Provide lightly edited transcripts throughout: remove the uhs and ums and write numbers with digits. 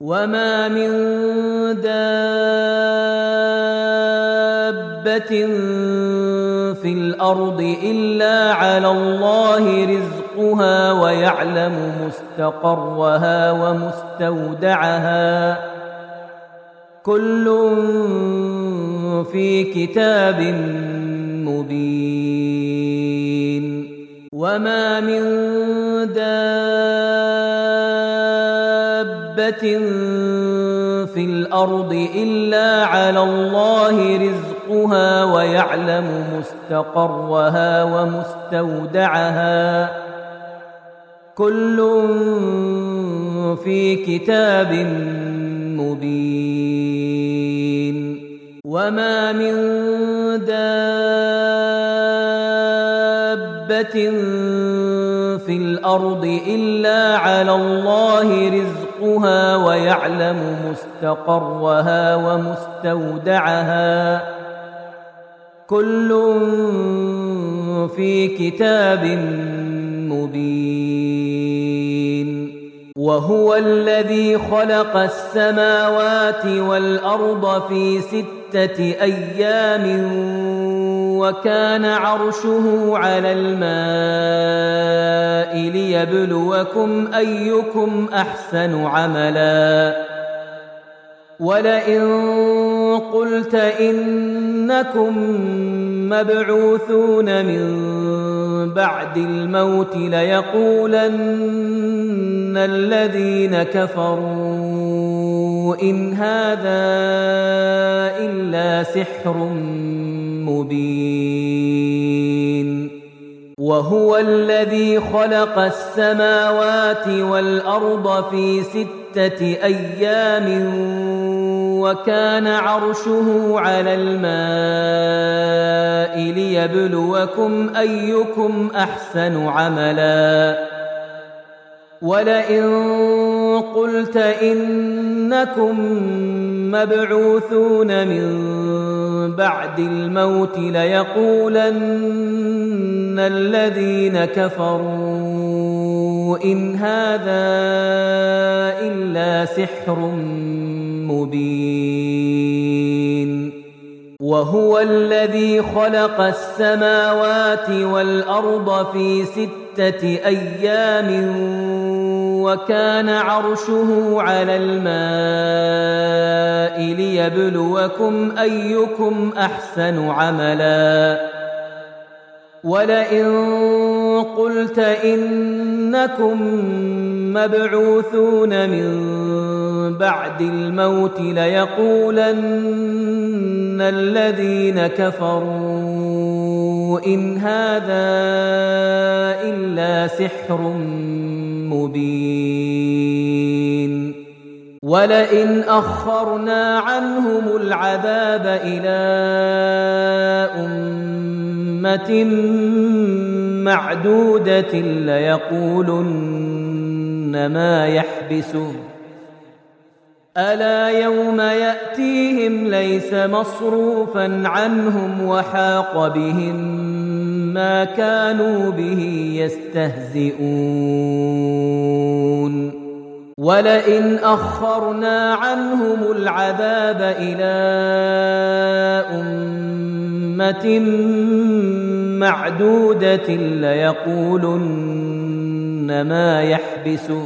وما من دابة في الأرض إلا على الله رزقها ويعلم مستقرها ومستودعها كل في كتاب مبين وما من دابة في الأرض إلا على الله رزقها ويعلم مستقرها ومستودعها كل في كتاب مبين وما من دابة في الأرض إلا على الله رزقها ويعلم مستقرها ومستودعها كل في كتاب مبين وهو الذي خلق السماوات والأرض في 6 أيام وكان عرشه على الماء ليبلوكم أيكم أحسن عملا ولئن قلت إنكم مبعوثون من بعد الموت ليقولن الذين كفروا إن هذا إلا سحر مبين وهو الذي خلق السماوات والأرض في 6 أيام وكان عرشه على الماء ليبلوكم أيكم أحسن عملا ولئن قلت إنكم مبعوثون من بعد الموت ليقولن الذين كفروا إن هذا إلا سحر مبين وهو الذي خلق السماوات والأرض في 6 أيام وكان عرشه على الماء ليبلوكم أيكم أحسن عملا ولئن قلت إنكم مبعوثون من بعد الموت ليقولن الذين كفروا إن هذا إلا سحر مبين ولئن أخرنا عنهم العذاب إلى أمة معدودة ليقولن ما يحبسه ألا يوم يأتيهم ليس مصروفا عنهم وحاق بهم ما كانوا به يستهزئون ولئن أخرنا عنهم العذاب إلى أمة معدودة ليقولن ما يحبسه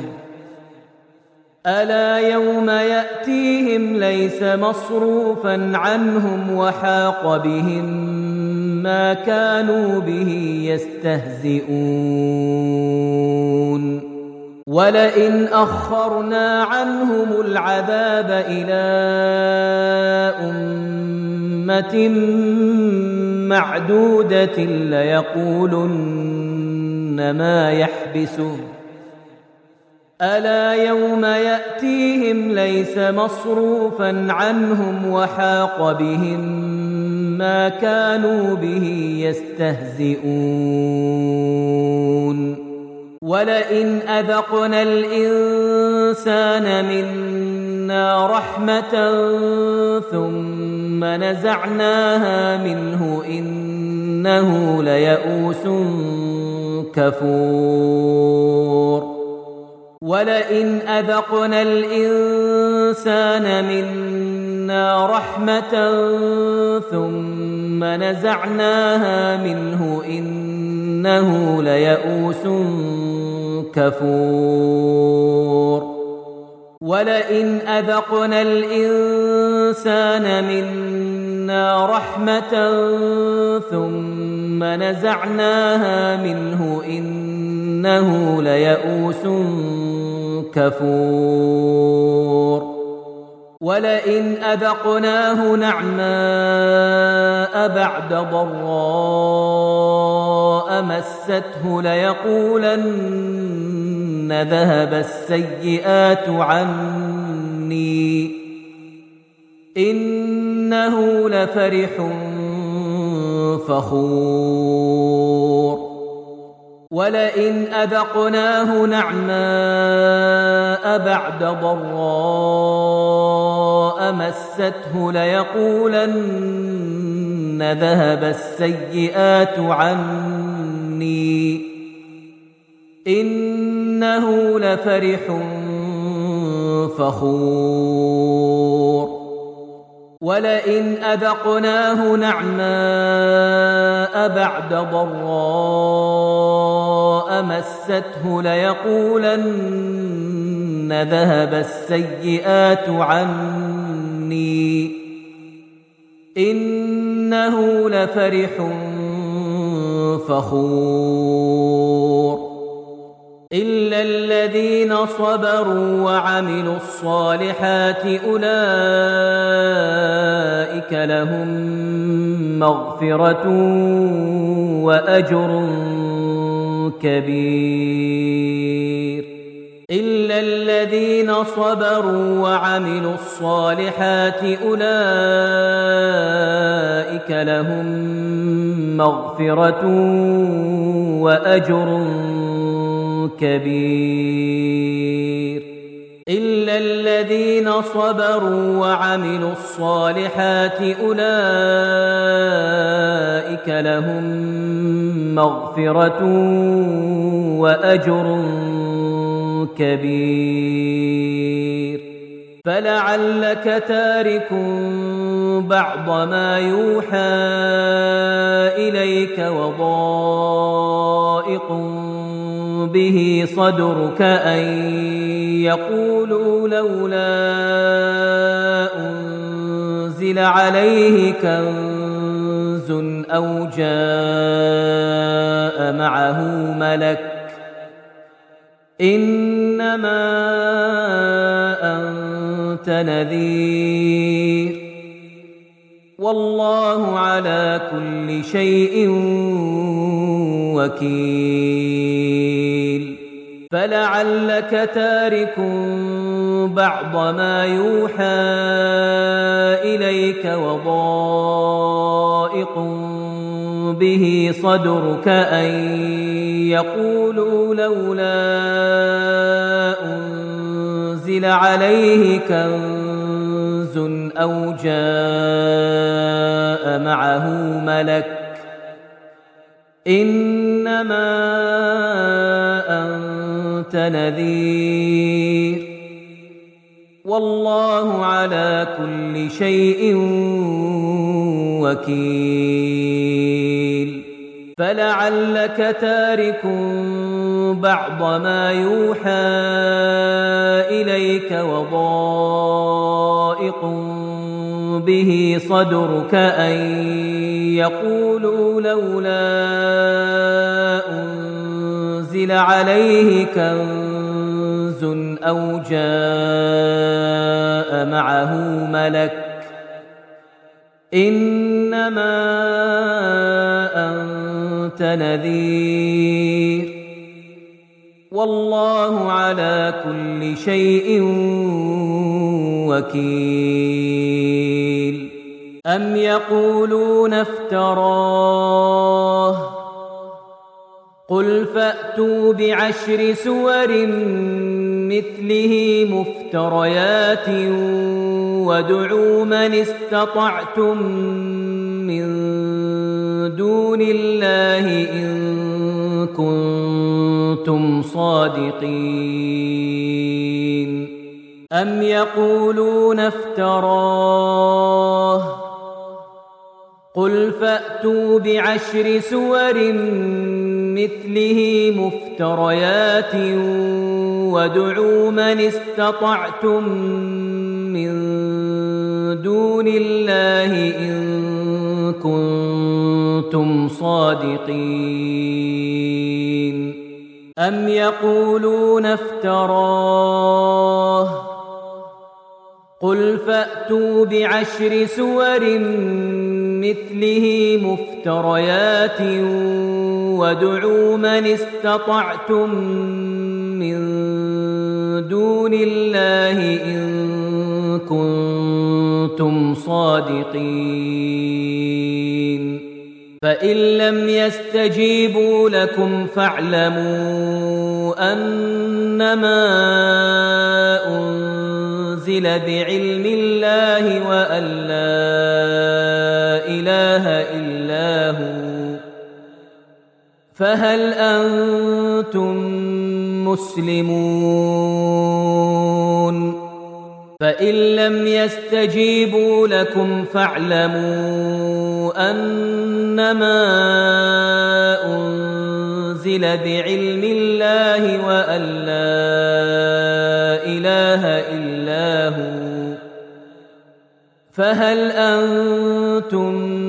ألا يوم يأتيهم ليس مصروفا عنهم وحاق بهم ما كانوا به يستهزئون ولئن أخرنا عنهم العذاب إلى أمة معدودة ليقولن ما يحبسه ألا يوم يأتيهم ليس مصروفا عنهم وحاق بهم ما كانوا به يستهزئون ولئن أذقنا الإنسان منا رحمة ثم نزعناها منه إنه ليئوس كفور ولئن أذقنا الإنسان منا رحمة ثم نزعناها منه إنه ليئوس كفور ولئن أذقنا الإنسان منا رحمة ثم نزعناها منه إنه ليئوس كفور ولئن أذقناه نعماء بعد ضراء مسته ليقولن ذهب السيئات عني إنه لفرح فخور ولئن أذقناه نعماء بعد ضراء مسته ليقولن ذهب السيئات عني إنه لفرح فخور ولئن أذقناه نعماء بعد ضراء مسته ليقولن ذهب السيئات عني إنه لفرح فخور إلا الذين صبروا وعملوا الصالحات أولئك لهم مغفرة وأجر كبير إلا الذين صبروا وعملوا الصالحات أولئك لهم مغفرة وأجر كبير إلا الذين صبروا وعملوا الصالحات أولئك لهم مغفرة وأجر كبير فلعلك تارك بعض ما يوحى إليك وضائق به صدرك أن يقولوا لولا أنزل عليه كنز أو جاء معه ملك إنما أنت نذير والله على كل شيء وكيل فلعلك تارك بعض ما يوحى إليك وضائق به صدرك أن يقولوا لولا أنزل عليه كنز أو جاء معه ملك إنما أنت نذير والله على كل شيء وكيل فلعلك تارك بعض ما يوحى إليك وضائق به صدرك أن يقولوا لولا أنزل عليه كنز أو جاء معه ملك إنما أنت نذير والله على كل شيء وكيل أم يقولون افتراه قل فأتوا بعشر سور مثله مفتريات وادعوا من استطعتم من دون الله إن كنتم صادقين أم يقولون افتراه قل فأتوا بعشر سور مثله مفتريات وادعوا من استطعتم من دون الله إن كنتم صادقين أم يقولون افتراه قل فأتوا بعشر سور مثله مفتريات وادعوا من استطعتم من دون الله إن كنتم صادقين فإن لم يستجيبوا لكم فاعلموا أنما أنزل بعلم الله وأن لا إله إلا هو فهل أنتم مسلمون فإن لم يستجيبوا لكم فاعلموا أنما أنزل بعلم الله وأن لا إله إلا هو فهل أنتم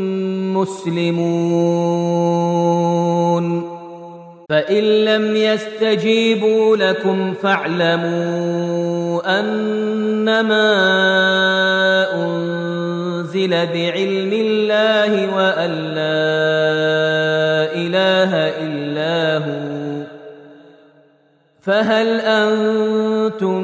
مسلمون فإن لم يستجيبوا لكم فاعلموا أنما أنزل بعلم الله وأن لا إله إلا هو فهل أنتم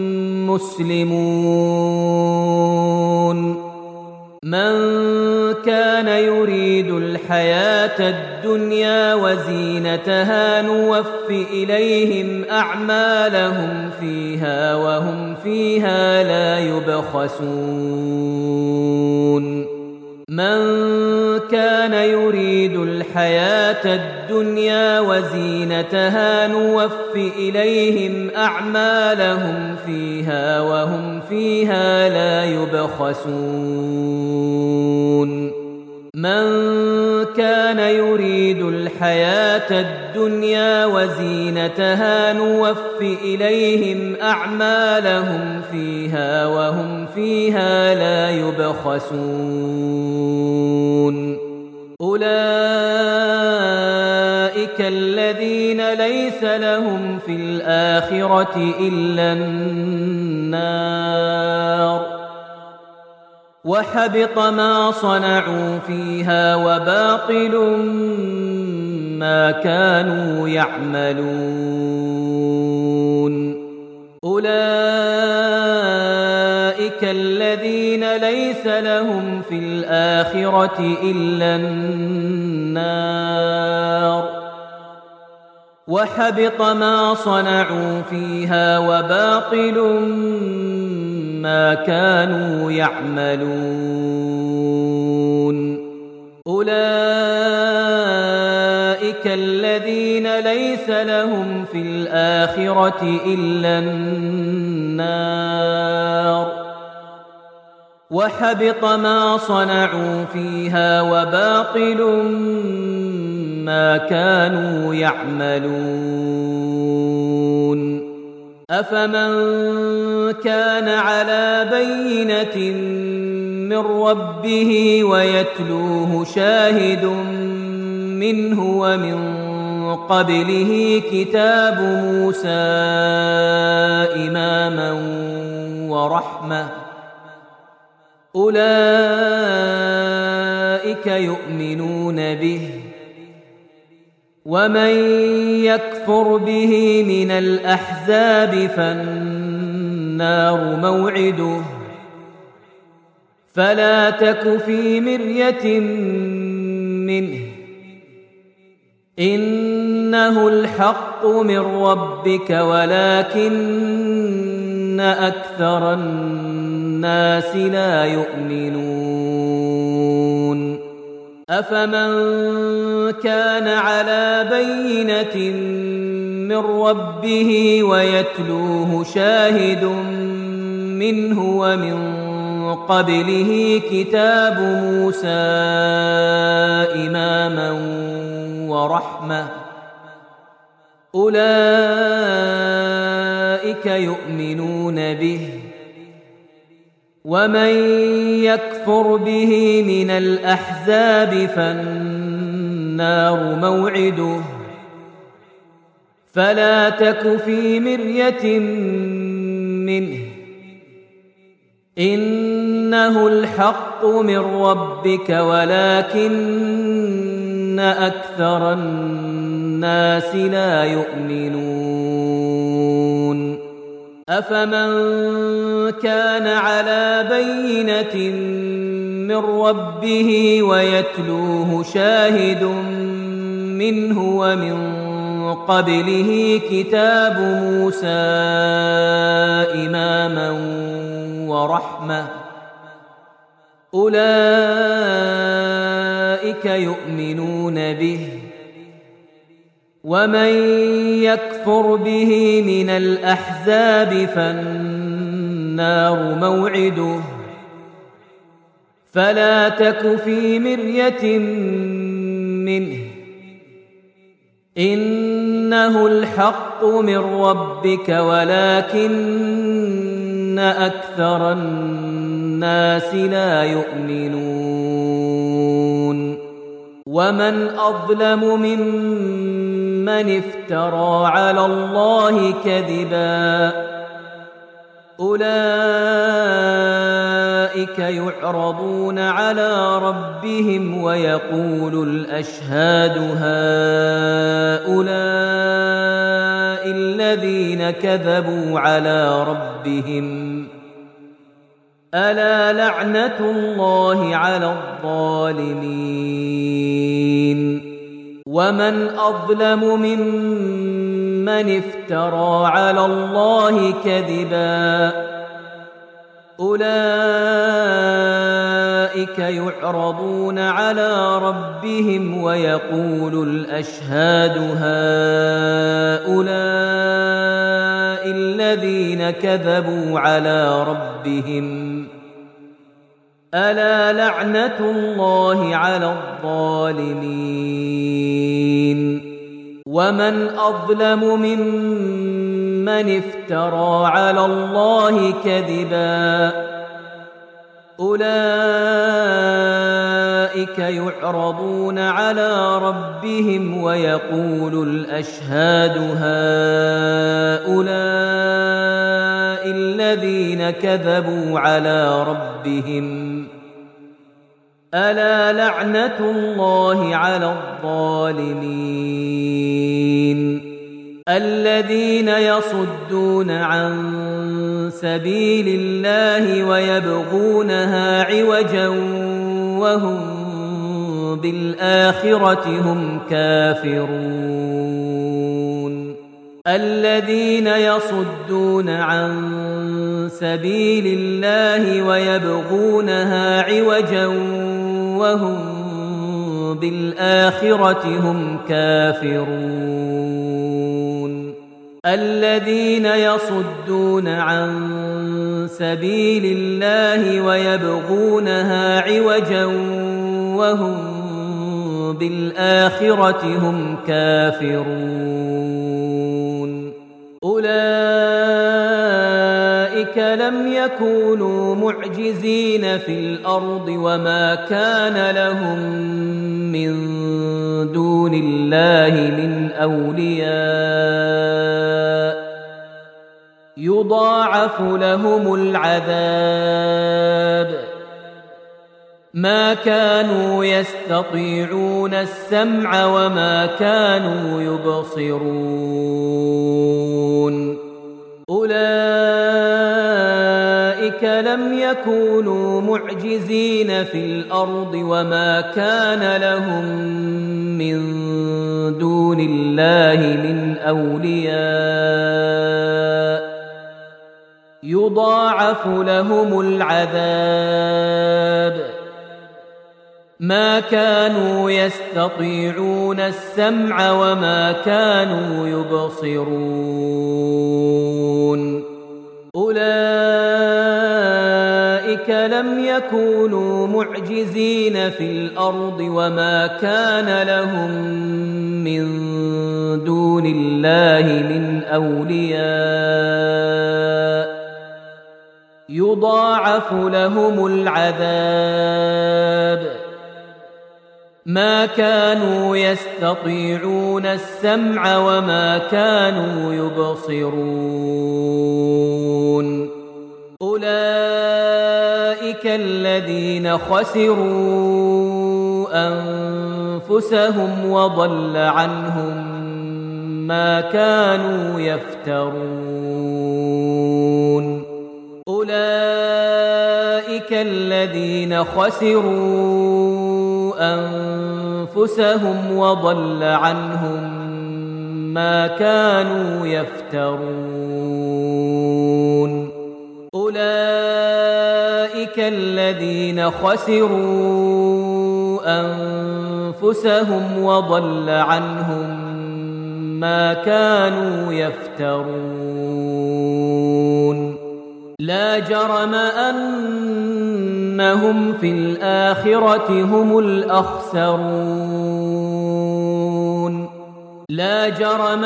مسلمون من كان يريد الحياة الدنيا وزينتها نوف إليهم أعمالهم فيها وهم فيها لا يبخسون من كان يريد الحياة الدنيا وزينتها نوف إليهم أعمالهم فيها وهم فيها لا يبخسون من كان يريد الحياة الدنيا وزينتها نوف إليهم أعمالهم فيها وهم فيها لا يبخسون أولئك الذين ليس لهم في الآخرة إلا النار وحبط ما صنعوا فيها وباطل ما كانوا يعملون أولئك الذين ليس لهم في الآخرة إلا النار وحبط ما صنعوا فيها وباطل ما كانوا يعملون أولئك الذين ليس لهم في الآخرة إلا النار وحبط ما صنعوا فيها وباطل ما كانوا يعملون أفمن كان على بينة من ربه ويتلوه شاهد منه ومن قبله كتاب موسى إماما ورحمة أولئك يؤمنون به ومن يكفر به من الأحزاب فالنار موعده فلا تك في مرية منه إنه الحق من ربك ولكن أكثر الناس لا يؤمنون أفمن كان على بينة من ربه ويتلوه شاهد منه ومن قبله كتاب موسى إماما ورحمة أولئك يؤمنون به ومن يكفر به من الأحزاب فالنار موعده فلا تك في مرية منه إنه الحق من ربك ولكن أكثر الناس لا يؤمنون أفمن كان على بينة من ربه ويتلوه شاهد منه ومن قبله كتاب موسى إماما ورحمة أولئك يؤمنون به ومن يكفر به من الأحزاب فالنار موعده فلا تك في مرية منه إنه الحق من ربك ولكن أكثر الناس لا يؤمنون ومن أظلم ممن افترى على الله كذبا أولئك يعرضون على ربهم ويقول الأشهاد هؤلاء الذين كذبوا على ربهم ألا لعنة الله على الظالمين ومن أظلم ممن افترى على الله كذبا أولئك يعرضون على ربهم ويقول الأشهاد هؤلاء الذين كذبوا على ربهم ألا لعنة الله على الظالمين ومن أظلم ممن افترى على الله كذبا أولئك يعرضون على ربهم ويقول الأشهاد هؤلاء الذين كذبوا على ربهم ألا لعنة الله على الظالمين الذين يصدون عن سبيل الله ويبغونها عوجا وهم بالآخرة هم كافرون الذين يصدون عن سبيل الله ويبغونها عوجا وهم بالآخرة هم كافرون الذين يصدون عن سبيل الله ويبغونها عوجا وهم بالآخرة هم كافرون أولئك لم يكونوا معجزين في الأرض وما كان لهم من دون الله من أولياء يضاعف لهم العذاب ما كانوا يستطيعون السمع وما كانوا يبصرون أولئك لم يكونوا معجزين في الأرض وما كان لهم من دون الله من أولياء يضاعف لهم العذاب ما كانوا يستطيعون السمع وما كانوا يبصرون أولئك لم يكونوا معجزين في الأرض وما كان لهم من دون الله من أولياء يضاعف لهم العذاب ما كانوا يستطيعون السمع وما كانوا يبصرون أولئك الذين خسروا أنفسهم وضل عنهم ما كانوا يفترون أولئك الذين خسروا أنفسهم وضل عنهم ما كانوا يفترون أولئك الذين خسروا أنفسهم وضل عنهم ما كانوا يفترون لا جرم أنهم في الآخرة هم الأخسرون لا جرم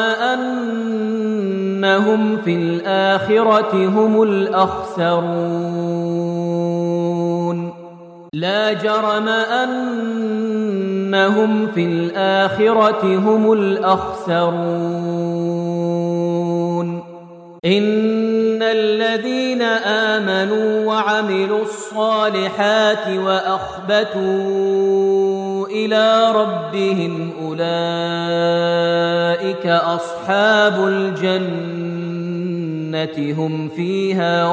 أنهم في الآخرة هم الأخسرون لا جرم أنهم في الآخرة هم الأخسرون إن الذين آمنوا وعملوا الصالحات وأخبتوا إلى ربهم أولئك أصحاب الجنة هم فيها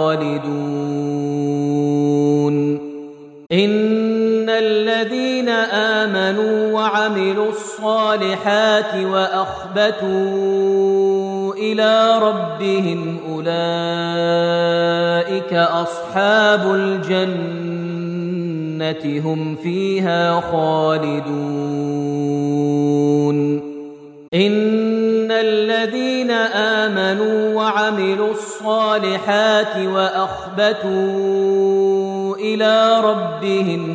خالدون إن الذين آمنوا وعملوا الصالحات وأخبتوا إلى ربهم أولئك أصحاب الجنة هم فيها خالدون إن الذين آمنوا وعملوا الصالحات وأخبتوا إلى ربهم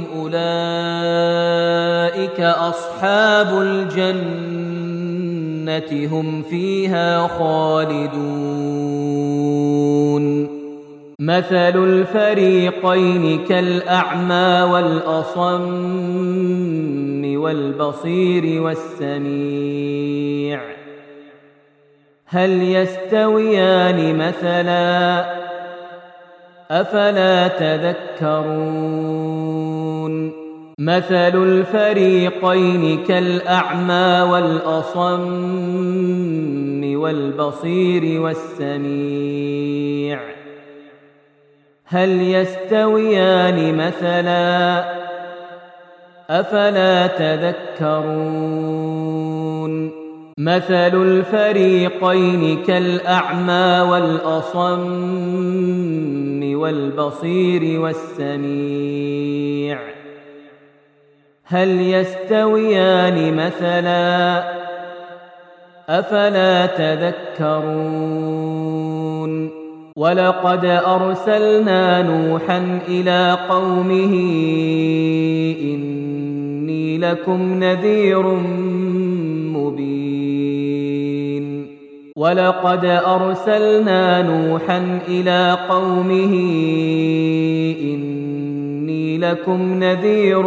أولئك أصحاب الجنة هم فيها خالدون مثل الفريقين كالأعمى والأصم والبصير والسميع هل يستويان مثلا أفلا تذكرون مثل الفريقين كالأعمى والأصم والبصير والسميع هل يستويان مثلا أفلا تذكرون مثل الفريقين كالأعمى والأصم والبصير والسميع هل يستويان مثلا أفلا تذكرون ولقد أرسلنا نوحا إلى قومه إني لكم نذير مبين ولقد أرسلنا نوحا إلى قومه إني لكم نذير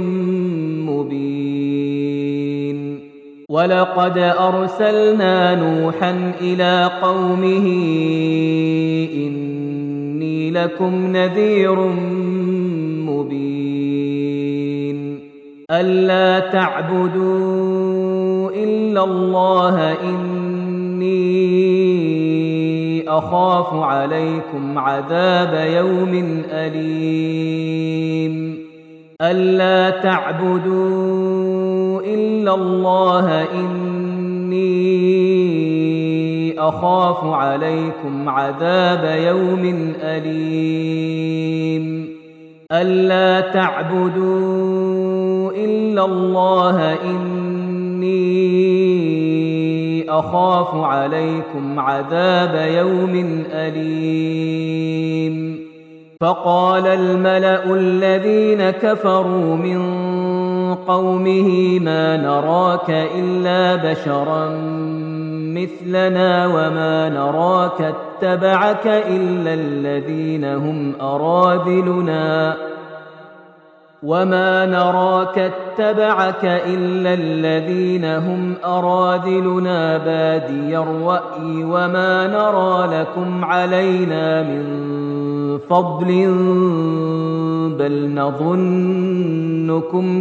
مبين ولقد أرسلنا نوحا إلى قومه إني لكم نذير مبين ألا تعبدوا إلا الله إني أخاف عليكم عذاب يوم أليم ألا تعبدوا إلا الله إني أخاف عليكم عذاب يوم أليم ألا تعبدوا إلا الله إني أخاف عليكم عذاب يوم أليم فقال الملأ الذين كفروا من قومه ما نراك إلا بشرا مثلنا وما نراك اتبعك إلا الذين هم أراذلنا بادي الرأي وما نرى لكم علينا من فضل بل نظنكم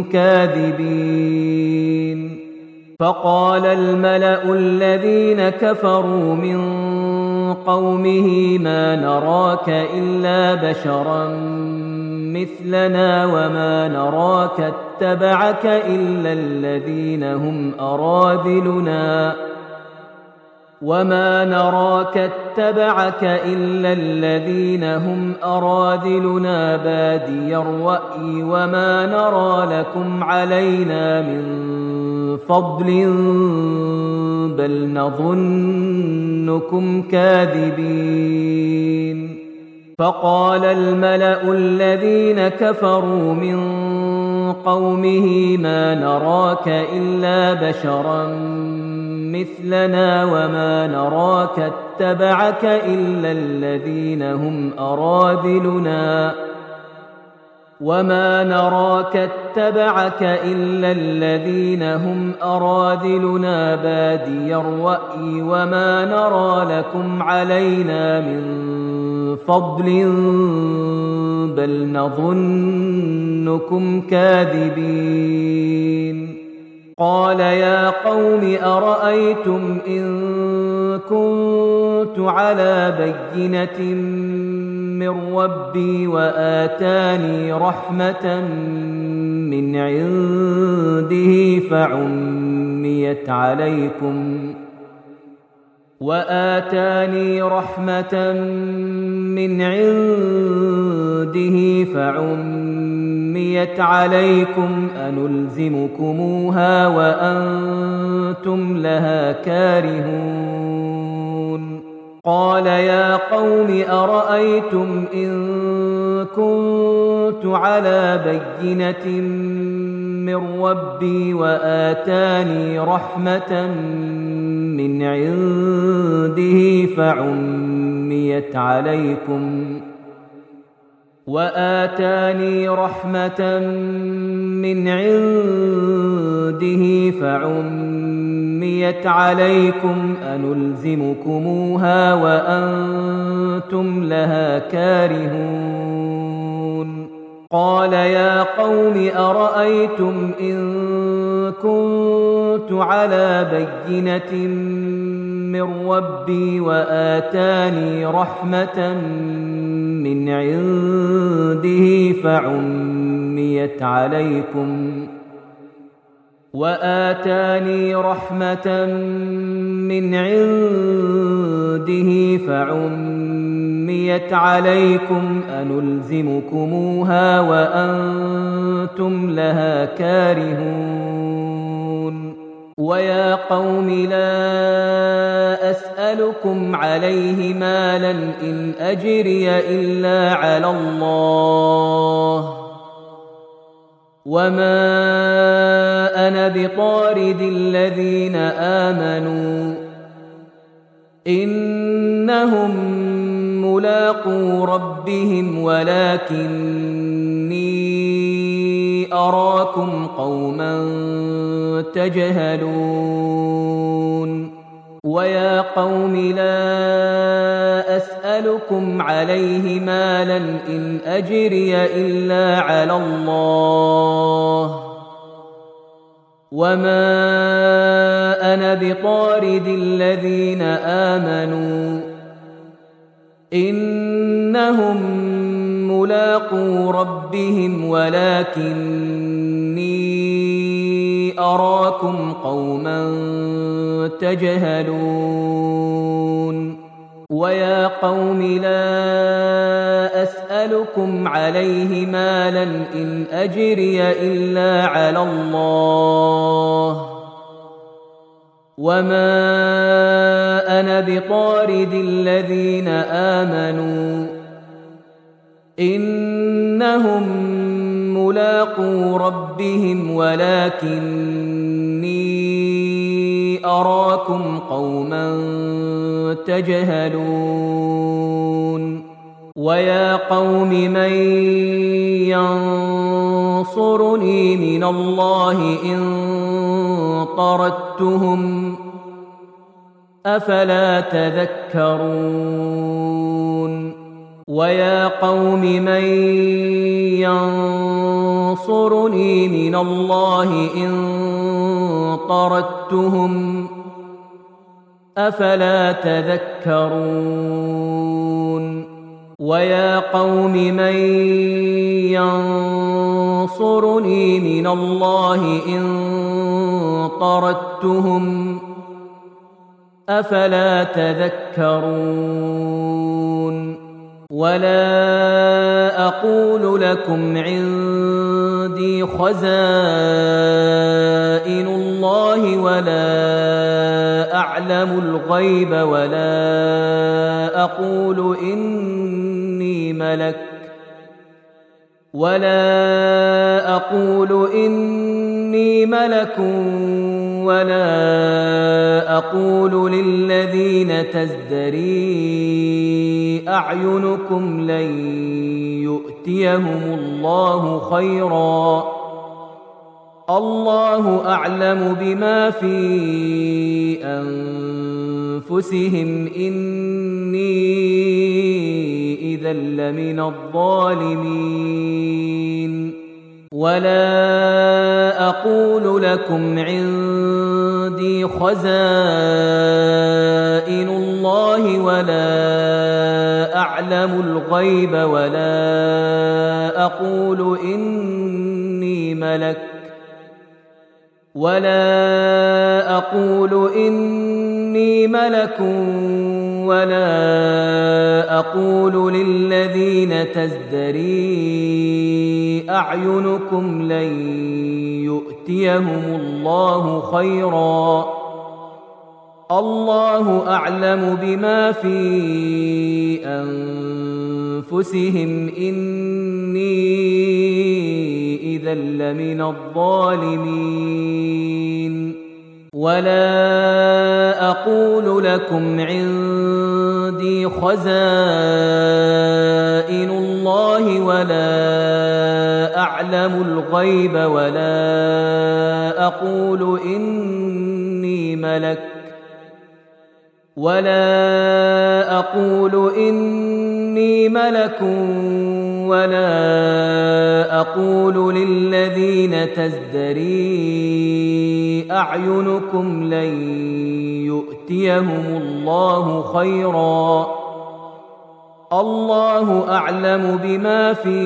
كاذبين فقال الملأ الذين كفروا من قومه ما نراك إلا بشرا مثلنا وما نراك اتبعك إلا الذين هم أراذلنا بادي الرأي وما نرى لكم علينا من فضل بل نظنكم كاذبين فقال الملأ الذين كفروا من قومه ما نراك إلا بشرا مثلنا وما نراك اتبعك إلا الذين هم أراذلنا بادي الرأي وما نرى لكم علينا من فضل بل نظنكم كاذبين قال يا قوم أرأيتم إن كنت على بينة من ربي وآتاني رحمة من عنده فعميت عليكم أنلزمكموها وأنتم لها كارهون قال يا قوم أرأيتم إن كنت على بينة من ربي وآتاني رحمة من عنده فعميت عليكم أنلزمكموها وأنتم لها كارهون قال يا قوم أرأيتم إن كنت على بينة من ربي وآتاني رحمة من عنده فعميت عليكم أنلزمكموها وأنتم لها كارهون ويا قوم لا أسألكم عليه مالا إن أجري إلا على الله وما أنا بطارد الذين آمنوا إنهم ملاقو ربهم ولكني أراكم قوما تجهلون ويا قوم لا أسألكم عليه مالا إن أجري إلا على الله وما أنا بطارد الذين آمنوا إنهم ملاقو ربهم ولكني أراكم قوما تجهلون ويا قوم لا أسألكم عليه مالا إن أجري إلا على الله وما أنا بطارد الذين آمنوا إنهم ملاقو ربهم ولكني أراكم قوما تجهلون ويا قوم من ينصرني من الله إن طردتهم أفلا تذكرون ويا قوم من ينصرني من الله إن طردتهم أفلا تذكرون ويا قوم من ينصرني من الله إن طردتهم أفلا تذكرون ولا أقول لكم عندي خزائن الله ولا أعلم الغيب ولا أقول إني ملك ولا أقول للذين تزدري أعينكم لن يؤتيهم الله خيرا الله أعلم بما في أنفسهم إني إذا لمن الظالمين ولا أقول لكم عندي خزائن الله ولا أعلم الغيب ولا أقول إني ملك ولا أقول للذين تزدري أعينكم لن يؤتيهم الله خيرا الله أعلم بما في أنفسهم إني إذا لمن الظالمين ولا أقول لكم عندي خزائن الله ولا أعلم الغيب ولا أقول إني ملك ولا أقول للذين تزدري أعينكم لن يؤتيهم الله خيرا الله أعلم بما في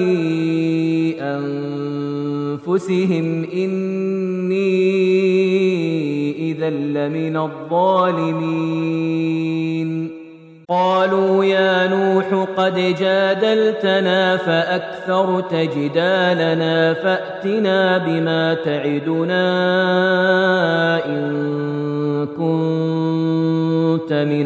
أنفسهم إني إذا لمن الظالمين قالوا يا نوح قد جادلتنا فأكثرت جدالنا فأتنا بما تعدنا إن كنت من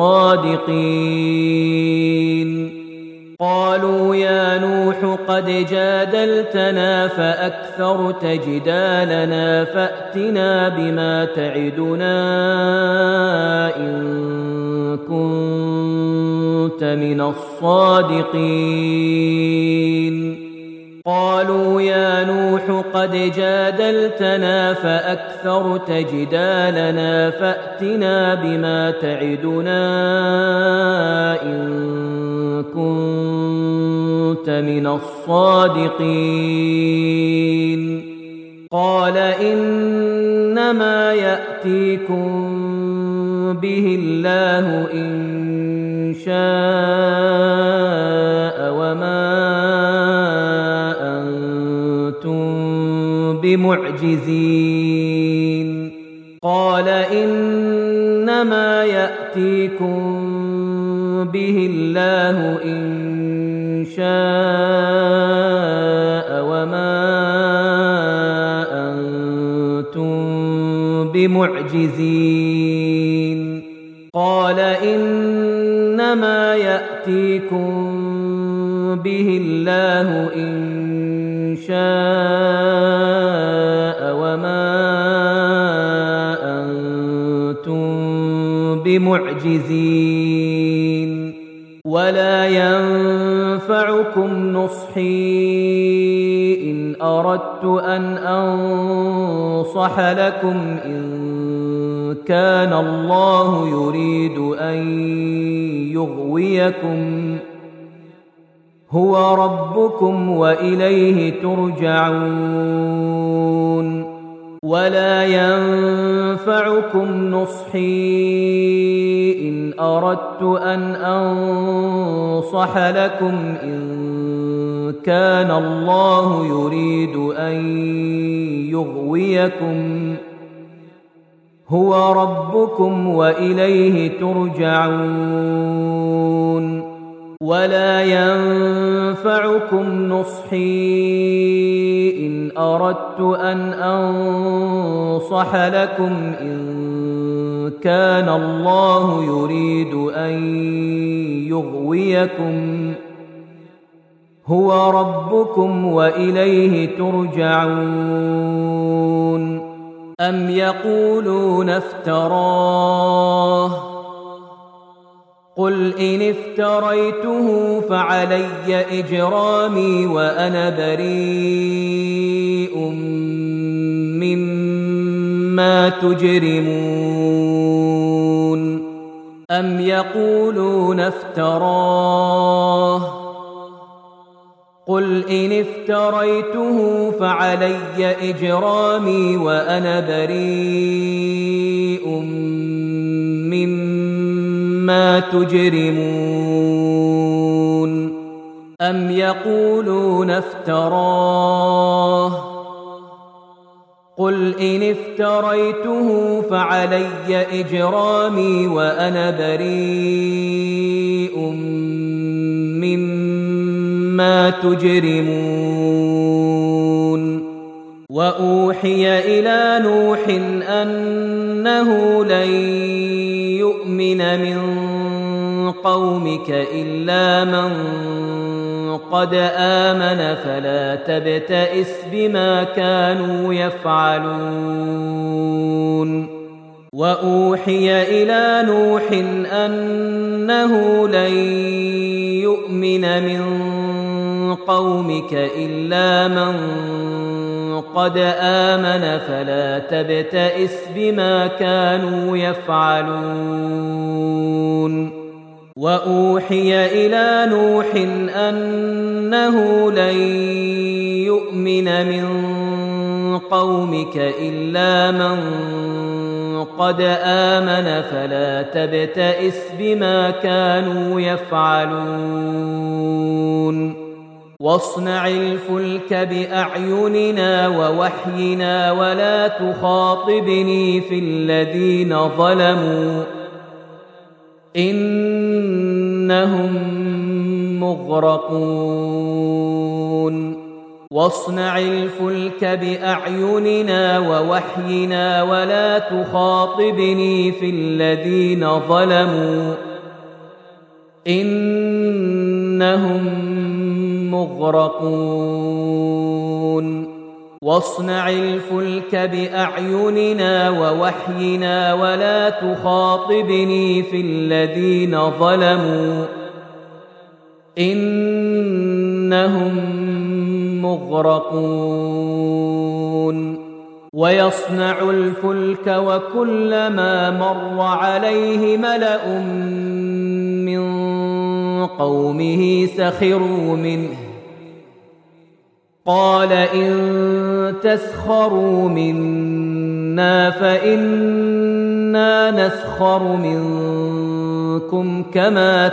الصادقين قالوا يا نوح قد جادلتنا فأكثرت جدالنا فأتنا بما تعدنا إن كنت من الصادقين قالوا يا نوح قد جادلتنا فأكثرت جدالنا فأتنا بما تعدنا إن كنت من الصادقين قال إنما يأتيكم به الله إن شاء وما أنتم بمعجزين قال إنما يأتيكم بمعجزين قال إنما يأتيكم به الله إن شاء وما أنتم بمعجزين ولا ينفعكم نصحي إن أردت أن أنصح لكم إن كان الله يريد أن يغويكم هو ربكم وإليه ترجعون ولا ينفعكم نصحي إن أردت أن أنصح لكم إن كان الله يريد أن يغويكم هو ربكم وإليه ترجعون ولا ينفعكم نصحي إن أردت أن أنصح لكم إن كان الله يريد أن يغويكم هو ربكم وإليه ترجعون أم يقولون افتراه قل إن افتريته فعلي إجرامي وأنا بريء مما تجرمون أم يقولون افتراه قل إن افتريته فعلي إجرامي وأنا بريء مما تجرمون أم يقولون افتراه قل إن افتريته فعلي إجرامي وأنا بريء مما تجرمون وأوحي إلى نوح أنه لن يؤمن من قومك إلا من قد آمن فلا تبتئس بما كانوا يفعلون وأوحي إلى نوح أنه لن يؤمن من قومك إلا من قد آمن فلا تبتئس بما كانوا يفعلون وأوحي إلى نوح أنه لن يؤمن من قومك إلا من قد آمن فلا تبتئس بما كانوا يفعلون واصنع الفلك بأعيننا ووحينا ولا تخاطبني في الذين ظلموا إنهم مغرقون واصنع الفلك بأعيننا ووحينا ولا تخاطبني في الذين ظلموا إنهم مغرقون واصنع الفلك بأعيننا ووحينا ولا تخاطبني في الذين ظلموا إنهم مغرقون ويصنع الفلك وكلما مر عليه ملأ من قومه سخروا منه قال إن تسخروا منا فإنا نسخر منكم كما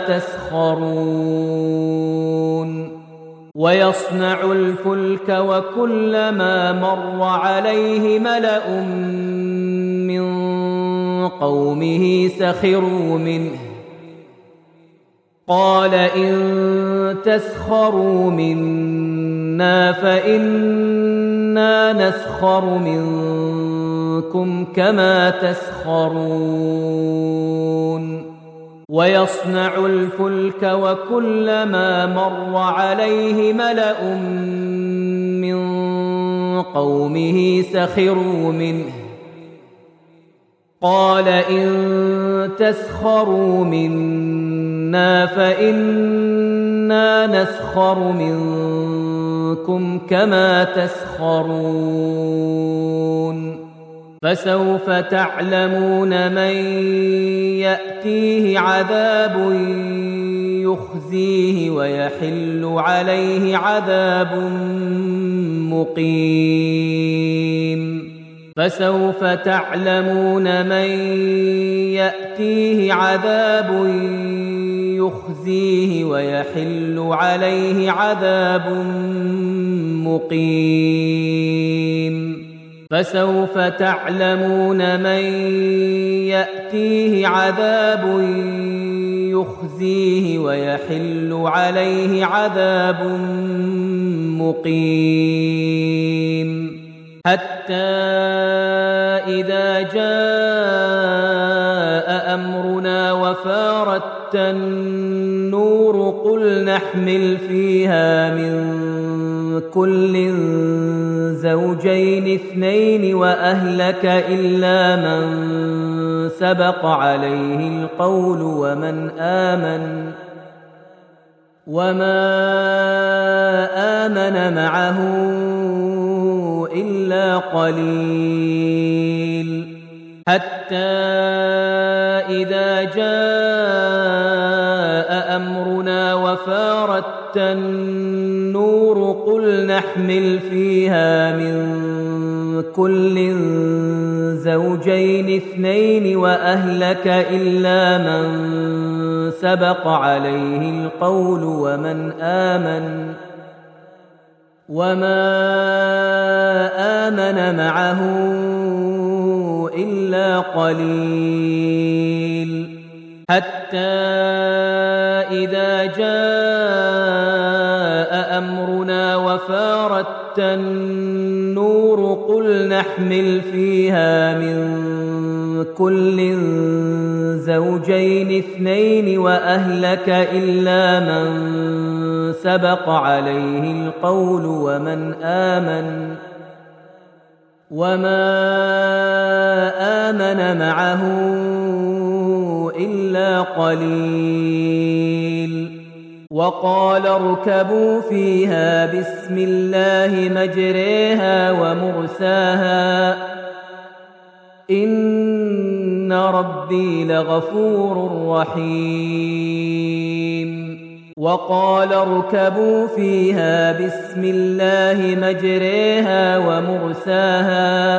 تسخرون ويصنع الفلك وكلما مر عليه ملأ من قومه سخروا منه قال إن تسخروا منا فإنا نسخر منكم منكم كما تسخرون ويصنع الفلك وكلما مر عليه ملأ من قومه سخروا منه قال إن تسخروا منا فإنا نسخر منكم كما تسخرون فسوف تعلمون من يأتيه عذاب يخزيه ويحل عليه عذاب مقيم فسوف تعلمون من يأتيه عذاب يخزيه ويحل عليه عذاب مقيم فسوف تعلمون من يأتيه عذاب يخزيه ويحل عليه عذاب مقيم حتى إذا جاء أمرنا وفارت النور قل نحمل فيها من كل زوجين اثنين وأهلك إلا من سبق عليه القول وما آمن معه إلا قليل حتى إذا جاء أمرنا وفارت النور قل نحمل فيها من كل زوجين اثنين وأهلك إلا من سبق عليه القول وما آمن معه إلا قليل حتى إذا جاء أمرنا وفارت النور قل نحمل فيها من كل زوجين اثنين وأهلك إلا من سبق عليه القول وما آمن معه إلا قليل وقال اركبوا فيها بسم الله مجريها ومرساها إن ربي لغفور رحيم وقال اركبوا فيها بسم الله مجريها ومرساها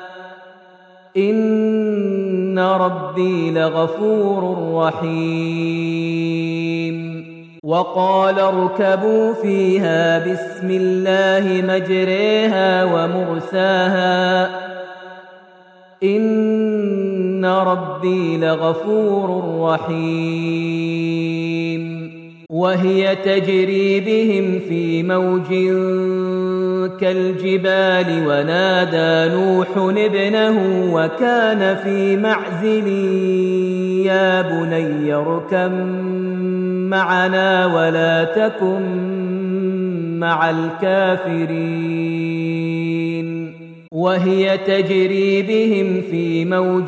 إن ربي لغفور رحيم وقال اركبوا فيها بسم الله مجريها ومرساها إن ربي لغفور رحيم وهي تجري بهم في موج كالجبال ونادى نوح ابنه وكان في معزل يا بني اركب معنا ولا تكن مع الكافرين وهي تجري بهم في موج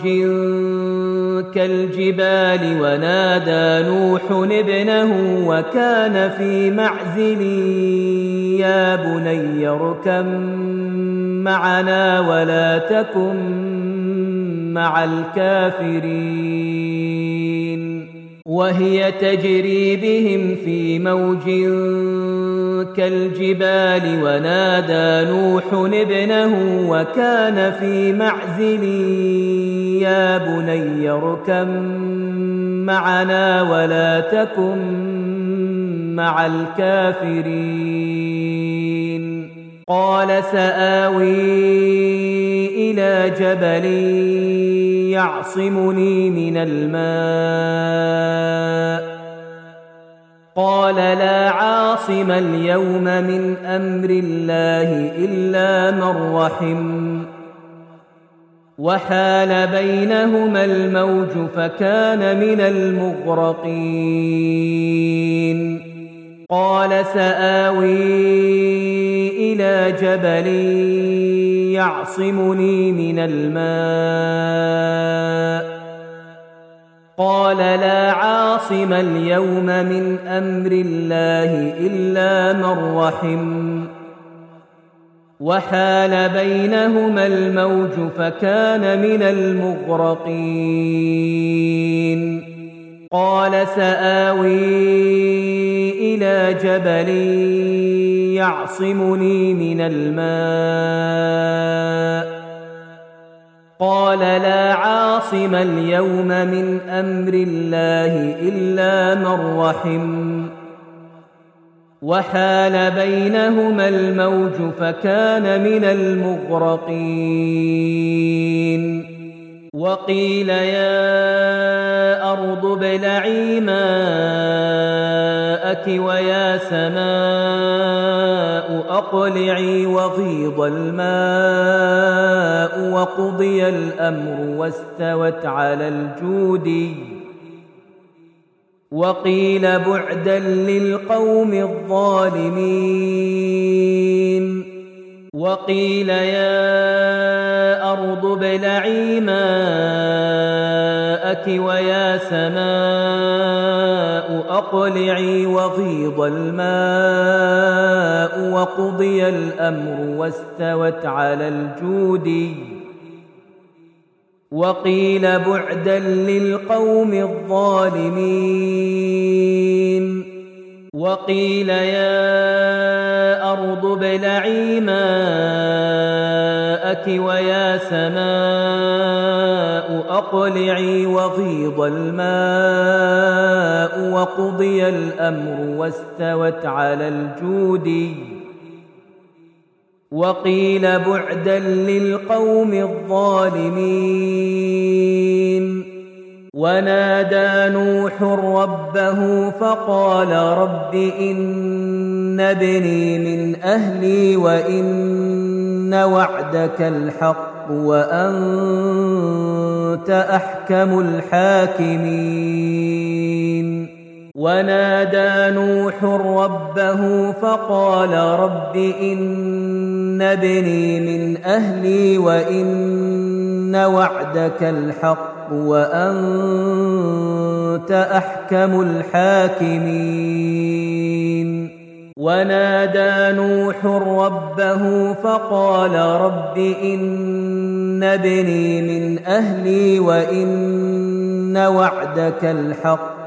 كالجبال ونادى نوح ابنه وكان في معزل يا بني اركب معنا ولا تكن مع الكافرين وهي تجري بهم في موج كالجبال ونادى نوح ابنه وكان في معزل يا بني اركب معنا ولا تكن مع الكافرين قال سآوي إلى جبل يعصمني من الماء قال لا عاصم اليوم من أمر الله إلا من رحم وحال بينهما الموج فكان من المغرقين قال سآوي إلى جبل يعصمني من الماء قال لا عاصم اليوم من أمر الله إلا من رحم وحال بينهما الموج فكان من المغرقين قال سآوي إلى جبل يعصمني من الماء قال لا عاصم اليوم من أمر الله إلا من رحم وحال بينهما الموج فكان من المغرقين وقيل يا أرض ابلعي ماءك ويا سماء أقلعي وغيض الماء وقضي الأمر واستوت على الجودي وقيل بعدا للقوم الظالمين وقيل يا أرض ابلعي ماءك ويا سماء أقلعي وغيض الماء وقضي الأمر واستوت على الجودي وقيل بعدا للقوم الظالمين وقيل يا أرض ابلعي ماءك ويا سماء أقلعي وغيض الماء وقضي الأمر واستوت على الجودي وقيل بعدا للقوم الظالمين ونادى نوح ربه فقال رب إن ابني من أهلي وإن وعدك الحق وأنت أحكم الحاكمين ونادى نوح ربه فقال رب إن ابني من أهلي وإن وعدك الحق وأنت أحكم الحاكمين ونادى نوح ربه فقال رب إن ابني من أهلي وإن وعدك الحق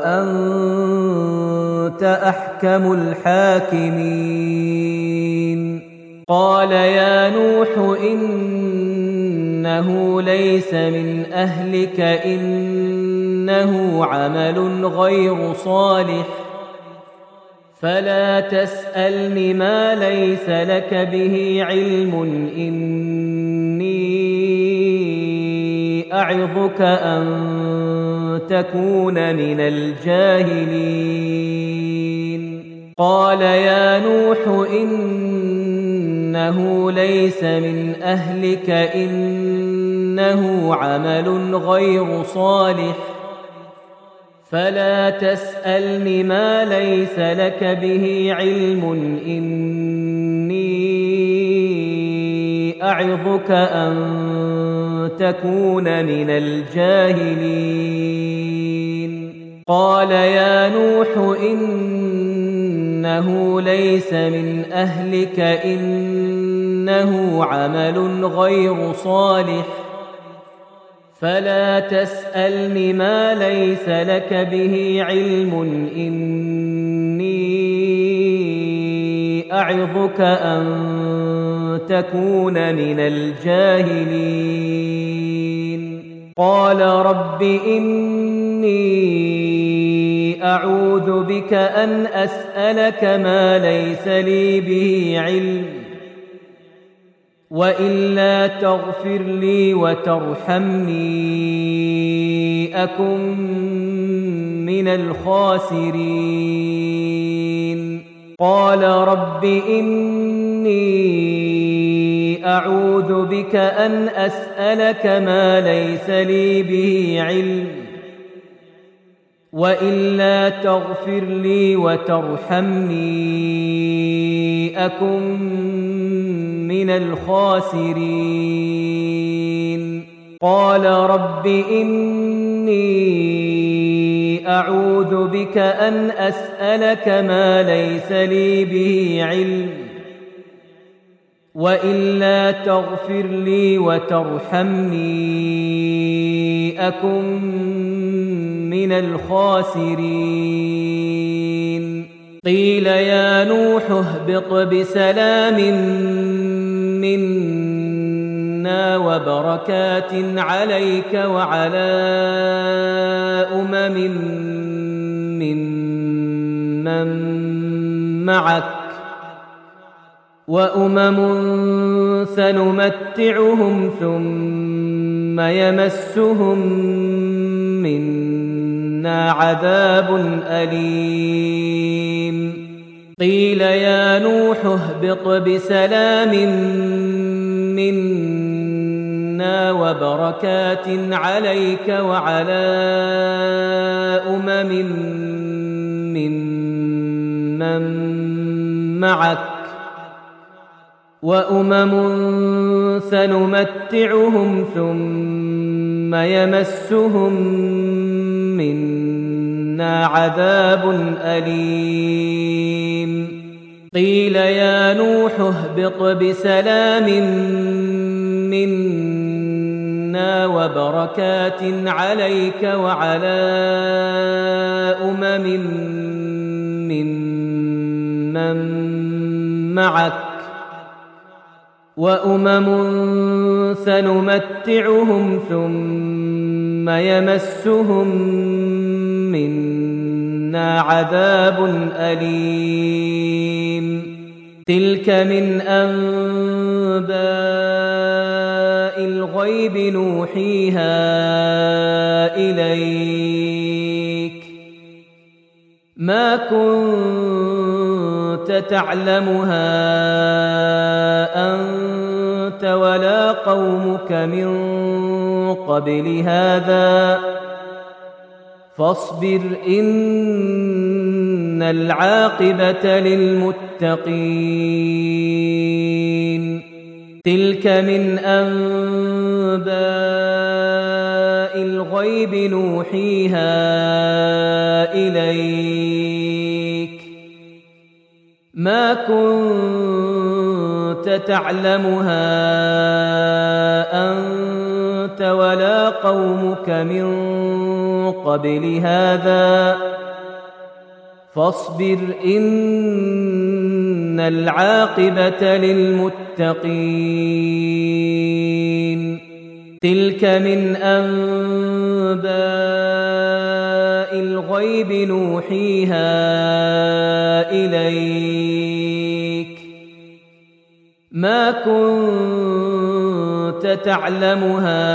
وأنت أحكم الحاكمين قال يا نوح إنه ليس من أهلك إنه عمل غير صالح فلا تسألني ما ليس لك به علم إني أعظك أن تكون من الجاهلين قال يا نوح إنه ليس من أهلك إنه عمل غير صالح فلا تسألني ما ليس لك به علم إني أعظك أن تكون من الجاهلين قال يا نوح إنه ليس من أهلك إنه عمل غير صالح فلا تسألني ما ليس لك به علم إني أعظك أن تكون من الجاهلين قال رب إني أعوذ بك أن أسألك ما ليس لي به علم وإلا تغفر لي وترحمني أكن من الخاسرين قال رب إني أعوذ بك أن أسألك ما ليس لي به علم وإلا تغفر لي وترحمني أكن من الخاسرين قال رب إني أعوذ بك أن أسألك ما ليس لي به علم وإلا تغفر لي وترحمني أكن من الخاسرين قيل يا نوح اهبط بسلام منا وبركات عليك وعلى أمم ممن معك وأمم سنمتعهم ثم يمسهم منا عذاب أليم قيل يا نوح اهبط بسلام منا وبركات عليك وعلى أمم ممن معك وأمم سنمتعهم ثم يمسهم منا عذاب أليم قيل يا نوح اهبط بسلام منا وبركات عليك وعلى أمم ممن معك وأمم سنمتعهم ثم يمسهم منا عذاب أليم تلك من أنباء الغيب نوحيها إليك ما كنت تعلمها أنت ولا قومك من قبل هذا فاصبر إن العاقبة للمتقين تلك من أنباء الغيب نوحيها إليك ما كنت تعلمها أنت ولا قومك من قبل هذا فاصبر إن العاقبة للمتقين تلك من أنباء الغيب نوحيها إليك ما كنت تعلمها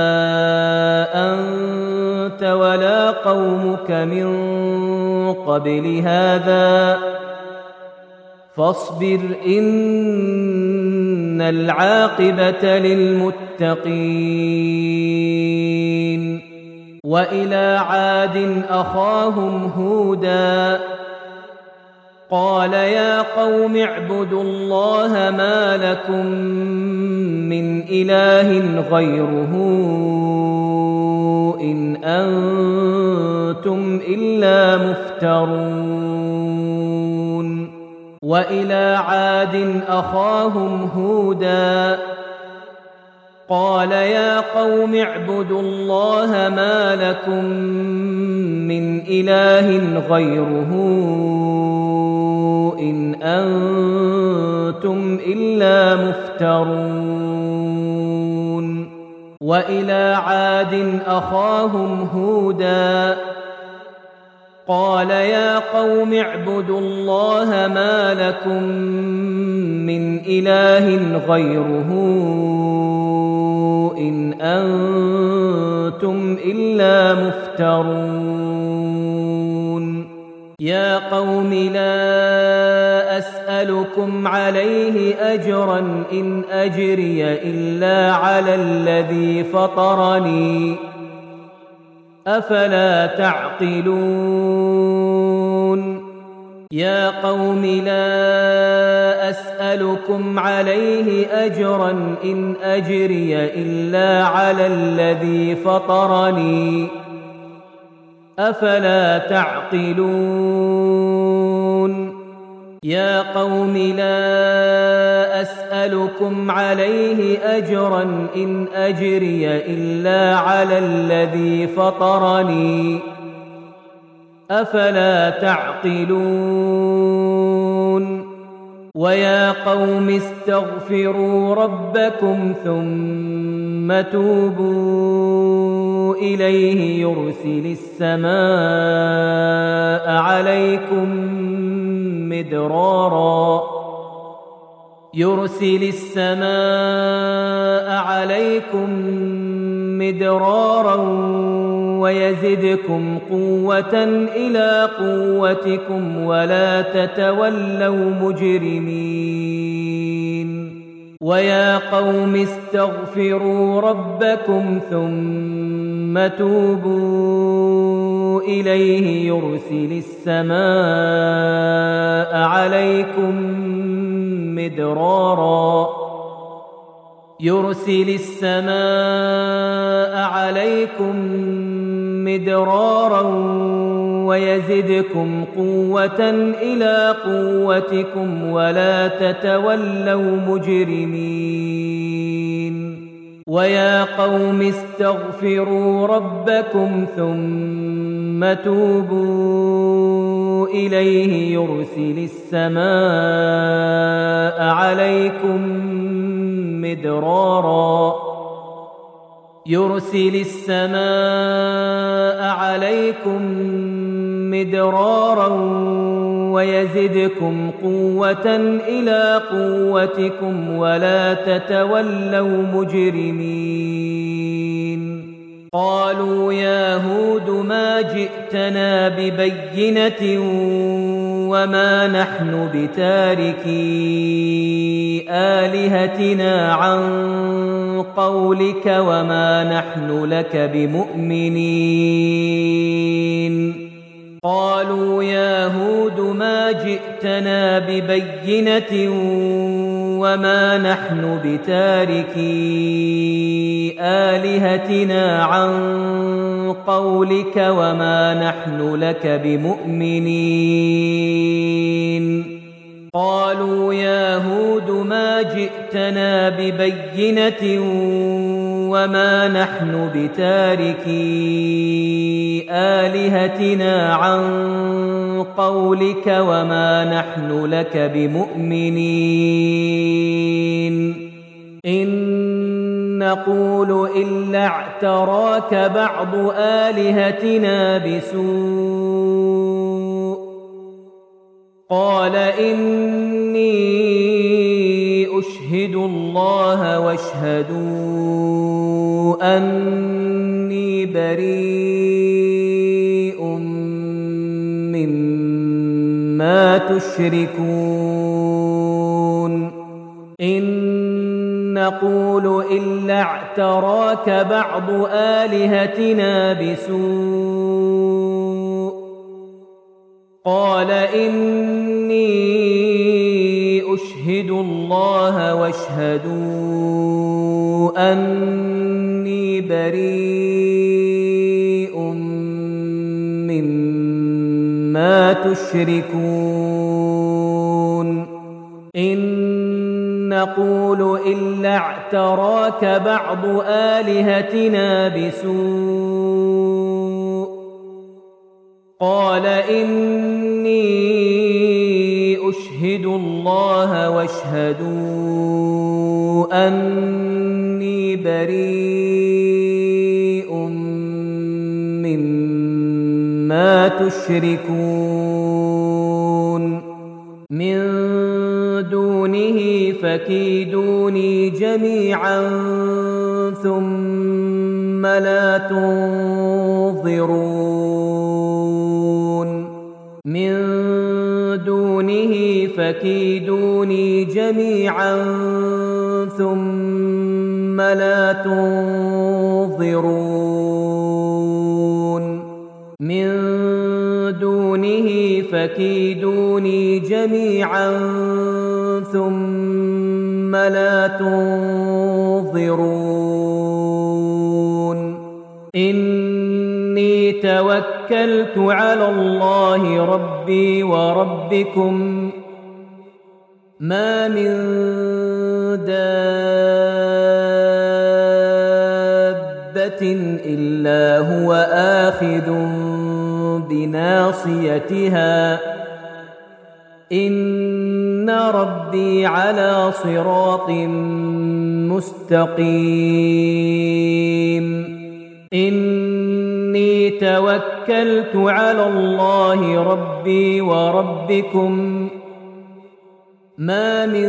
أنت ولا قومك من قبل هذا فاصبر إن العاقبة للمتقين وإلى عاد أخاهم هودا قال يا قوم اعبدوا الله ما لكم من إله غيره إن أنتم إلا مفترون وإلى عاد أخاهم هودا قال يا قوم اعبدوا الله ما لكم من إله غيره إن أنتم إلا مفترون وإلى عاد أخاهم هودا قال يا قوم اعبدوا الله ما لكم من إله غيره إن أنتم إلا مفترون يا قوم لا أسألكم أسألكم عليه أجرا إن أجري إلا على الذي فطرني أفلا تعقلون يا قوم لا أسألكم عليه أجرا إن أجري إلا على الذي فطرني أفلا تعقلون يا قوم لا أسألكم عليه أجرا إن أجري إلا على الذي فطرني أفلا تعقلون ويا قوم استغفروا ربكم ثم توبوا إليه يرسل السماء عليكم مدرارا ويزدكم قوة إلى قوتكم ولا تتولوا مجرمين ويا قوم استغفروا ربكم ثم توبوا إليه يرسل السماء عليكم مدرارا ويزدكم قوة إلى قوتكم ولا تتولوا مجرمين ويا قوم استغفروا ربكم ثم توبوا إليه يرسل السماء عليكم مدرارا ويزدكم قوة إلى قوتكم ولا تتولوا مجرمين قالوا يا هود ما جئتنا ببينة وما نحن بتاركي آلهتنا عن قولك وما نحن لك بمؤمنين قالوا يا هود ما جئتنا ببينة وما نحن بتاركي آلهتنا عن قولك وما نحن لك بمؤمنين قالوا يا هود ما جئتنا ببينة وما نحن بتاركي آلهتنا عن قولك وما نحن لك بمؤمنين إن نقول إلا اعتراك بعض آلهتنا بسوء قال إني أشهد الله واشهدوا أني بريء مما تشركون إن نقول إلا اعتراك بعض آلهتنا بسوء قال إني أشهد الله واشهدوا أني بريء مما تشركون إن نقول إلا اعتراك بعض آلهتنا بسوء قال إني أشهد الله واشهدوا أني بريء مما تشركون من دونه فكيدوني جميعا ثم لا تنظرون من دونه فكيدوني جميعا ثم لا تنظرون من دونه فكيدوني جميعا ثم لا تنظرون إني توكلت على الله ربي وربكم ما من دابة إلا هو آخذ بناصيتها إن ربي على صراط مستقيم إني توكلت على الله ربي وربكم ما من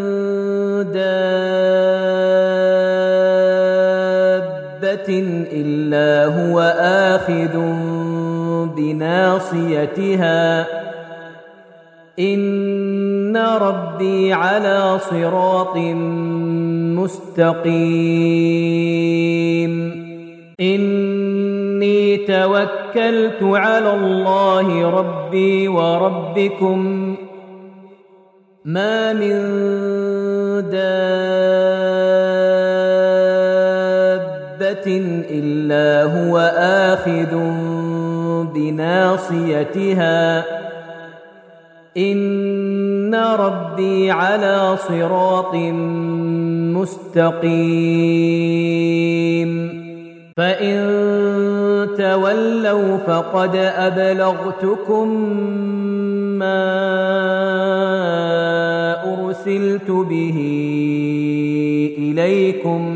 دابة إلا هو آخذ بناصيتها إن ربي على صراط مستقيم إني توكلت على الله ربي وربكم ما من دابة إلا هو آخذ بناصيتها إن ربي على صراط مستقيم فإن تولوا فقد أبلغتكم ما أرسلت به إليكم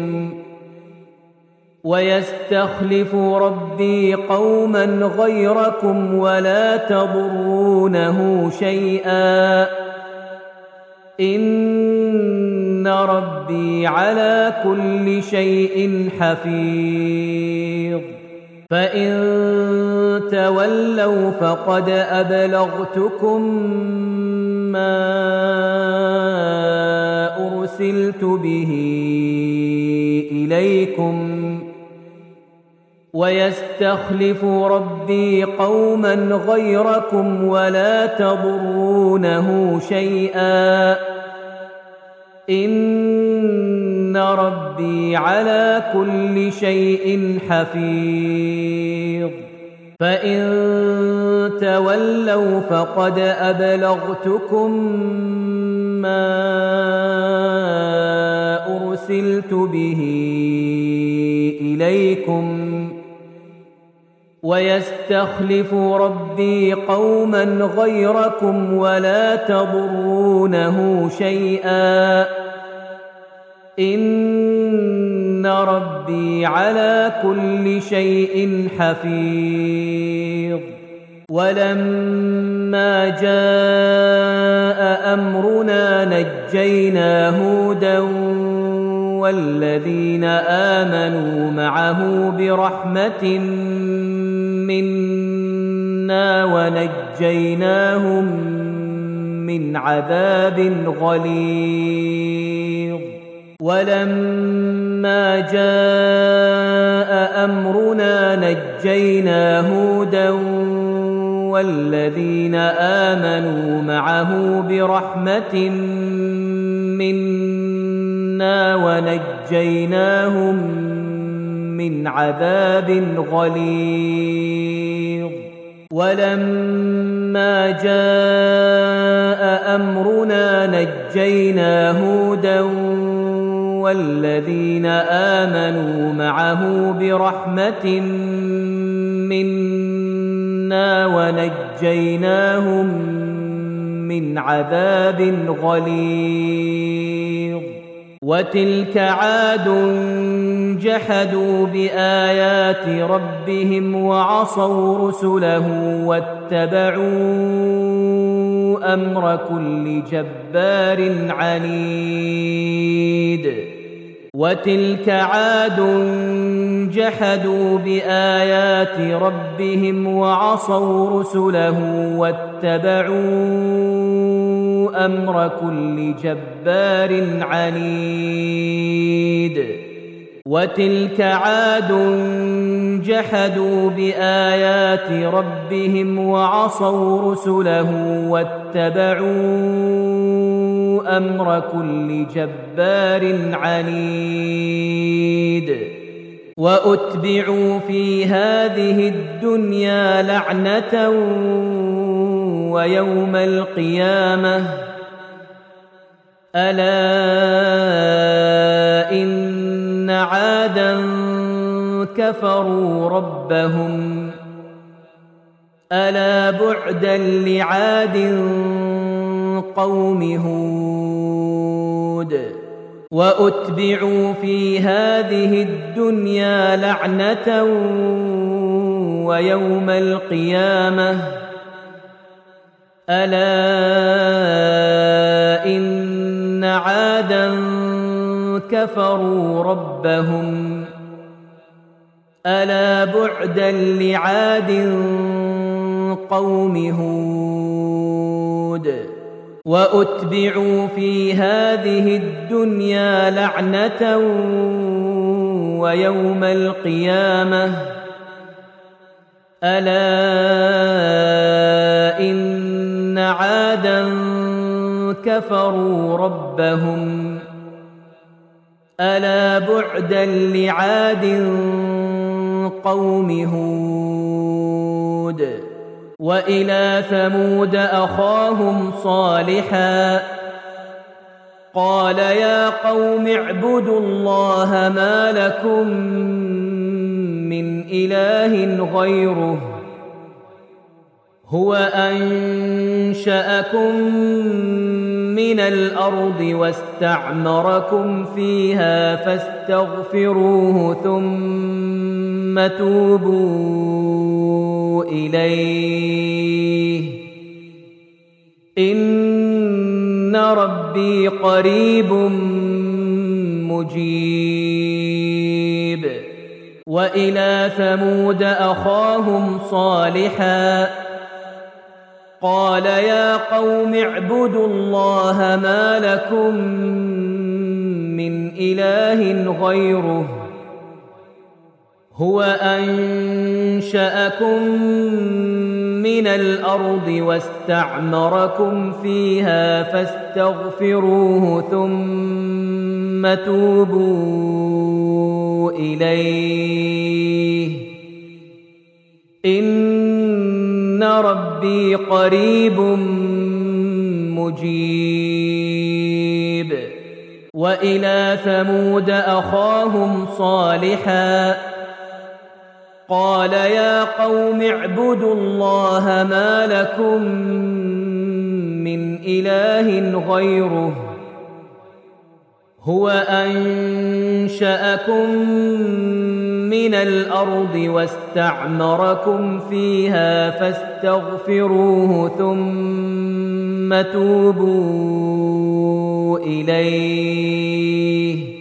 ويستخلف ربي قوما غيركم ولا تضرونه شيئا إن ربي على كل شيء حفيظ فإن تولوا فقد أبلغتكم ما أرسلت به إليكم ويستخلف ربي قوما غيركم ولا تضرونه شيئا إن ربي على كل شيء حفيظ فإن تولوا فقد أبلغتكم ما أرسلت به إليكم ويستخلف ربي قوما غيركم ولا تضرونه شيئا إن ربي على كل شيء حفيظ ولما جاء أمرنا نجينا هودا والذين آمنوا معه برحمة منا ونجيناهم من عذاب غليظ ولما جاء أمرنا نجينا هودا والذين آمنوا معه برحمة منا ونجيناهم من عذاب غليظ ولما جاء أمرنا نجينا هودا والذين آمنوا معه برحمة منا ونجيناهم من عذاب غليظ وتلك عاد جحدوا بآيات ربهم وعصوا رسله واتبعوا أمر كل جبار عنيد وتلك عاد جحدوا بآيات ربهم وعصوا رسله واتبعوا أمر كل جبار عنيد وتلك عاد جحدوا بآيات ربهم وعصوا رسله واتبعوا أمر كل جبار عنيد وأتبعوا في هذه الدنيا لعنة ويوم القيامة ألا إن عادا كفروا ربهم ألا بعدا لعاد قوم هود وأتبعوا في هذه الدنيا لعنة ويوم القيامة ألا إن عادا كفروا ربهم ألا بعدا لعاد قوم هود وأتبعوا في هذه الدنيا لعنة ويوم القيامة ألا إن عادا كفروا ربهم ألا بعدا لعاد قوم هود وإلى ثمود أخاهم صالحا قال يا قوم اعبدوا الله ما لكم من إله غيره هو أنشأكم من الأرض واستعمركم فيها فاستغفروه ثم توبوا إليه إن ربي قريب مجيب وإلى ثمود أخاهم صالحا قال يا قوم اعبدوا الله ما لكم من إله غيره هو أنشأكم من الأرض واستعمركم فيها فاستغفروه ثم توبوا إليه إن ربي قريب مجيب وإلى ثمود أخاهم صالحا قال يا قوم اعبدوا الله ما لكم من إله غيره هو أنشأكم من الأرض واستعمركم فيها فاستغفروه ثم توبوا إليه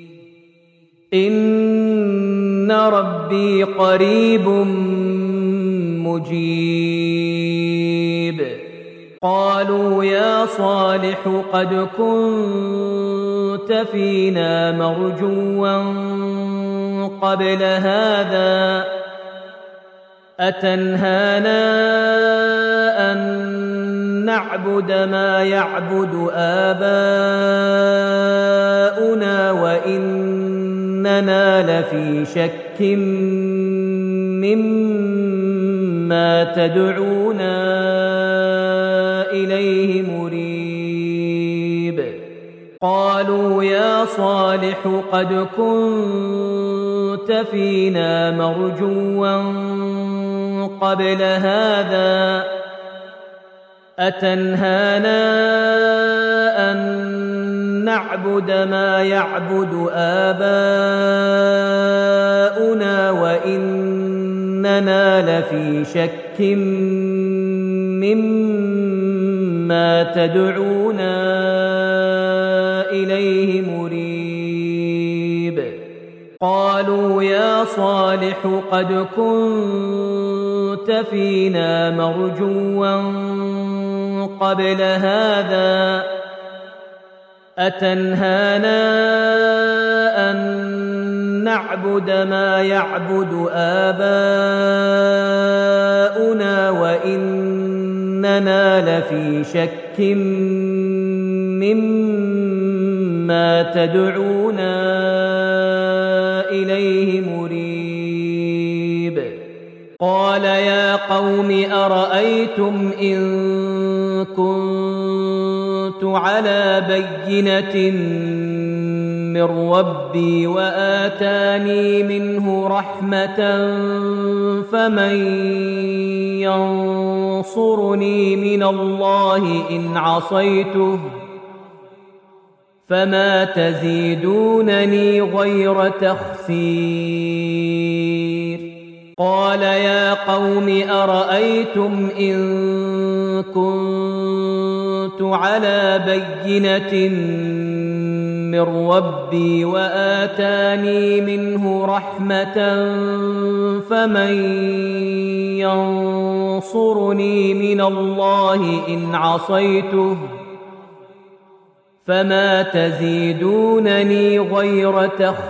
إن ربي قريب مجيب قالوا يا صالح قد كنت فينا مرجوا قبل هذا أتنهانا أن نعبد ما يعبد آباؤنا وإننا لفي شك مما تدعونا إليه مريب قالوا يا صالح قد كنت فينا مرجوا قبل هذا أتنهانا أن نعبد ما يعبد آباؤنا وإننا لفي شك مما تدعونا إليه مريب قالوا يا صالح قد كنت فينا مرجوا قبل هذا أتنهانا أن نعبد ما يعبد آباؤنا وإننا لفي شك مما تدعونا إليه مريب قال يا قوم أرأيتم إن كنت على بينة من ربي وآتاني منه رحمة فمن ينصرني من الله إن عصيته فما تزيدونني غير تخسير قال يا قوم أرأيتم إن كنت على بينة من ربي وآتاني منه رحمة فمن ينصرني من الله إن عصيته فما تزيدونني غير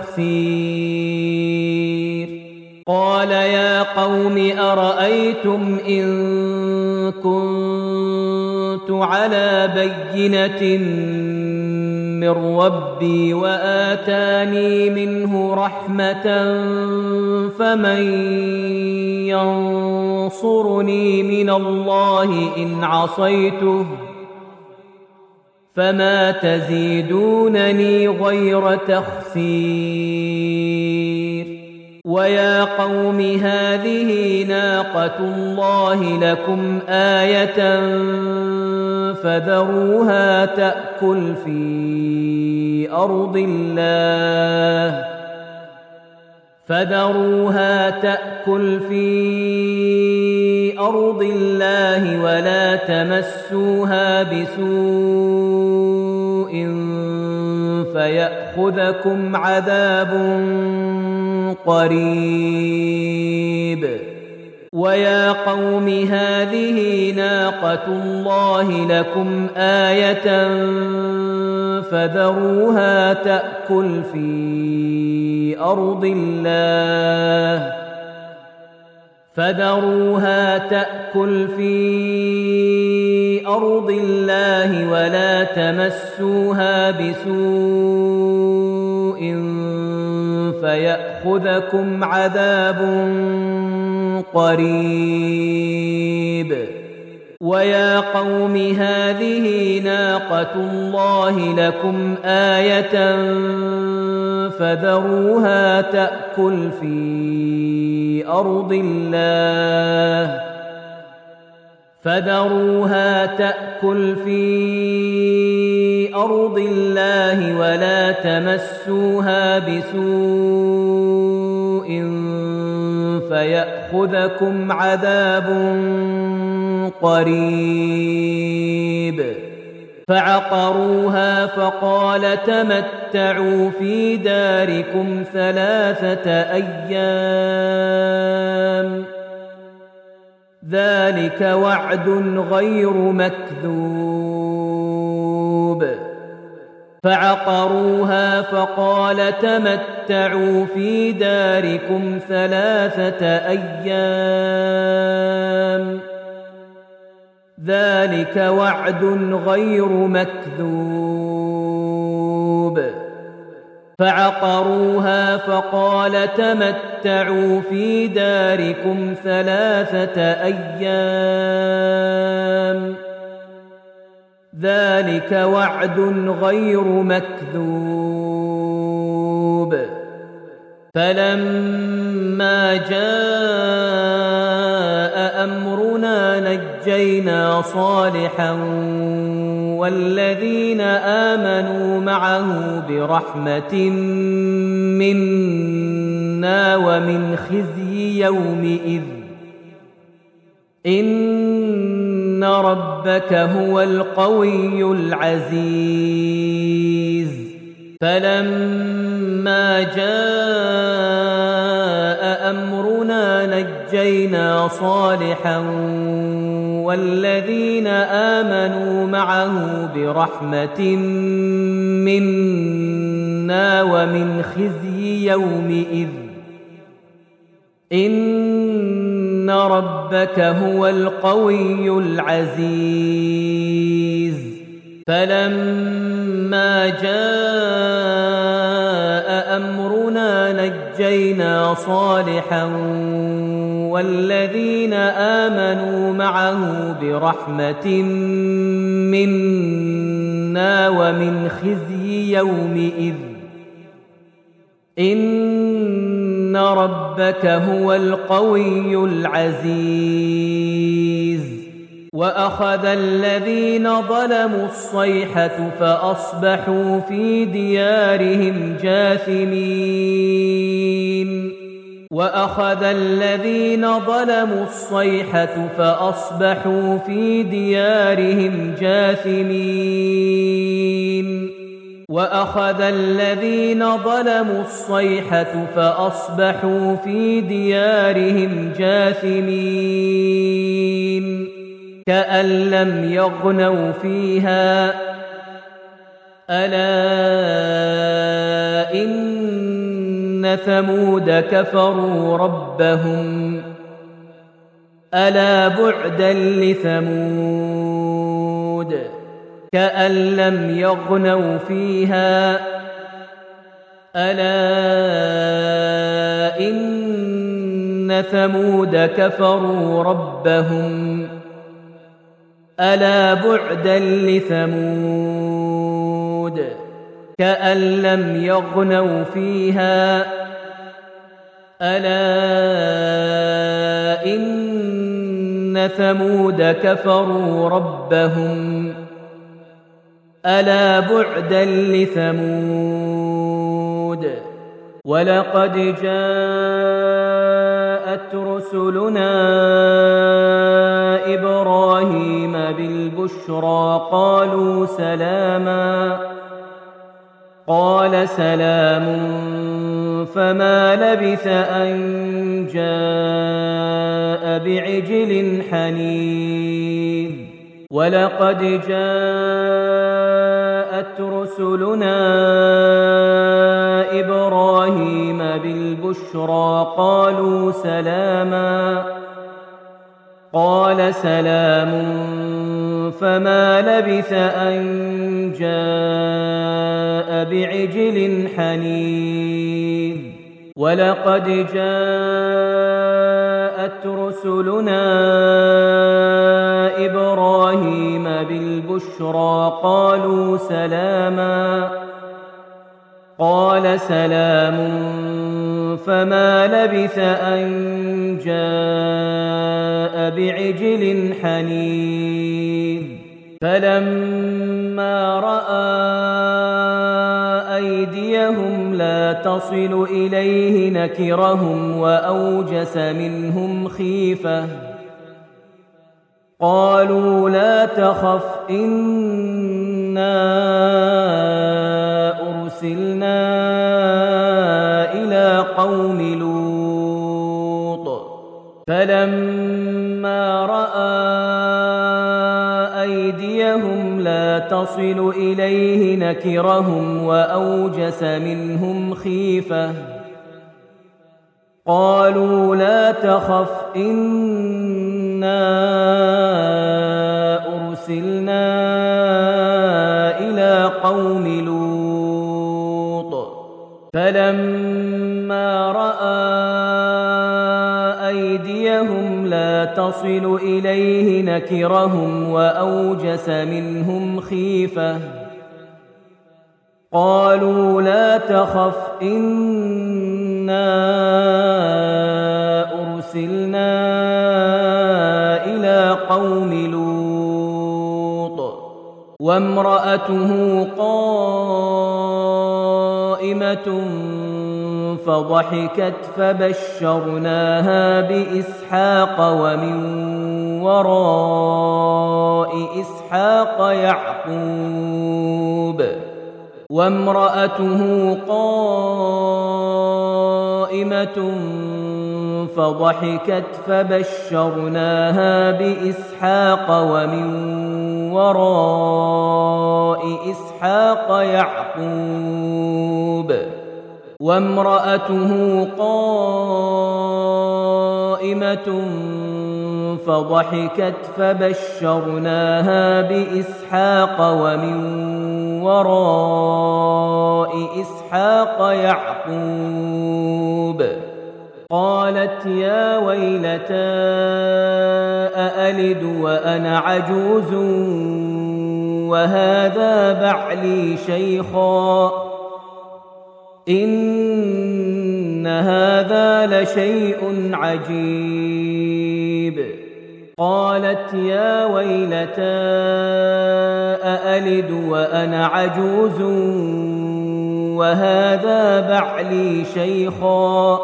تخسير قال يا قوم أرأيتم إن كنت على بينة من ربي وآتاني منه رحمة فمن ينصرني من الله إن عصيته فما تزيدونني غير تخسير ويا قوم هذه ناقة الله لكم آية فذروها تأكل في أرض الله ولا تمسوها بسوء فيأخذكم عذاب قريب ويا قوم هذه ناقة الله لكم آية فذروها تأكل في أرض الله ولا تمسوها بسوء فيأخذكم عذاب قريب ويا قوم هذه ناقة الله لكم آية فذروها تأكل في أرض الله ولا تمسوها بسوء فيأخذكم عذاب قريب فعقروها فقال تمتعوا في داركم 3 أيام ذلك وعد غير مكذوب فعقروها فقال تمتعوا في داركم 3 أيام ذلك وعد غير مكذوب فعقروها فقال تمتعوا في داركم 3 أيام ذلك وعد غير مكذوب فلما جاء أمرنا نجينا صالحا والذين آمنوا معه برحمة منا ومن خزي يومئذ إن ربك هو القوي العزيز فلما جاء أمرنا نجينا صالحا والذين آمنوا معه برحمة منا ومن خزي يومئذ إن ربك هو القوي العزيز فلما جاء أمرنا نجينا صالحا والذين آمنوا معه برحمة منا ومن خزي يومئذ إن ربك هو القوي العزيز وأخذ الذين ظلموا الصيحة فأصبحوا في ديارهم جاثمين وأخذ الذين ظلموا الصيحة فأصبحوا في ديارهم جاثمين وأخذ الذين ظلموا الصيحة فأصبحوا في ديارهم جاثمين كأن لم يغنوا فيها ألا إن ثمود كفروا ربهم ألا بعدا لثمود كأن لم يغنوا فيها ألا إن ثمود كفروا ربهم ألا بعدا لثمود كأن لم يغنوا فيها ألا إن ثمود كفروا ربهم ألا بعدا لثمود ولقد جاءت رسلنا إبراهيم بالبشرى قالوا سلاما قال سلام فما لبث أن جاء بعجل حنيذ ولقد جاءت رسلنا إبراهيم بالبشرى قالوا سلاما قال سلام فما لبث أن جاء بعجل حنيذ ولقد جاءت رسلنا إبراهيم بالبشرى قالوا سلاما قال سلام فما لبث أن جاء بعجل حنيذ فلما رأى أيديهم لا تصل إليه نكرهم وأوجس منهم خيفة قالوا لا تخف إنا أرسلنا إلى قوم لوط فلما رأى أيديهم لا تصل إليه نكرهم وأوجس منهم خيفة قالوا لا تخف إنا أرسلنا إلى قوم لوط فلما رأى أيديهم لا تصل إليه نكرهم وأوجس منهم خيفة قالوا لا تخف إنا أرسلنا إلى قوم لوط وامرأته قائمة فضحكت فبشرناها بإسحاق ومن وراء إسحاق يعقوب وامرأته قائمة فضحكت فبشرناها بإسحاق ومن وراء إسحاق يعقوب وامرأته قائمة فضحكت فبشرناها بإسحاق ومن وراء إسحاق يعقوب قالت يا ويلتى أألد وأنا عجوز وهذا بعلي شيخا إن هذا لشيء عجيب قالت يا ويلتى أألد وأنا عجوز وهذا بعلي شيخا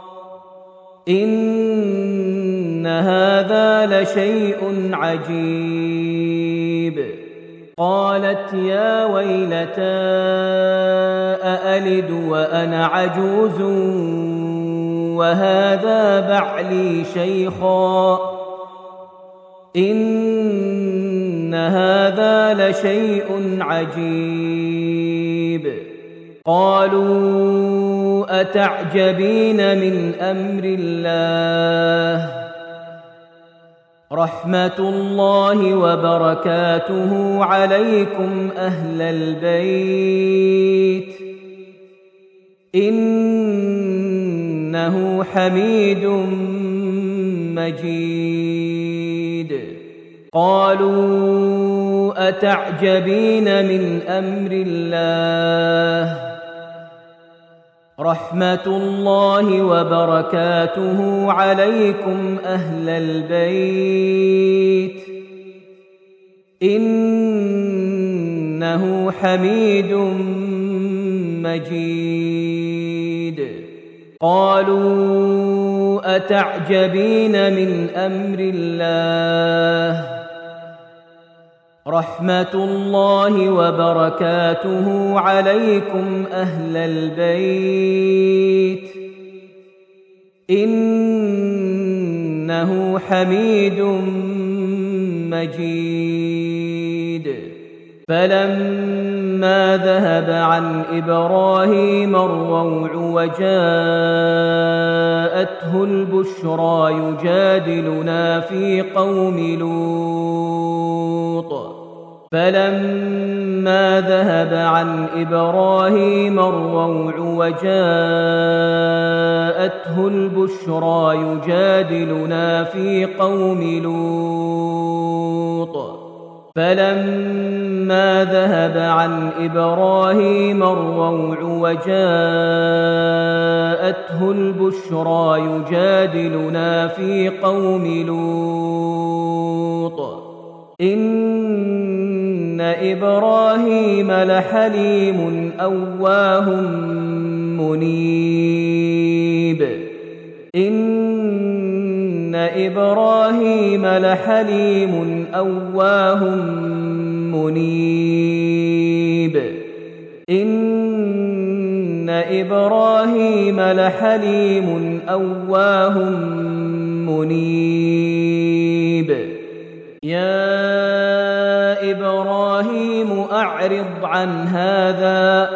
إن هذا لشيء عجيب قالت يا ويلتى أألد وأنا عجوز وهذا بعلي شيخا إن هذا لشيء عجيب قالوا أتعجبين من أمر الله رحمة الله وبركاته عليكم أهل البيت إنه حميد مجيد قالوا أتعجبين من أمر الله رحمة الله وبركاته عليكم أهل البيت إنه حميد مجيد قالوا أتعجبين من أمر الله رحمة الله وبركاته عليكم أهل البيت إنه حميد مجيد فلما ذهب عن إبراهيم الروع وجاءته البشرى يجادلنا في قوم لوط فلما ذهب عن إبراهيم الروع وجاءته البشرى يجادلنا في قوم لوط فلما ذهب عن إبراهيم الروع وجاءته البشرى يجادلنا في قوم لوط إن إبراهيم لحليم أواه منيب إن إبراهيم لحليم أواه منيب إن إبراهيم لحليم أواه منيب يا إبراهيم أعرض عن هذا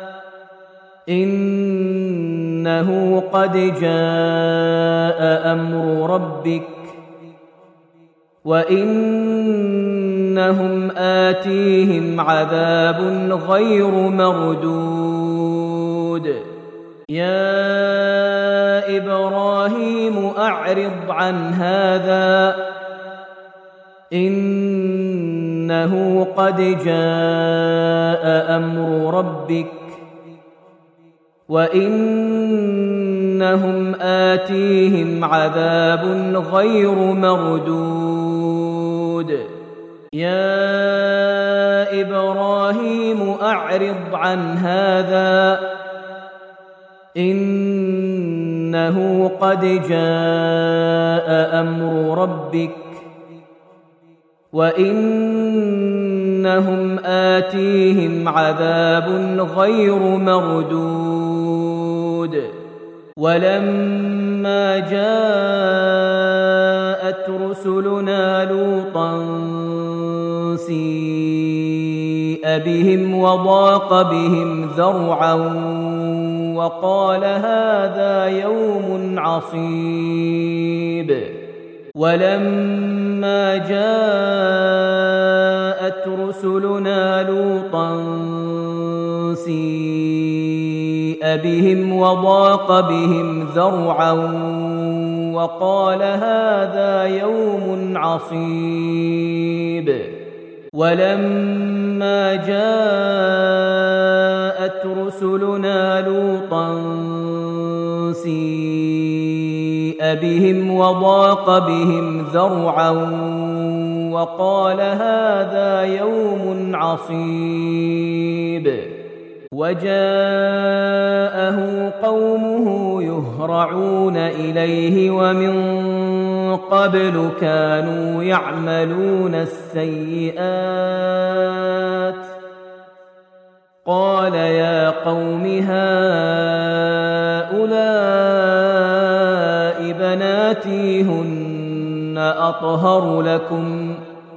إنه قد جاء أمر ربك وإنهم آتيهم عذاب غير مردود يا إبراهيم أعرض عن هذا إنه قد جاء أمر ربك وإنهم آتيهم عذاب غير مردود يا إبراهيم أعرض عن هذا إنه قد جاء أمر ربك وإنهم آتيهم عذاب غير مردود ولما جاءت رسلنا لوطا سيء بهم وضاق بهم ذرعا وقال هذا يوم عصيب ولما جاءت رسلنا لوطا سيء بهم وضاق بهم ذرعا وقال هذا يوم عصيب ولما جاءت رسلنا لوطا سيء بهم وضاق بهم ذرعا وقال هذا يوم عصيب وجاءه قومه يهرعون إليه ومن قبل كانوا يعملون السيئات قال يا قوم هؤلاء بناتي هن أطهر لكم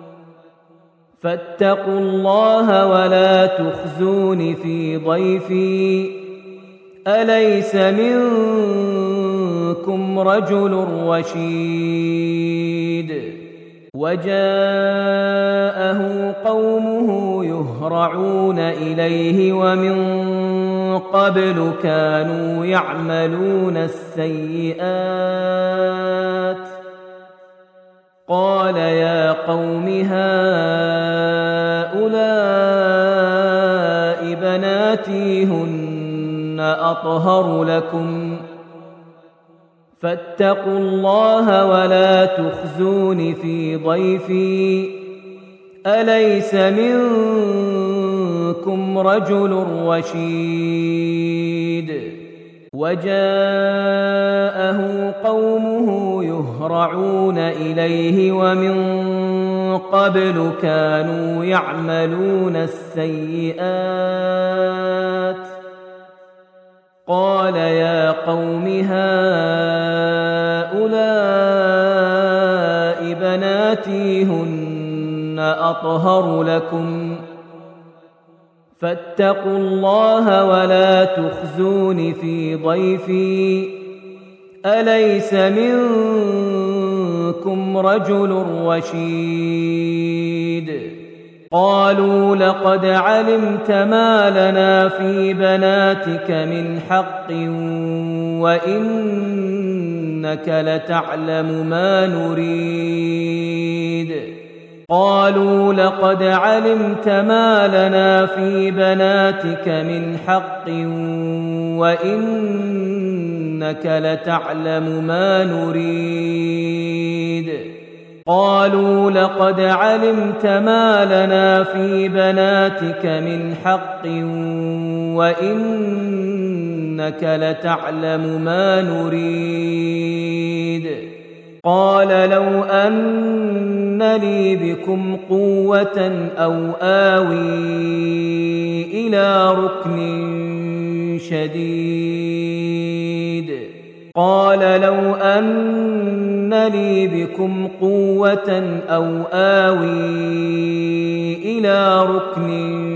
فاتقوا الله ولا تخزون في ضيفي أليس منكم رجل رشيد وجاءه قومه يهرعون إليه ومن قبل كانوا يعملون السيئات قال يا قوم هؤلاء بناتي هن أطهر لكم فاتقوا الله ولا تخزون في ضيفي أليس منكم رجل رشيد وجاءه قومه يهرعون إليه ومن قبل كانوا يعملون السيئات قال يا قوم هؤلاء بناتي هن أطهر لكم فاتقوا الله ولا تخزون في ضيفي أليس منكم رجل رشيد قالوا لقد علمت ما لنا في بناتك من حق وإنك لتعلم ما نريد قالوا لقد علمت ما لنا في بناتك من حق وإنك لتعلم ما نريد قالوا لقد علمت ما لنا في بناتك من حق وإنك لتعلم ما نريد قال لو أن لي بكم قوة أو آوي إلى ركن شديد قال لو أن لي بكم قوة أو آوي إلى ركن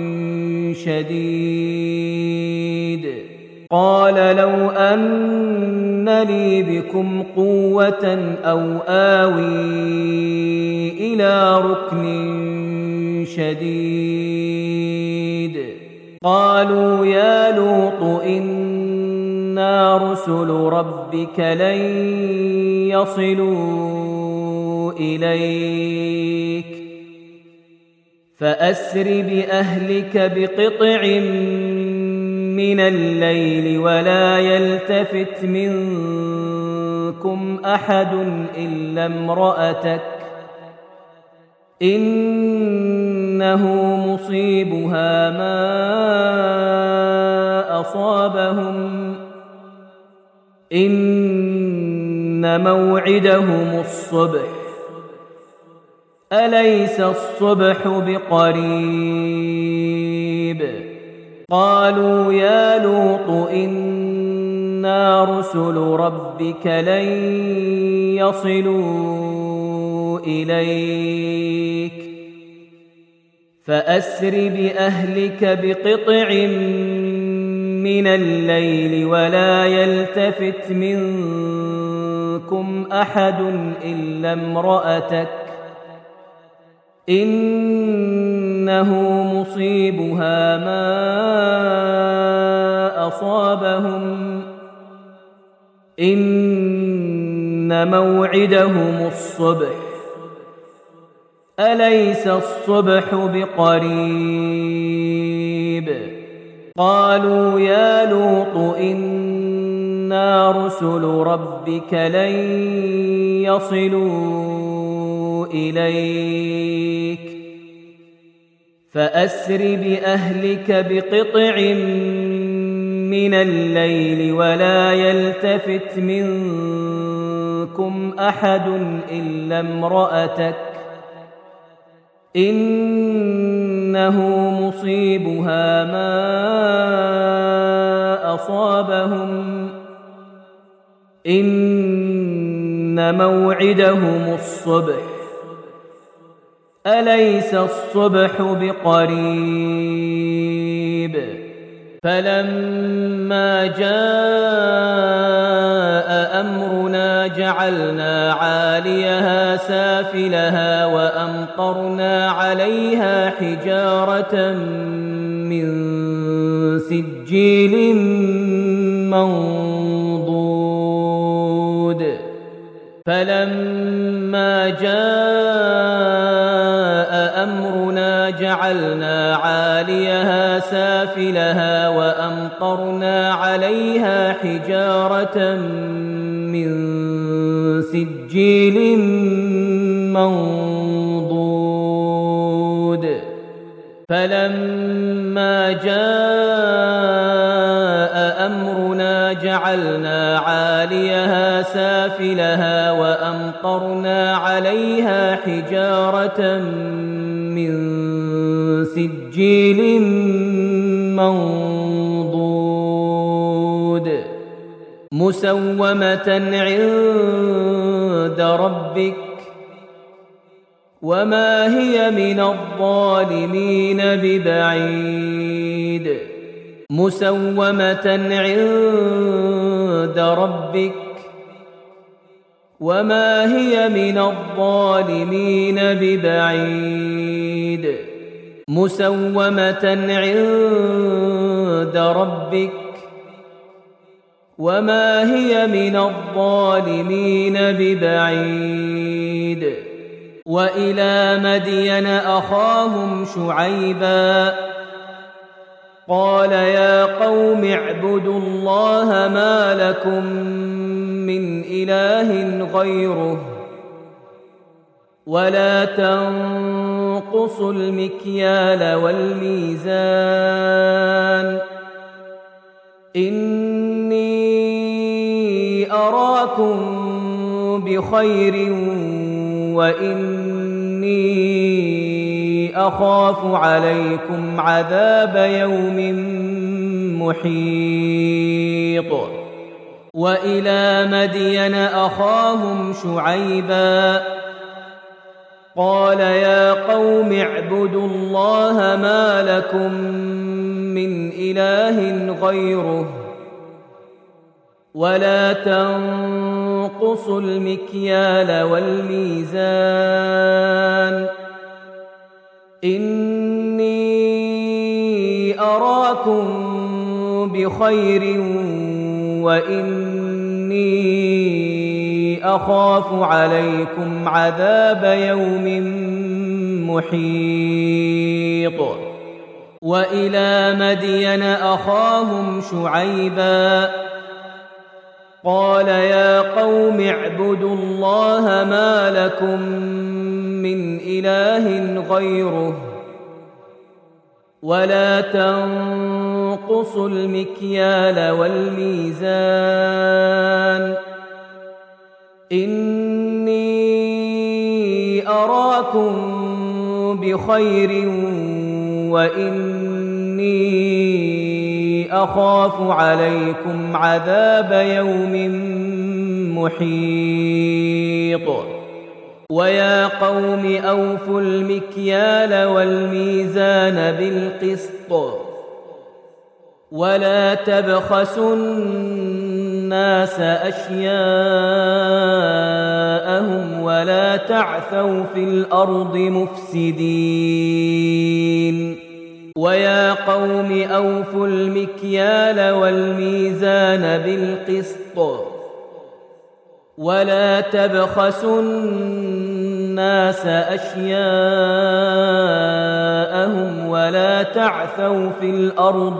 شديد قال لو أن لي بكم قوة أو آوي إلى ركن شديد قالوا يا لوط إنا رسل ربك لن يصلوا إليك فأسر بأهلك بقطع من الليل ولا يلتفت منكم أحد إلا امرأتك إنه مصيبها ما أصابهم إن موعدهم الصبح أليس الصبح بقريب قالوا يا لوط إنا رسل ربك لن يصلوا إليك فأسر بأهلك بقطع من الليل ولا يلتفت منكم أحد إلا امرأتك إنه مصيبها ما أصابهم إن موعدهم الصبح أليس الصبح بقريب قالوا يا لوط إنا رسل ربك لن يصلوا إليك فأسر بأهلك بقطع من الليل ولا يلتفت منكم أحد إلا امرأتك إنه مصيبها ما أصابهم إن موعدهم الصبح أليس الصبح بقريب فلما جاء أمرنا جعلنا عاليها سافلها وأمطرنا عليها حجارة من سجيل منضود فلما جاء أمرنا جعلنا عاليها سافلها وأمطرنا عليها حجارة من سجيل منضود فلما جاء أمرنا جعلنا عاليها سافلها وأمطرنا عليها حجارة من سجيل منضود مسومة عند ربك وما هي من الظالمين ببعيد مسومة عند ربك وما هي من الظالمين ببعيد مسومة عند ربك وما هي من الظالمين ببعيد وإلى مدين أخاهم شعيبا قال يا قوم اعبدوا الله ما لكم من إله غيره ولا تنقصوا المكيال والميزان إني أراكم بخير وإني أخاف عليكم عذاب يوم محيط وإلى مدين أخاهم شعيبا قال يا قوم اعبدوا الله ما لكم من إله غيره ولا تنقصوا المكيال والميزان إني أراكم بخير وإني أخاف عليكم عذاب يوم محيط وإلى مدين أخاهم شعيبا قال يا قوم اعبدوا الله ما لكم من إله غيره ولا تنقصوا المكيال والميزان إني أراكم بخير وإني أخاف عليكم عذاب يوم محيط ويا قوم أوفوا المكيال والميزان بالقسط ولا تبخسوا الناس أشياءهم ولا تعثوا في الأرض مفسدين ويا قوم أوفوا المكيال والميزان بالقسط ولا تبخسوا الناس أشياءهم ولا تعثوا في الأرض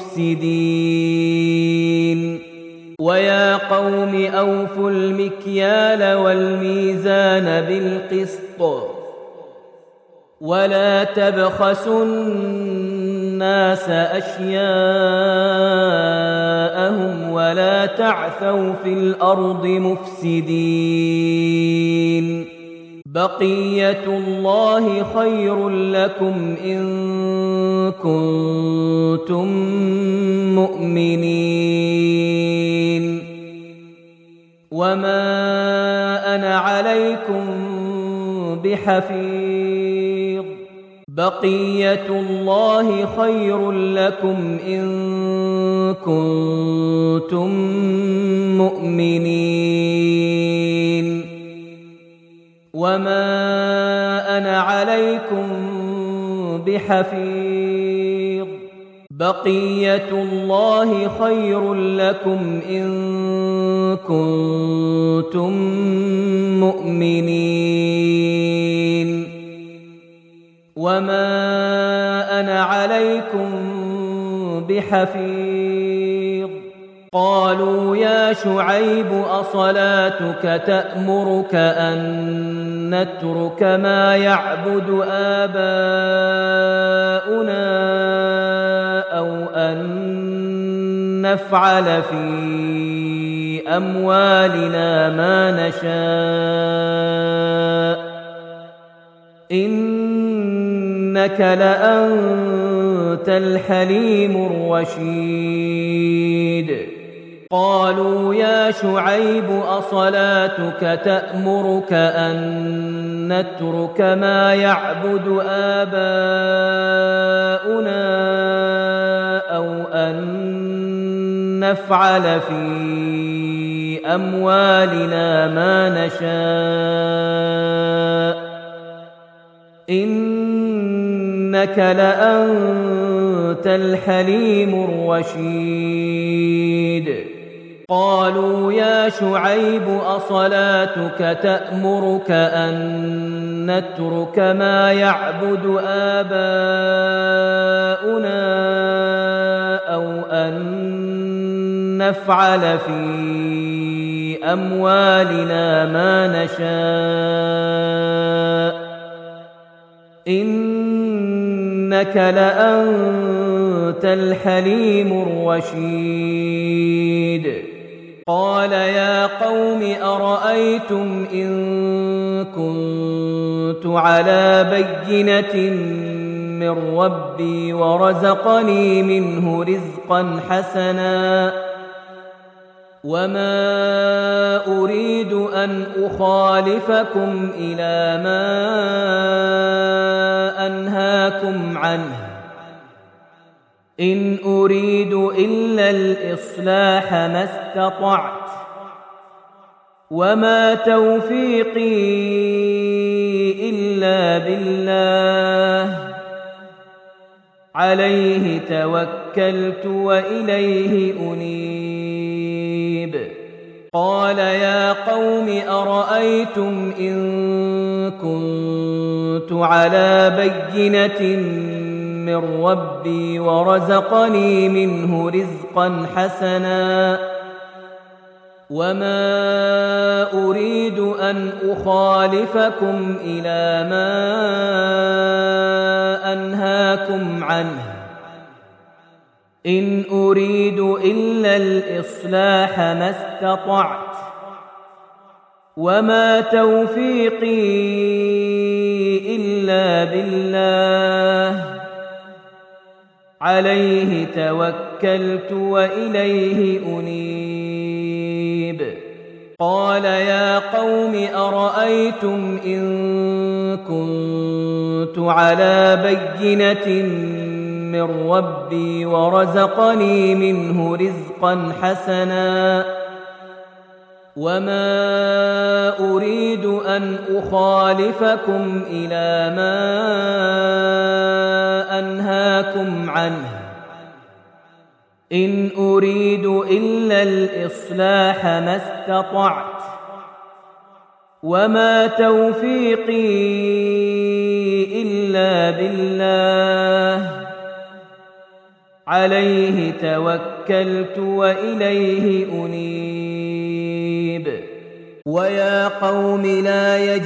مفسدين ويا قوم أوفوا المكيال والميزان بالقسط ولا تبخسوا الناس أشياءهم ولا تعثوا في الأرض مفسدين بقية الله خير لكم إن كنتم مؤمنين وما أنا عليكم بحفيظ بقية الله خير لكم إن كنتم مؤمنين وما أنا عليكم بحفيظ بقية الله خير لكم إن كنتم مؤمنين وما أنا عليكم بحفيظ قالوا يا شعيب أصلاتك تأمرك أن نترك ما يعبد آباؤنا أو أن نفعل في أموالنا ما نشاء إنك لأنت الحليم الرشيد قالوا يا شعيب أصلاتك تأمرك أن نترك ما يعبد آباؤنا أو أن نفعل في أموالنا ما نشاء إنك لأنت الحليم الرشيد قالوا يا شعيب أصلاتك تأمرك أن نترك ما يعبد آباؤنا أو أن نفعل في أموالنا ما نشاء إنك لأنت الحليم الرشيد قال يا قوم أرأيتم إن كنت على بينة من ربي ورزقني منه رزقا حسنا وما أريد أن أخالفكم إلى ما أنهاكم عنه إن أريد إلا الإصلاح ما استطعت وما توفيقي إلا بالله عليه توكلت وإليه أنيب قال يا قوم أرأيتم إن كنت على بينة من ربي ورزقني منه رزقا حسنا وما أريد أن أخالفكم إلى ما أنهاكم عنه إن أريد إلا الإصلاح ما استطعت وما توفيقي إلا بالله عليه توكلت وإليه أنيب قال يا قوم أرأيتم إن كنت على بينة من ربي ورزقني منه رزقا حسنا وما أريد أن أخالفكم إلى ما أنهاكم عنه إن أريد إلا الإصلاح ما استطعت وما توفيقي إلا بالله عليه توكلت وإليه أنيب ويا قوم لا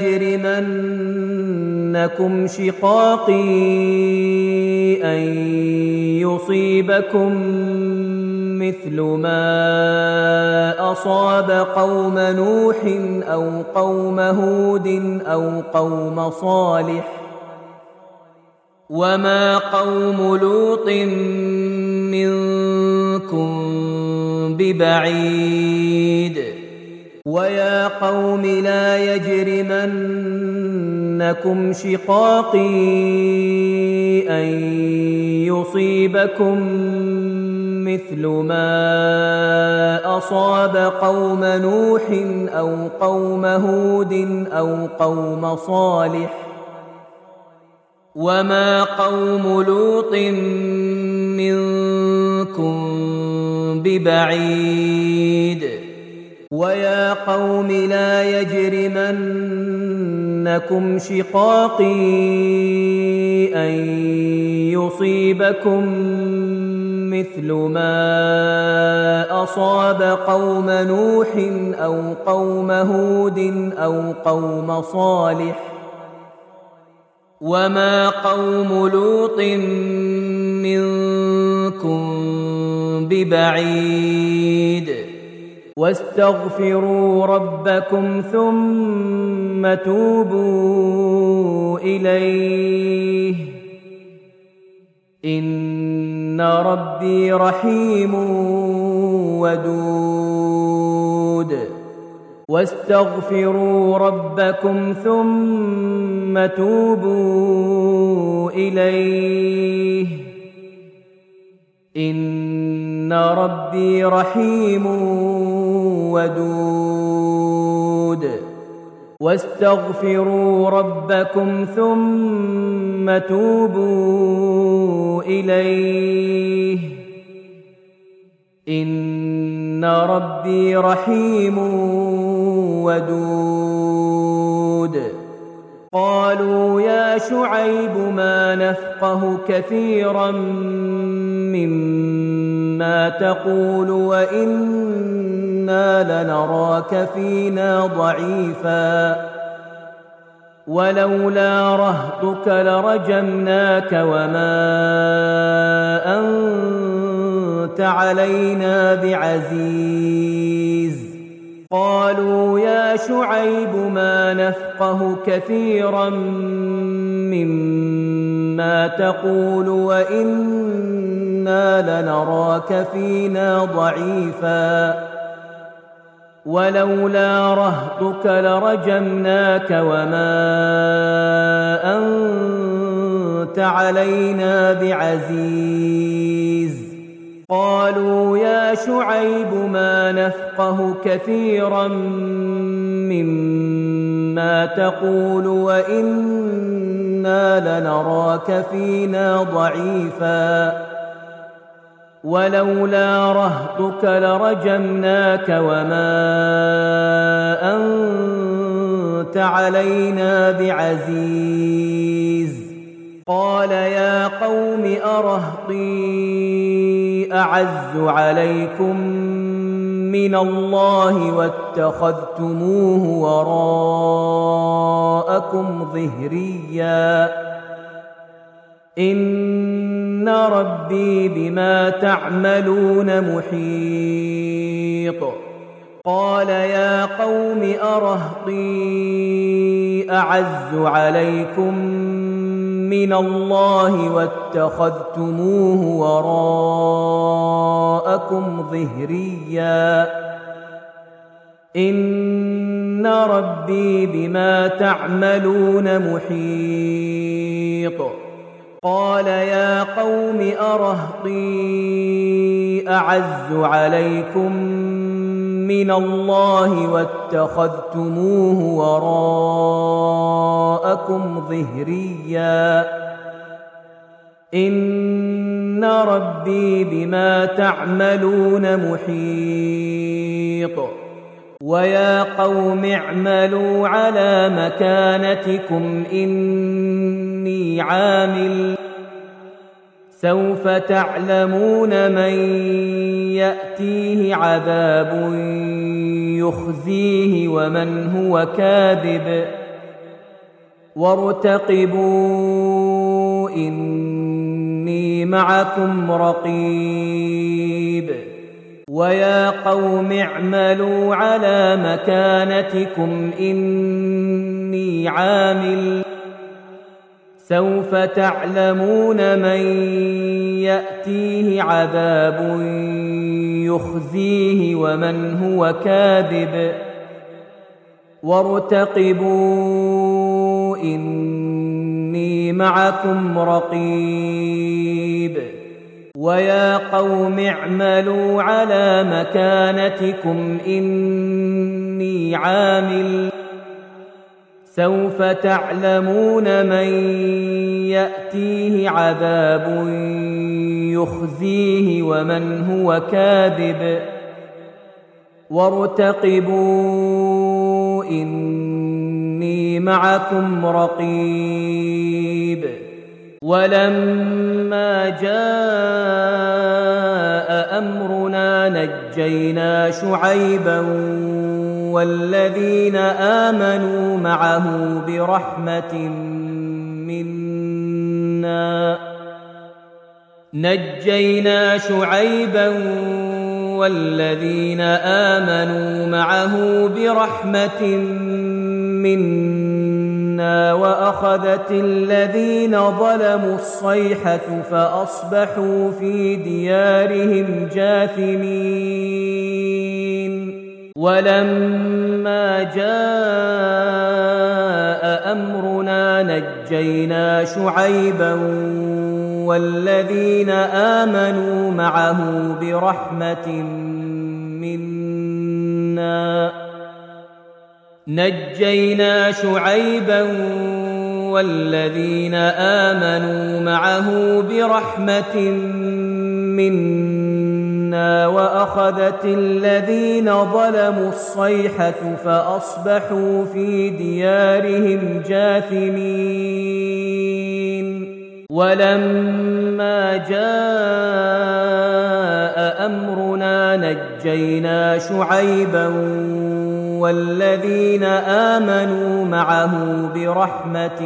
يجرمنكم شقاقي أن يصيبكم مثل ما أصاب قوم نوح أو قوم هود أو قوم صالح وما قوم لوط منكم ببعيد ويا قوم لا يجرمنكم شقاقي أن يصيبكم مثل ما أصاب قوم نوح أو قوم هود أو قوم صالح وما قوم لوط منكم ببعيد ويا قوم لا يجرمنكم شقاقي أن يصيبكم مثل ما أصاب قوم نوح أو قوم هود أو قوم صالح وما قوم لوط منكم ببعيد واستغفروا ربكم ثم توبوا إليه إن ربي رحيم ودود واستغفروا ربكم ثم توبوا إليه إن ربي رحيم ودود واستغفروا ربكم ثم توبوا إليه إن ربي رحيم ودود قالوا يا شعيب ما نفقه كثيرا مما تقول وإنا لنراك فينا ضعيفا ولولا رهطك لرجمناك وما أنت علينا بعزيز قالوا يا شعيب ما نفقه كثيرا مما تقول وإنا لنراك فينا ضعيفا ولولا رهطك لرجمناك وما أنت علينا بعزيز قالوا يا شعيب ما نفقه كثيرا مما تقول وإنا لنراك فينا ضعيفا ولولا رهطك لرجمناك وما أنت علينا بعزيز قال يا قوم أرهطي أعز عليكم من الله واتخذتموه وراءكم ظهريا إن ربي بما تعملون محيط قال يا قوم أرهطي أعز عليكم من الله واتخذتموه وراءكم ظهريا إن ربي بما تعملون محيط قال يا قوم أرهطي أعز عليكم من الله واتخذتموه وراءكم ظهريا إن ربي بما تعملون محيط ويا قوم اعملوا على مكانتكم إني عامل سوف تعلمون من يأتيه عذاب يخزيه ومن هو كاذب وارتقبوا إني معكم رقيب ويا قوم اعملوا على مكانتكم إني عامل سوف تعلمون من يأتيه عذاب يخزيه ومن هو كاذب وارتقبوا إني معكم رقيب ويا قوم اعملوا على مكانتكم إني عامل سوف تعلمون من يأتيه عذاب يخزيه ومن هو كاذب وارتقبوا إني معكم رقيب ولما جاء أمرنا نجينا شعيبا والذين آمنوا معه برحمة منا وأخذت الذين ظلموا الصيحة فأصبحوا في ديارهم جاثمين ولما جاء أمرنا نجينا شعيبا والذين آمنوا معه برحمة منا وأخذت الذين ظلموا الصيحة فأصبحوا في ديارهم جاثمين ولما جاء أمرنا نجينا شعيبا والذين آمنوا معه برحمة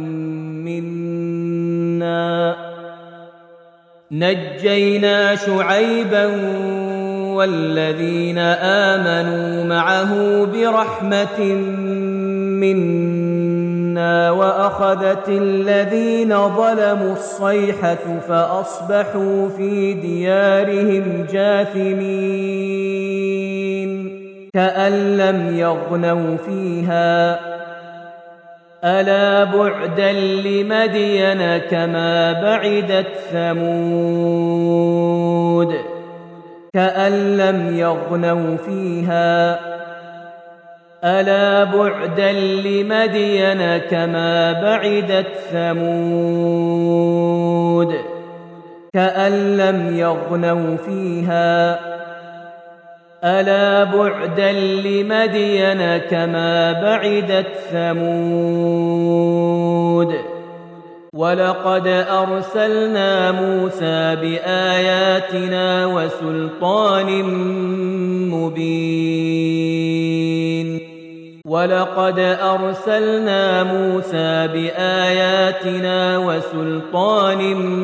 منا وأخذت الذين ظلموا الصيحة فأصبحوا في ديارهم جاثمين كأن لم يغنوا فيها ألا بعدا لمدين كما بعدت ثمود كأن لم يغنوا فيها ألا بعدا لمدين كما بعدت ثمود كأن لم يغنوا فيها ألا بعدا لمدين كما بعدت ثمود ولقد أرسلنا موسى بآياتنا وسلطان مبين ولقد أرسلنا موسى بآياتنا وسلطان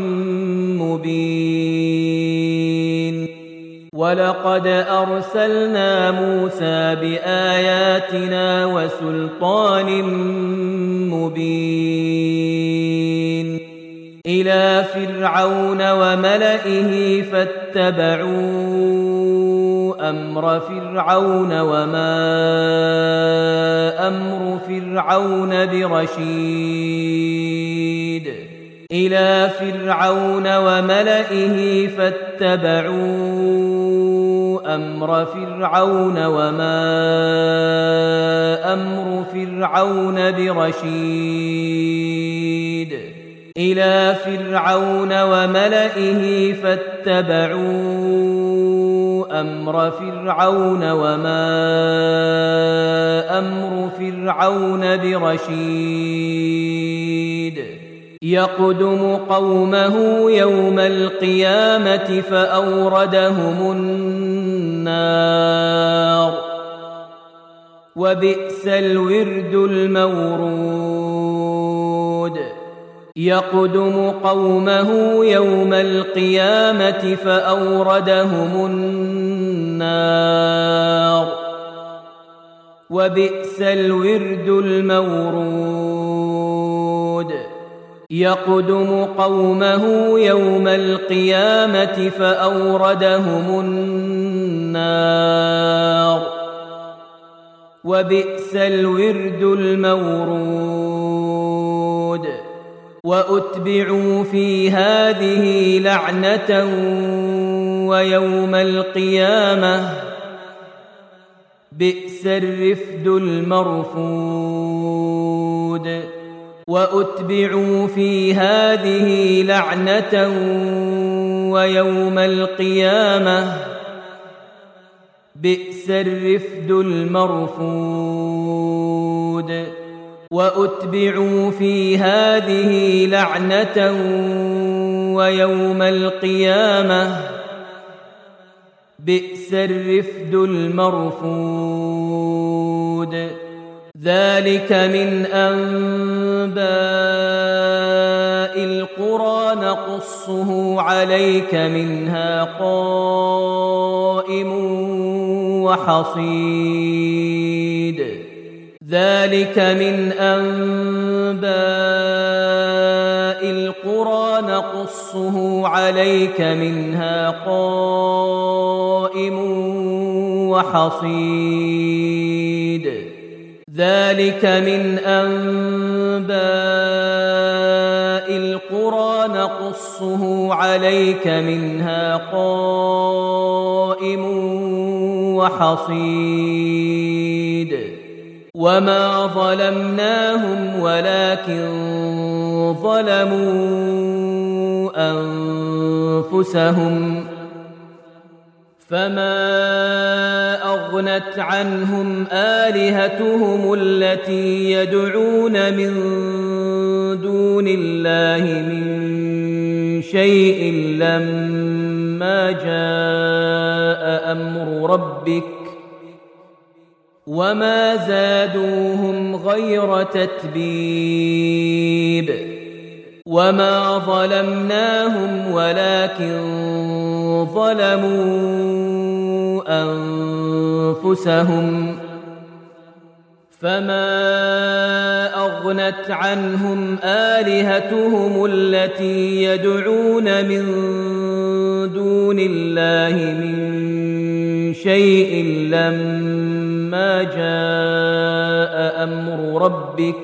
مبين ولقد أرسلنا موسى بآياتنا وسلطان مبين إلى فرعون وملئه فاتبعوا أمر فرعون وما أمر فرعون برشيد إلى فرعون وملئه فاتبعوا أمر فرعون وما أمر فرعون برشيد إلى فرعون وملئه فاتبعوا أمر فرعون وما أمر فرعون برشيد يقدم قومه يوم القيامة فأوردهم النار وبئس الورد المورود يقدم قومه يوم القيامة فأوردهم النار وبئس الورد المورود يقدم قومه يوم القيامة فأوردهم النار وبئس الورد المورود وأتبعوا في هذه لعنة ويوم القيامة بئس الرفد المرفود وأتبعوا في هذه لعنة ويوم القيامة بئس الرفد المرفود وأتبعوا في هذه لعنة ويوم القيامة بئس الرفد المرفود ذلك من أنباء القرى نقصه عليك منها قائم وحصيد ذلك من أنباء القرى نقصه عليك منها قائم وحصيد ذلك من أنباء القرى نقصه عليك منها قائم وحصيد وما ظلمناهم ولكن ظلموا أنفسهم فما أغنت عنهم آلهتهم التي يدعون من دون الله من شيء لما جاء أمر ربك وما زادوهم غير تتبيب وما ظلمناهم ولكن ظلموا أنفسهم فما أغنت عنهم آلهتهم التي يدعون من دون الله من شيء لما جاء أمر ربك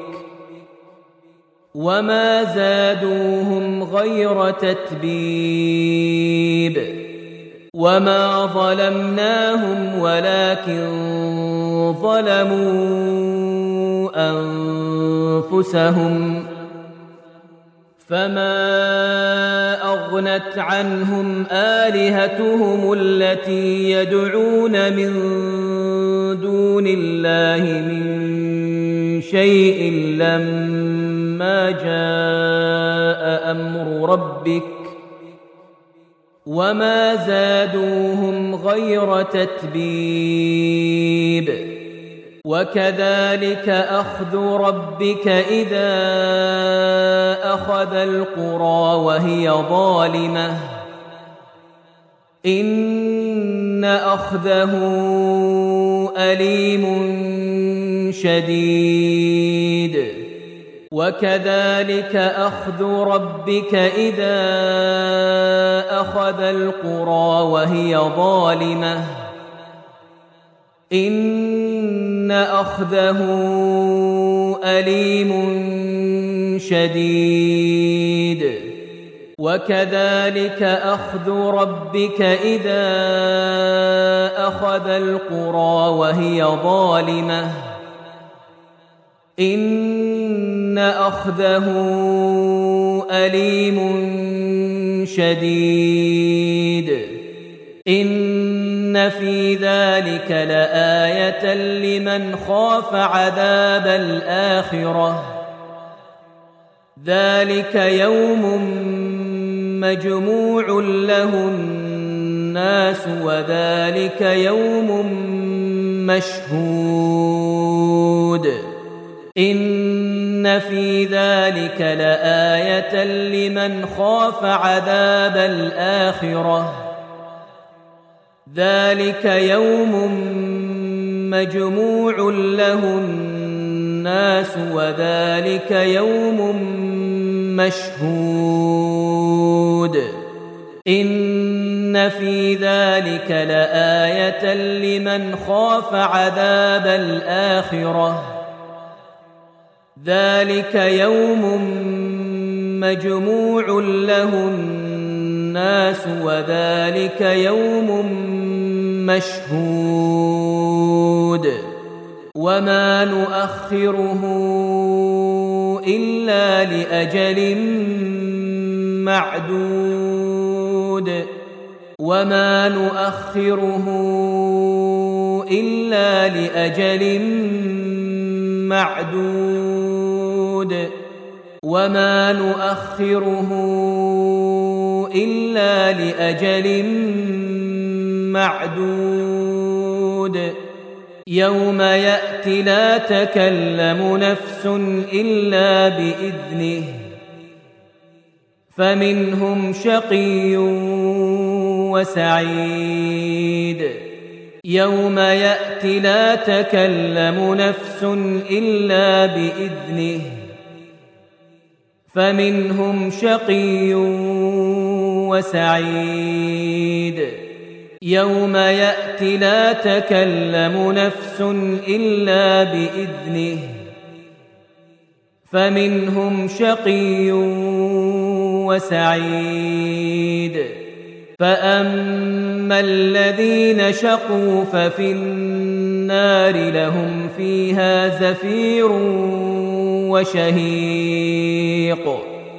وما زادوهم غير تتبيب وما ظلمناهم ولكن ظلموا أنفسهم فما أغنت عنهم آلهتهم التي يدعون من دون الله من شيء لما جاء أمر ربك وما زادوهم غير تتبيب وكذلك أخذ ربك إذا أخذ القرى وهي ظالمة إن أخذه أليم شديد وكذلك أخذ ربك إذا أخذ القرى وهي ظالمة إن أخذه أليم شديد وكذلك أخذ ربك إذا أخذ القرى وهي ظالمة إن أخذه أليم شديد إن في ذلك لآية لمن خاف عذاب الآخرة ذلك يوم مجموع له الناس وذلك يوم مشهود إن في ذلك لآية لمن خاف عذاب الآخرة ذلك يوم مجموع له الناس وذلك يوم مشهود إن في ذلك لآية لمن خاف عذاب الآخرة ذلك يوم مجموع له الناس وذلك يوم مشهود وما نؤخره إلا لأجل معدود وما نؤخره إلا لأجل معدود وما نؤخره إلا لأجل معدود يوم يأتي لا تكلم نفس إلا بإذنه فمنهم شقي وسعيد يوم يأتي لا تكلم نفس إلا بإذنه فمنهم شقي وسعيد يوم يأتي لا تكلم نفس إلا بإذنه فمنهم شقي وسعيد فأما الذين شقوا ففي النار لهم فيها زفير وشهيق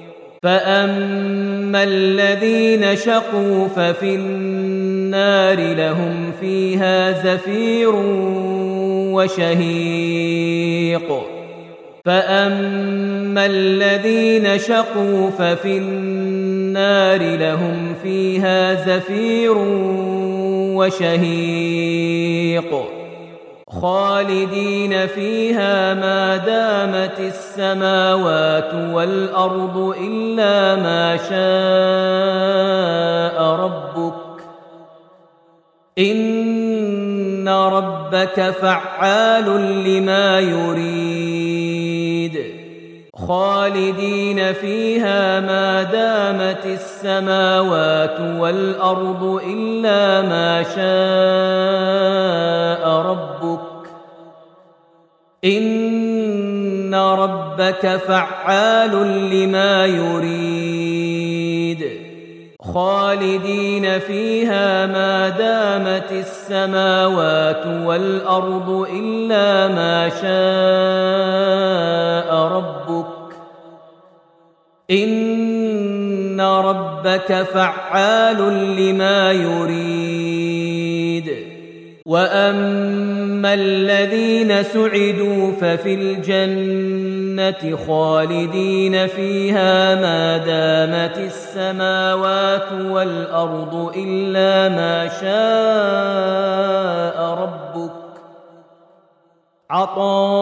فأما الذين شقوا ففي النار لهم فيها زفير وشهيق فأما الذين شقوا ففي النار لهم فيها زفير وشهيق خالدين فيها ما دامت السماوات والأرض إلا ما شاء ربك إن ربك فعال لما يريد خالدين فيها ما دامت السماوات والأرض إلا ما شاء ربك إن ربك فعال لما يريد خالدين فيها ما دامت السماوات والأرض إلا ما شاء ربك إن ربك فعال لما يريد وأما الذين سعدوا ففي الجنة خالدين فيها ما دامت السماوات والأرض إلا ما شاء ربك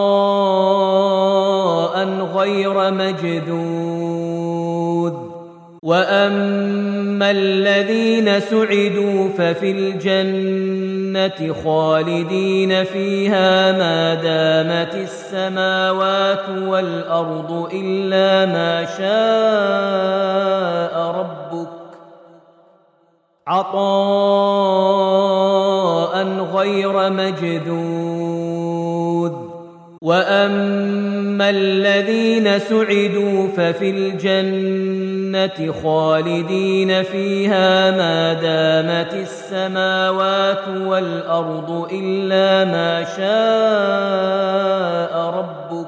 عطاء غير مجذوذ وأما الذين سعدوا ففي الجنة خالدين فيها ما دامت السماوات والأرض إلا ما شاء ربك عطاء غير مجذوذ. وأما الذين سعدوا ففي الجنة خالدين فيها ما دامت السماوات والأرض إلا ما شاء ربك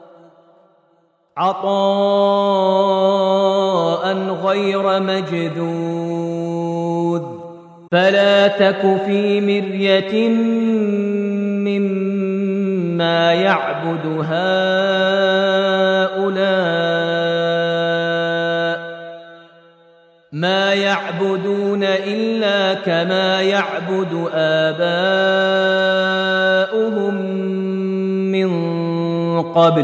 عطاء غير مجذوذ. فلا تك في مرية مما يعبد هؤلاء ما يعبدون إلا كما يعبد آباؤهم من قبل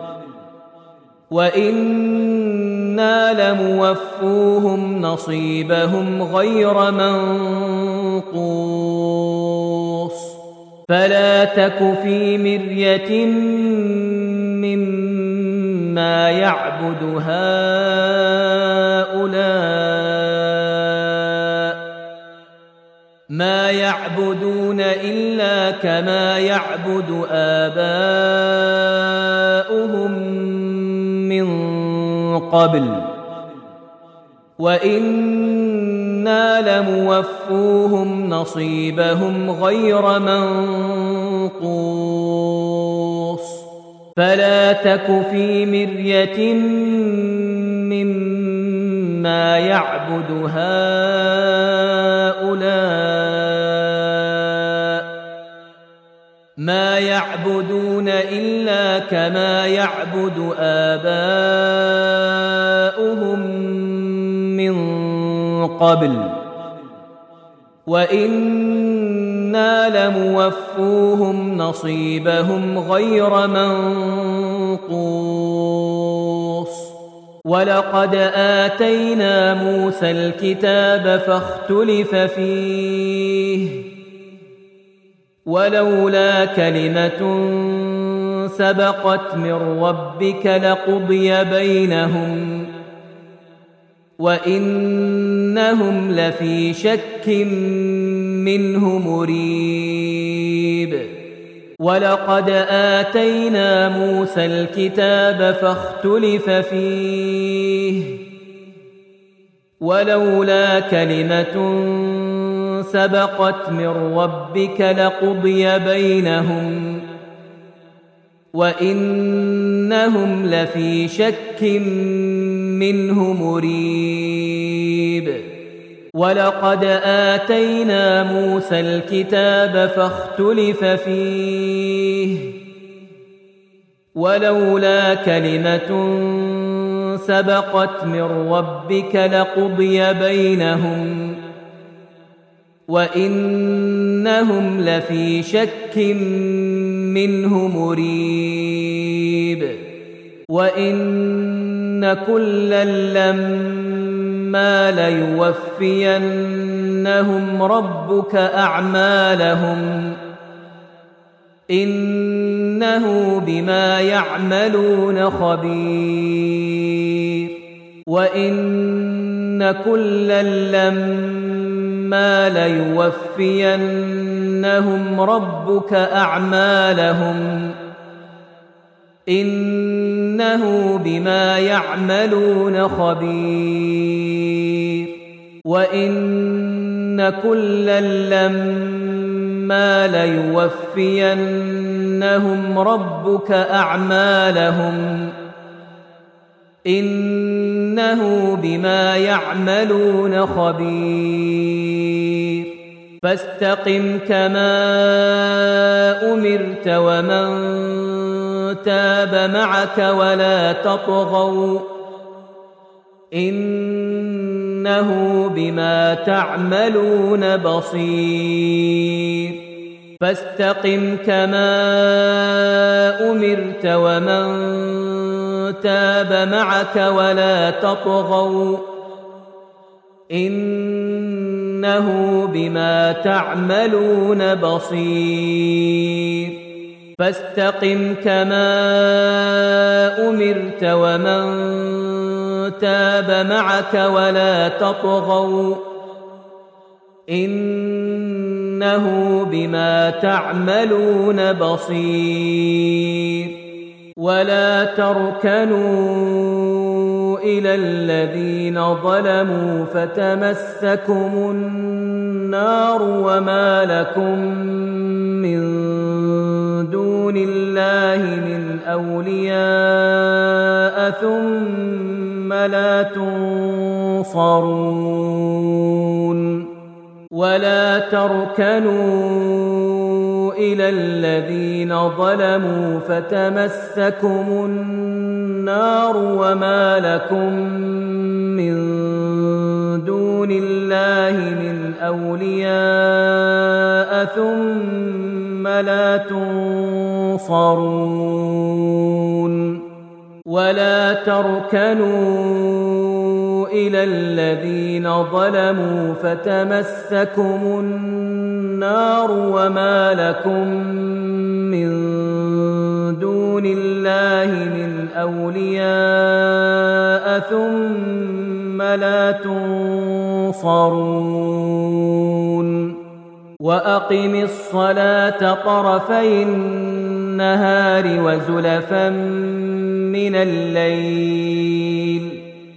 وإنا لموفوهم نصيبهم غير منقوص. فلا تك في مرية مما يعبد هؤلاء ما يعبدون إلا كما يعبد آباؤهم من قبل وإنا لموفوهم نصيبهم غير منقوص. فلا تك في مرية مما يعبد هؤلاء ما يعبدون إلا كما يعبد آباؤهم من قبل وإنا لموفوهم نصيبهم غير منقوص. ولقد آتينا موسى الكتاب فاختلف فيه ولولا كلمة سبقت من ربك لقضي بينهم وإنهم لفي شك منه مريب. ولقد آتينا موسى الكتاب فاختلف فيه ولولا كلمة سبقت من ربك لقضي بينهم وإنهم لفي شك منه مريب. ولقد آتينا موسى الكتاب فاختلف فيه ولولا كلمة سبقت من ربك لقضي بينهم وإنهم لفي شك منه مريب. وإن كلا لما ليوفينهم ربك أعمالهم إنه بما يعملون خبير. وإن كلا لما ليوفينهم ربك أعمالهم إنه بما يعملون خبير. وإن كلا لما ليوفينهم ربك أعمالهم إنه بما يعملون خبير. فاستقم كما أمرت ومن تاب معك ولا تطغوا إنه بما تعملون بصير. فاستقم كما أمرت ومن تاب معك ولا تطغوا إنه بما تعملون بصير فاستقم كما أمرت ومن تاب معك ولا تطغوا إنه بما تعملون بصير ولا تركنوا إلى الذين ظلموا فتمسكم النار وما لكم من دون الله من أولياء ثم لا تنصرون ولا تركنوا إلى الذين ظلموا فتمسكم النار وما لكم من دون الله من أولياء ثم لا تنصرون ولا تركنوا إلى الذين ظلموا فتمسكم النار وما لكم من دون الله من أولياء ثم لا تنصرون وأقم الصلاة طرفي النهار وزلفا من الليل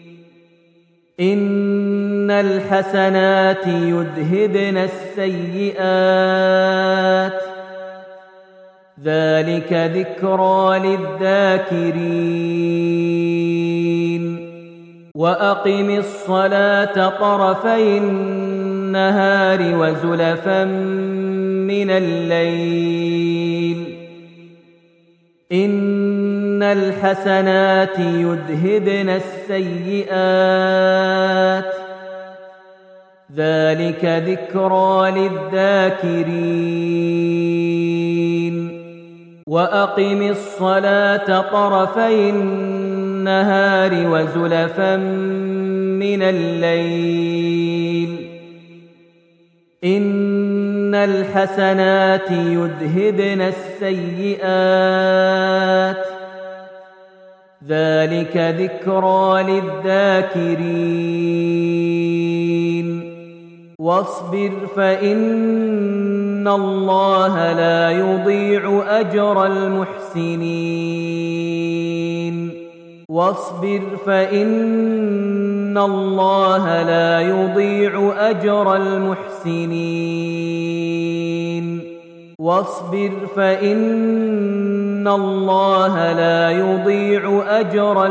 إن الحسنات يذهبن السيئات ذلك ذكرى للذاكرين وأقم الصلاة طرفي النهار وزلفا من الليل إن الحسنات يذهبن السيئات ذلك ذكرى للذاكرين وأقم الصلاة طرفي النهار وزلفا من الليل إن الحسنات يذهبن السيئات ذلك ذكرى للذاكرين واصبر فإن الله لا يضيع أجر المحسنين واصبر فإن الله لا يضيع أجر المحسنين واصبر فإن الله لا يضيع أجر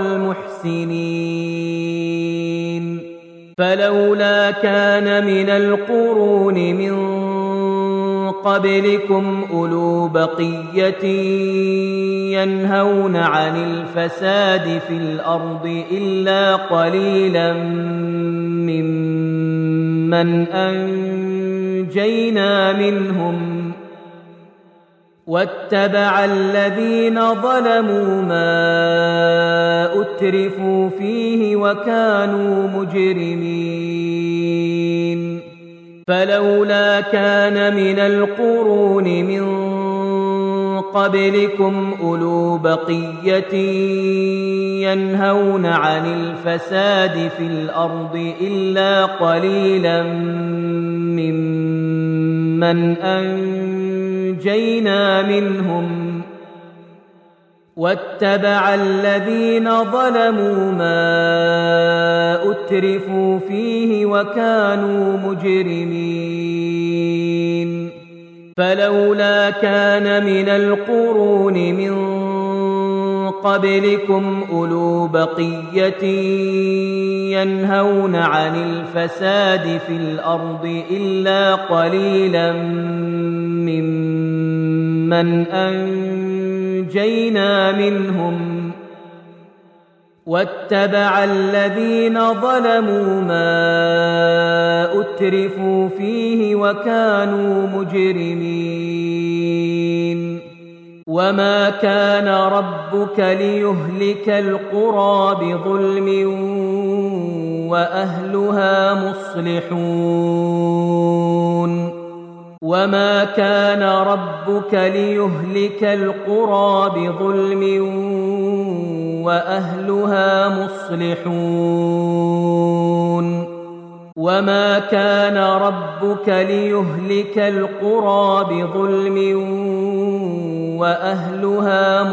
المحسنين فلولا كان من القرون من قبلكم أولو بقية ينهون عن الفساد في الأرض إلا قليلا ممن أنجينا منهم واتبع الذين ظلموا ما أترفوا فيه وكانوا مجرمين فلولا كان من القرون من قبلكم أولو بقية ينهون عن الفساد في الأرض إلا قليلا ممن أنجينا منهم واتبع الذين ظلموا ما أترفوا فيه وكانوا مجرمين فلولا كان من القرون من قبلكم أولو بقية ينهون عن الفساد في الأرض إلا قليلا ممن أنجينا منهم واتبع الذين ظلموا ما أترفوا فيه وكانوا مجرمين وما كان ربك ليهلك القرى بظلم وأهلها مصلحون وما كان ربك ليهلك القرى بظلم وأهلها مصلحون وما كان ربك ليهلك القرى بظلم وأهلها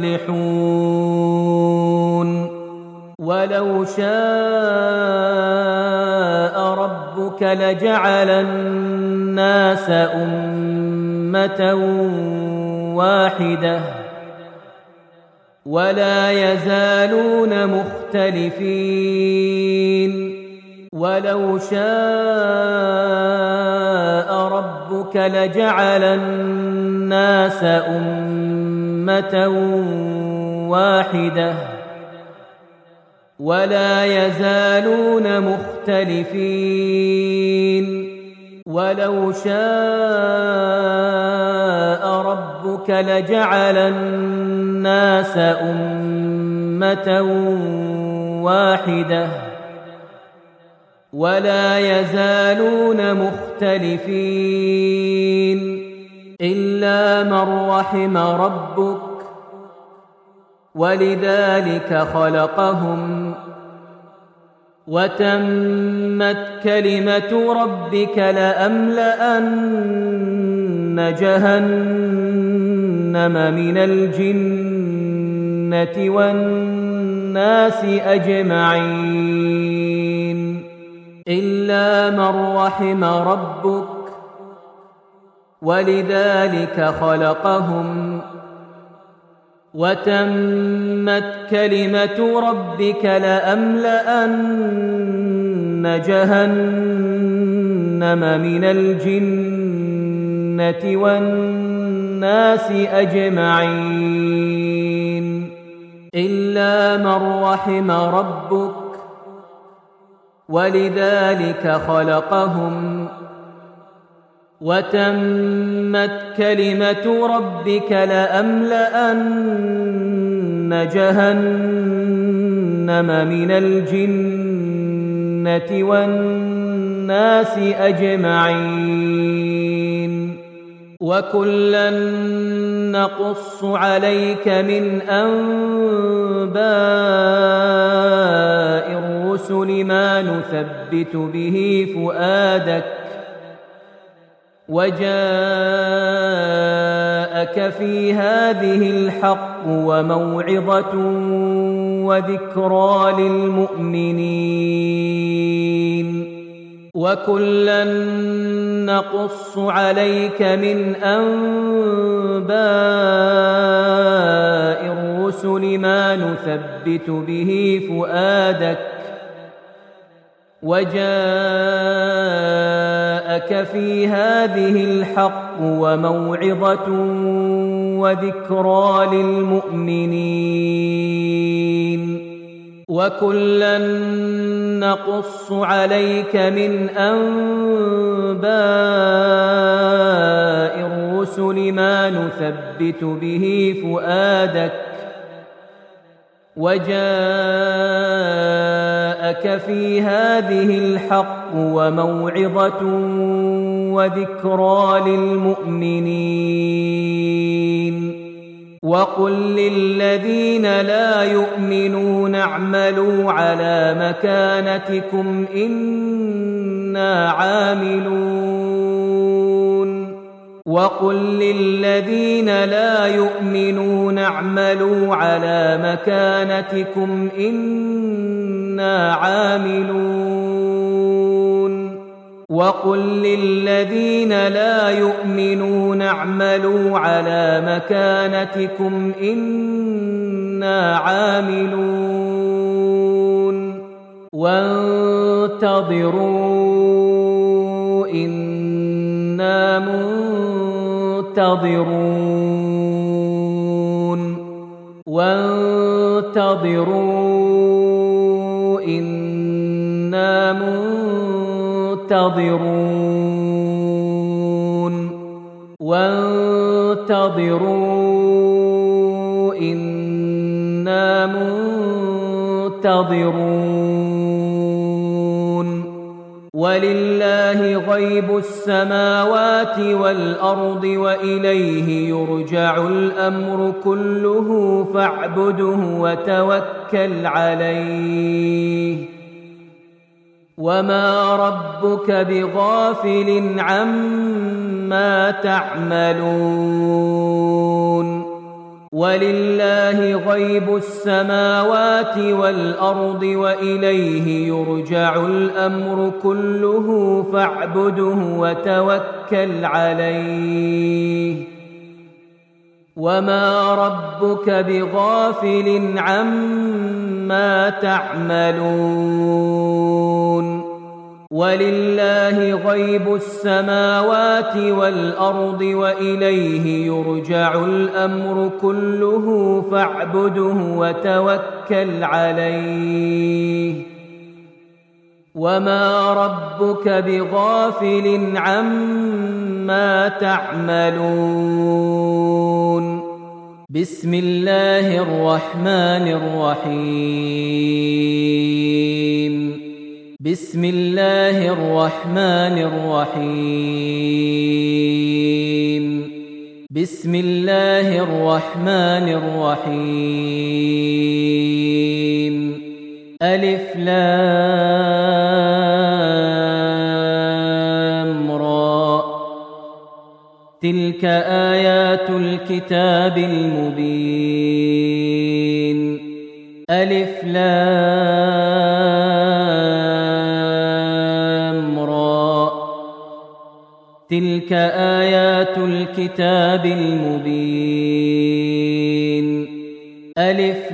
مصلحون ولو شاء ربك لجعل الناس أمة واحدة ولا يزالون مختلفين ولو شاء ربك لجعل الناس أمة واحدة ولا يزالون مختلفين ولو شاء ربك لجعل الناس أمة واحدة ولا يزالون مختلفين إلا من رحم ربك ولذلك خلقهم وتمت كلمة ربك لأملأن جهنم من الجنة والناس أجمعين إلا من رحم ربك ولذلك خلقهم وتمت كلمة ربك لأملأن جهنم من الجنة والناس أجمعين إلا من رحم ربك ولذلك خلقهم وتمت كلمة ربك لأملأن جهنم من الجنة والناس أجمعين وكلا نقص عليك من أنباء الرسل ما نثبت به فؤادك وجاءك في هذه الحق وموعظة وذكرى للمؤمنين وكلا نقص عليك من أنباء الرسل ما نثبت به فؤادك وجاءك في هذه الحق وموعظة وذكرى للمؤمنين وكلا نقص عليك من أنباء الرسل ما نثبت به فؤادك وجاءك في هذه الحق وموعظة وذكرى للمؤمنين وقل للذين لا يؤمنون اعملوا على مكانتكم إنا عاملون وقل للذين لا يؤمنون اعملوا على مكانتكم إنا عاملون وقل للذين لا يؤمنون اعملوا على مكانتكم إنا عاملون وانتظروا إنا منتظرون وانتظروا إنا منتظرون وانتظروا إنا منتظرون ولله غيب السماوات والأرض وإليه يرجع الأمر كله فاعبده وتوكل عليه وما ربك بغافل عما تعملون ولله غيب السماوات والأرض وإليه يرجع الأمر كله فاعبده وتوكل عليه وما ربك بغافل عما تعملون ولله غيب السماوات والأرض وإليه يرجع الأمر كله فاعبده وتوكل عليه وما ربك بغافل عما تعملون بسم الله الرحمن الرحيم بسم الله الرحمن الرحيم بسم الله الرحمن الرحيم ألف لام را تلك آيات الكتاب المبين ألف لام را تلك آيات الكتاب المبين ألف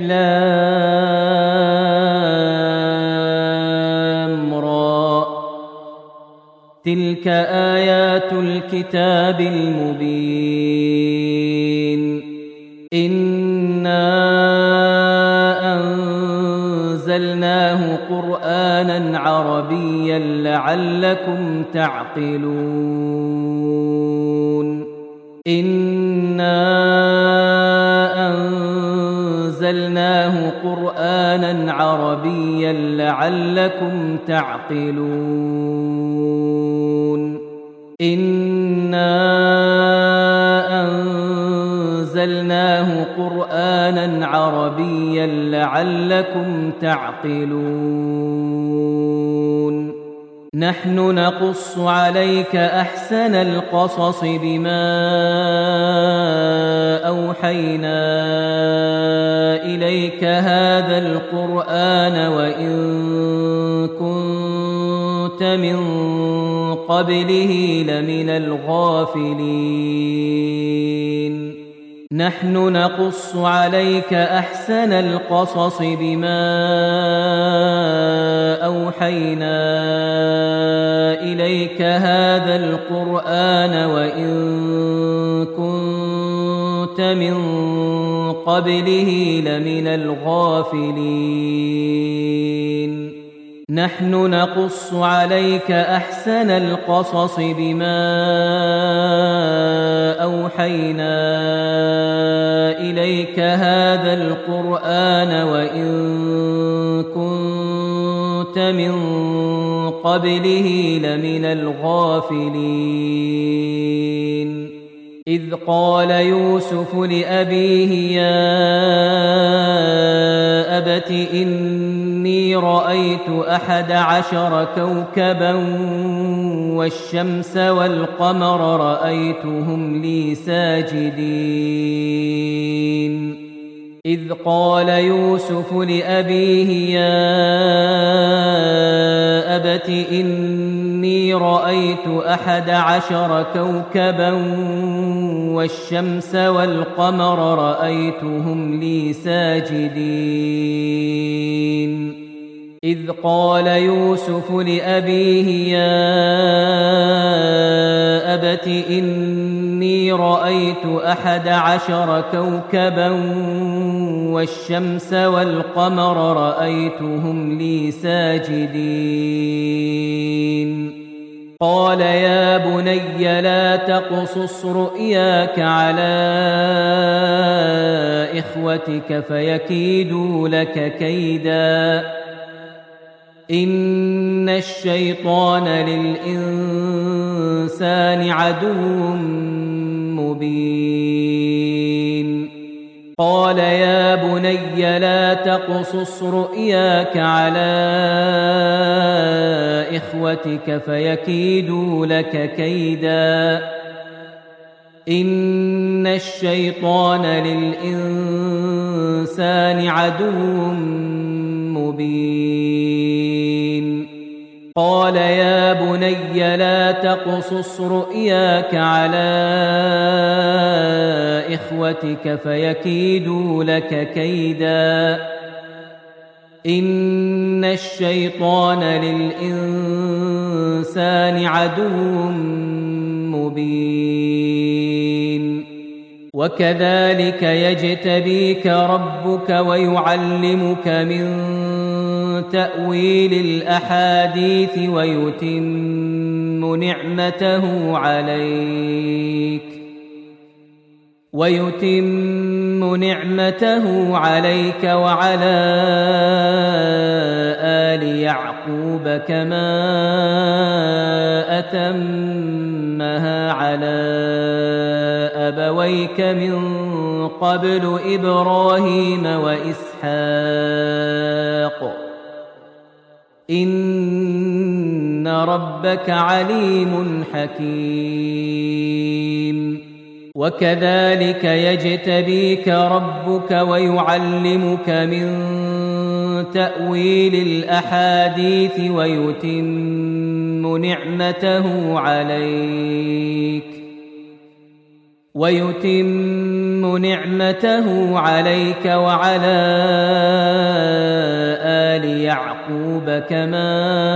لام را تلك آيات الكتاب المبين إنا أنزلناه قرآنا عربيا لعلكم تعقلون إنا أنزلناه قرآنا عربيا لعلكم تعقلون إنا أنزلناه قرآنا عربيا لعلكم تعقلون نحن نقص عليك أحسن القصص بما أوحينا إليك هذا القرآن وإن كنت من قبله لمن الغافلين نحن نقص عليك أحسن القصص بما أوحينا إليك هذا القرآن وإن كنت من قبله لمن الغافلين نحن نقص عليك أحسن القصص بما أوحينا إليك هذا القرآن وإن كنت من قبله لمن الغافلين إذ قال يوسف لأبيه يا أبت إني رأيت 11 كوكبا والشمس والقمر رأيتهم لي ساجدين إذ قال يوسف لأبيه يا أبت إني رأيت 11 كوكبا والشمس والقمر رأيتهم لي ساجدين إذ قال يوسف لأبيه يا أبت إني رأيت 11 كوكبا والشمس والقمر رأيتهم لي ساجدين قال يا بني لا تقصص رؤياك على إخوتك فيكيدوا لك كيدا إن الشيطان للإنسان عدو مبين قال يا بني لا تقصص رؤياك على إخوتك فيكيدوا لك كيدا إن الشيطان للإنسان عدو مبين قال يا بني لا تقصص رؤياك على إخوتك فيكيدوا لك كيدا إن الشيطان للإنسان عدو مبين وكذلك يجتبيك ربك ويعلمك من تأويل الأحاديث ويتم نعمته عليك وعلى آل يعقوب كما أتمها على أبويك من قبل إبراهيم وإسحاق إن ربك عليم حكيم وكذلك يجتبيك ربك ويعلمك من تأويل الأحاديث ويتم نعمته عليك وعلى آل يعقوب كما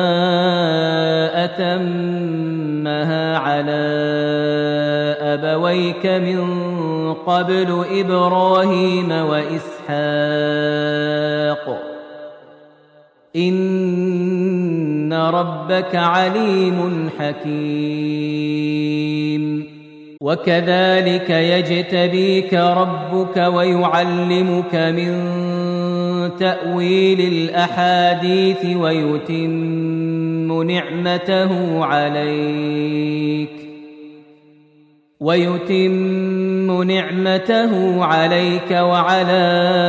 أتمها على أبويك من قبل إبراهيم وإسحاق إن ربك عليم حكيم وكذلك يجتبيك ربك ويعلمك من تأويل الأحاديث ويتم نعمته عليك وعلى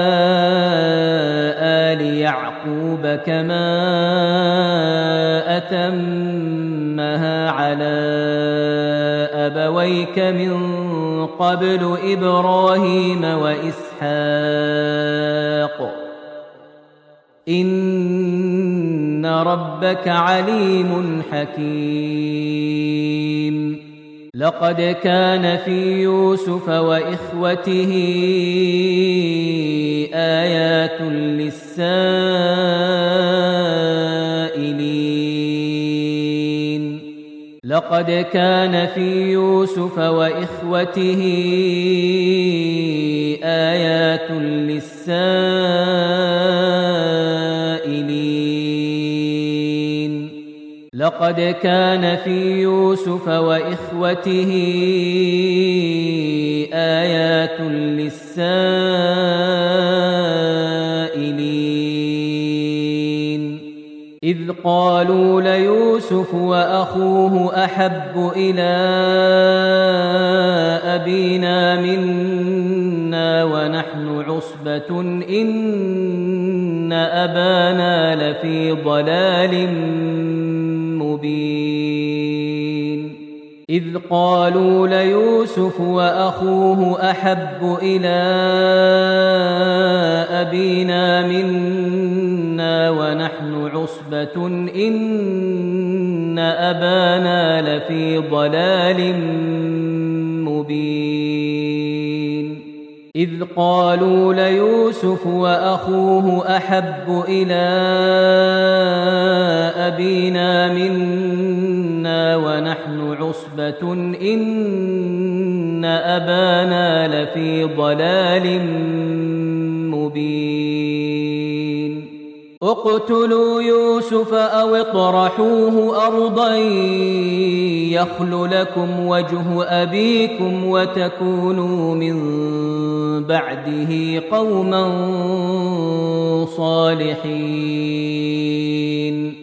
آل يعقوب كما أتمها على أبويك من قبل إبراهيم وإسحاق إن ربك عليم حكيم لقد كان في يوسف وإخوته آيات لقد كان في يوسف وإخوته آيات للسائلين إذ قالوا ليوسف وأخوه أحب إلى أبينا منا ونحن عصبة إن أبانا لفي ضلال مبين إذ قالوا ليوسف وأخوه أحب إلى أبينا منا ونحن عصبة إن أبانا لفي ضلال مبين إذ قالوا ليوسف وأخوه أحب إلى أبينا منا ونحن عصبة إن أبانا لفي ضلال مبين اقتلوا يوسف أو اطرحوه أرضا يخل لكم وجه أبيكم وتكونوا من بعده قوما صالحين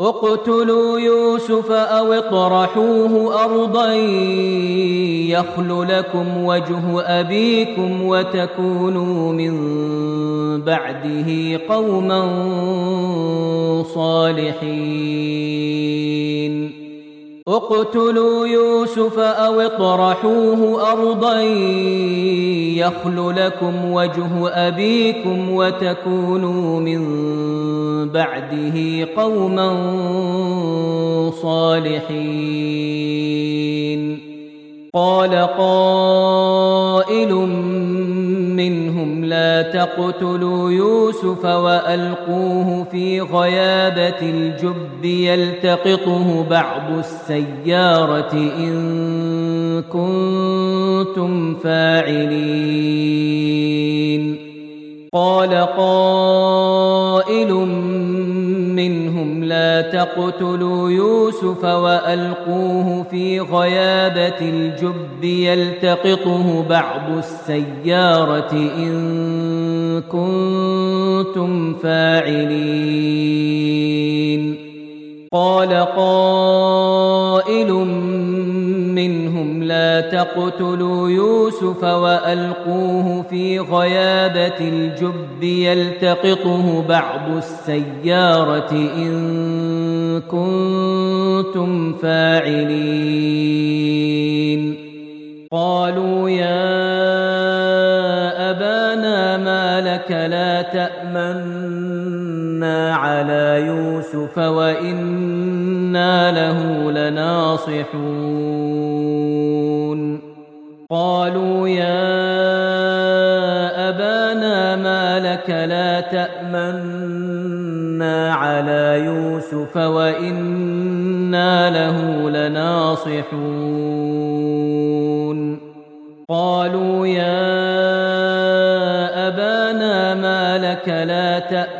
اقتلوا يوسف أو اطرحوه أرضا يخل لكم وجه أبيكم وتكونوا من بعده قوما صالحين اقتلوا يوسف أو اطرحوه أرضا يخل لكم وجه أبيكم وتكونوا من بعده قوما صالحين قال قائل منهم لا تقتلوا يوسف وألقوه في غيابة الجب يلتقطه بعض السيارة إن كنتم فاعلين قال قائل منهم لا تقتلوا يوسف وألقوه في غيابة الجب يلتقطه بعض السيارة إن كنتم فاعلين قال قائل منهم لا تقتلوا يوسف وألقوه في غيابة الجب يلتقطه بعض السيارة إن كنتم فاعلين قالوا يا أبانا ما لك لا تأمنا على يوسف وإنا له لناصحون قالوا يا أبانا ما لك لا تأمنا على يوسف وإنا له لناصحون قالوا يا أبانا ما لك لا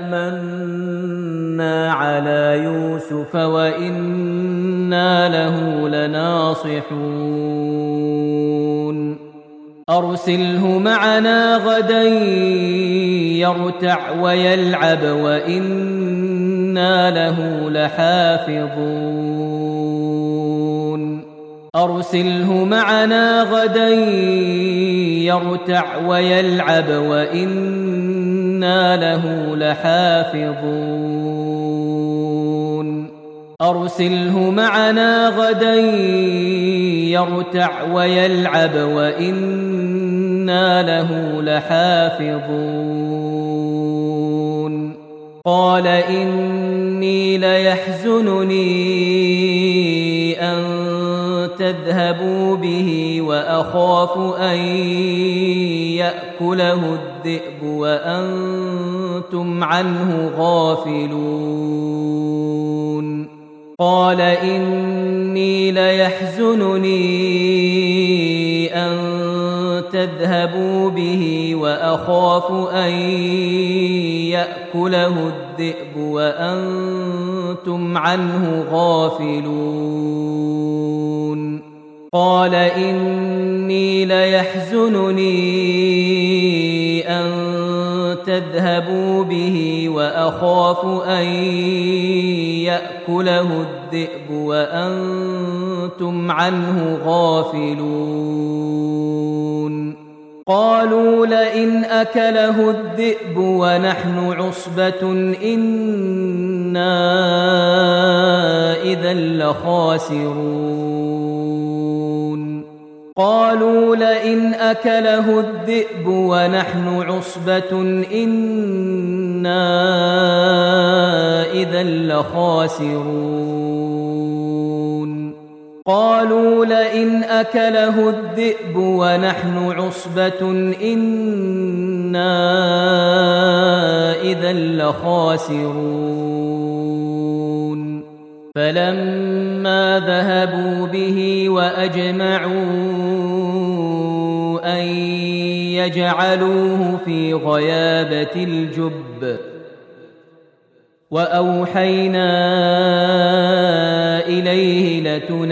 تأمنا على يوسف وإنا له لناصحون أرسله معنا غدا يرتع ويلعب وإنا له لحافظون أرسله معنا غدا يرتع ويلعب وإنا له لحافظون أرسله معنا غدا يرتع ويلعب وإنا له لحافظون قال إني ليحزنني أن تذهبوا به وأخاف أن يأكله الذئب وأنتم عنه غافلون قال إني ليحزنني أن تذهبوا به وأخاف أن يأكله الذئب وأنتم عنه غافلون قال إني ليحزنني أن تذهبوا به وأخاف أن يأكله الذئب وأنتم عنه غافلون قالوا لئن أكله الذئب ونحن عصبة إنا إذا لخاسرون قالوا لئن أكله الذئب ونحن عصبة إنا إذا لخاسرون قالوا لئن أكله الذئب ونحن عصبة إنا إذا لخاسرون فلما ذهبوا به وأجمعوا أن يجعلوه في غيابة الجب وأوحينا إليه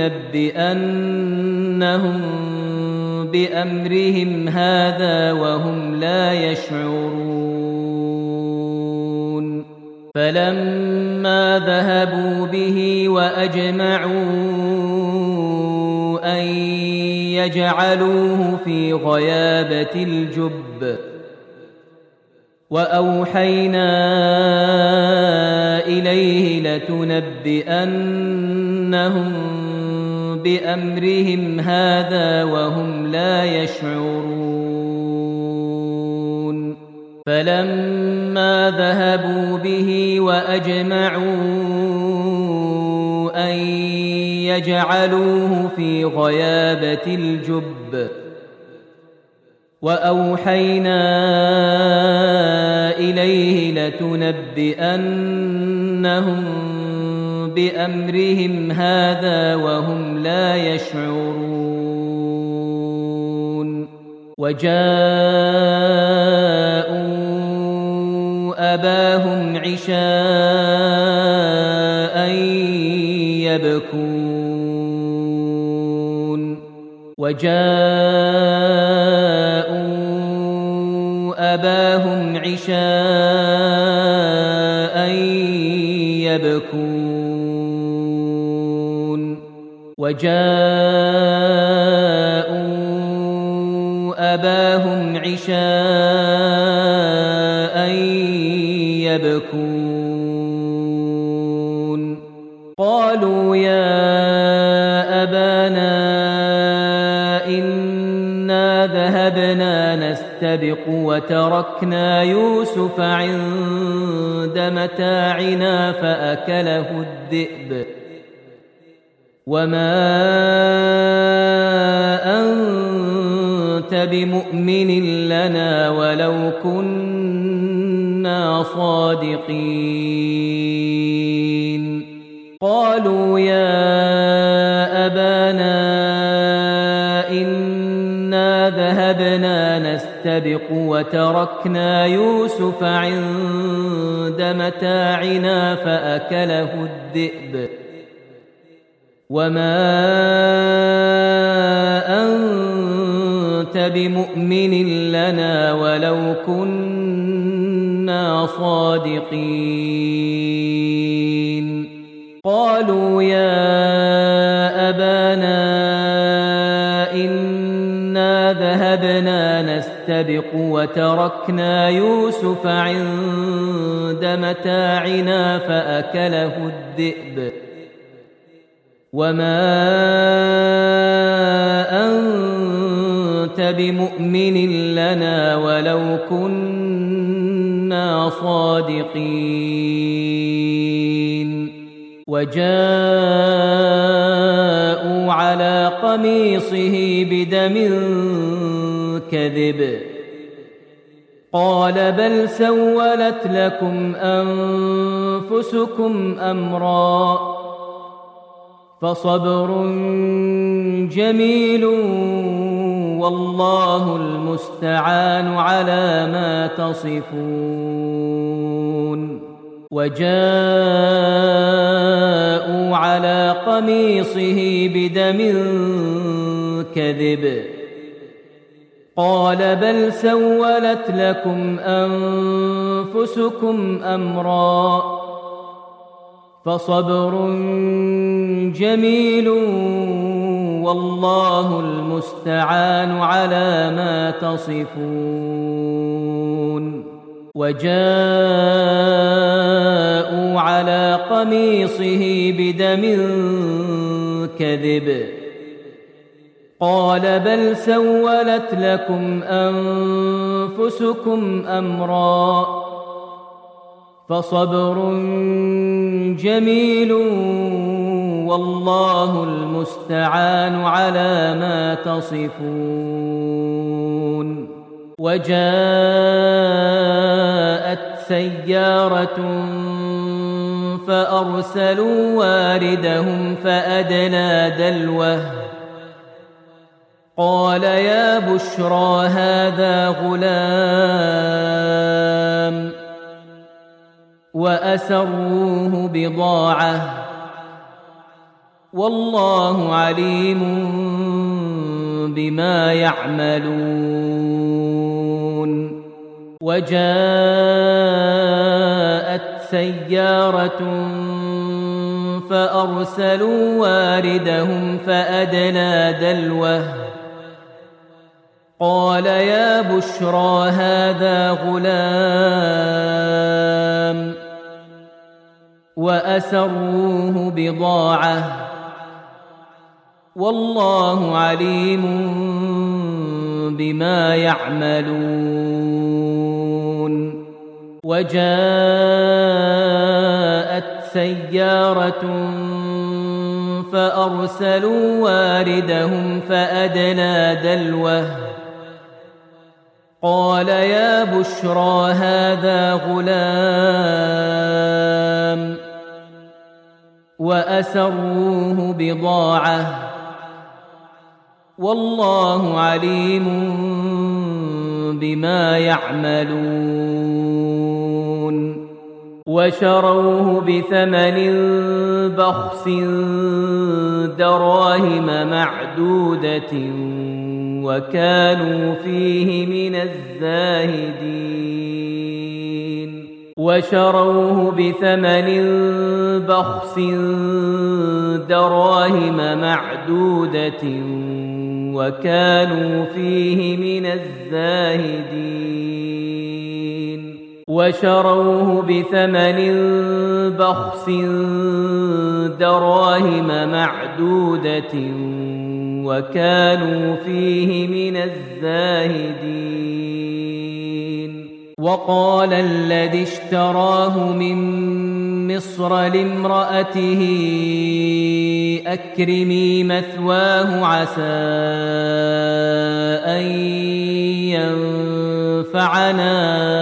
لتنبئنهم بأمرهم هذا وهم لا يشعرون فلما ذهبوا به وأجمعوا أن يجعلوه في غيابة الجب وأوحينا إليه لتنبئنهم بأمرهم هذا وهم لا يشعرون فلما ذهبوا به وأجمعوا أن يجعلوه في غيابة الجب وأوحينا إليه لتنبئنهم بأمرهم هذا وهم لا يشعرون وجاءوا أباهم عشاء يبكون أباهم عشاء يبكون أباهم عشاء يبكون قالوا يا أبانا إنا ذهبنا نستبق وتركنا يوسف عند متاعنا فأكله الذئب وما أنت بمؤمن لنا ولو كنا صادقين قالوا يا أبانا إنا ذهبنا نستبق وتركنا يوسف عند متاعنا فأكله الذئب وما أنت بمؤمن لنا ولو كنا صادقين قالوا يا أبانا إنا ذهبنا نستبق وتركنا يوسف عند متاعنا فأكله الذئب وما أنت بمؤمن لنا ولو كنا صادقين وجاءوا على قميصه بدم كذب قال بل سولت لكم أنفسكم أمرا فصبر جميل والله المستعان على ما تصفون وجاءوا على قميصه بدم كذب قال بل سولت لكم أنفسكم أمرا فصبر جميل والله المستعان على ما تصفون وجاءوا على قميصه بدم كذب قال بل سولت لكم أنفسكم أمرا فصبر جميل والله المستعان على ما تصفون وجاءت سيارة فأرسلوا واردهم فأدلى دلوه قال يا بشرى هذا غلام وأسروه بضاعة والله عليم بما يعملون وجاءت سيارة فأرسلوا واردهم فأدلى دلوه قال يا بشرى هذا غلام وأسروه بضاعة والله عليم بما يعملون وجاءت سيارة فأرسلوا واردهم فأدلى دلوه قال يا بشرى هذا غلام وأسروه بضاعة والله عليم بما يعملون وشروه بثمن بخس دراهم معدودة وكانوا فيه من الزاهدين وشروه بثمن بخس دراهم معدودة وكانوا فيه من الزاهدين وشروه بثمن بخس دراهم معدودة وكانوا فيه من الزاهدين وقال الذي اشتراه من مصر لامرأته أكرمي مثواه عسى أن ينفعنا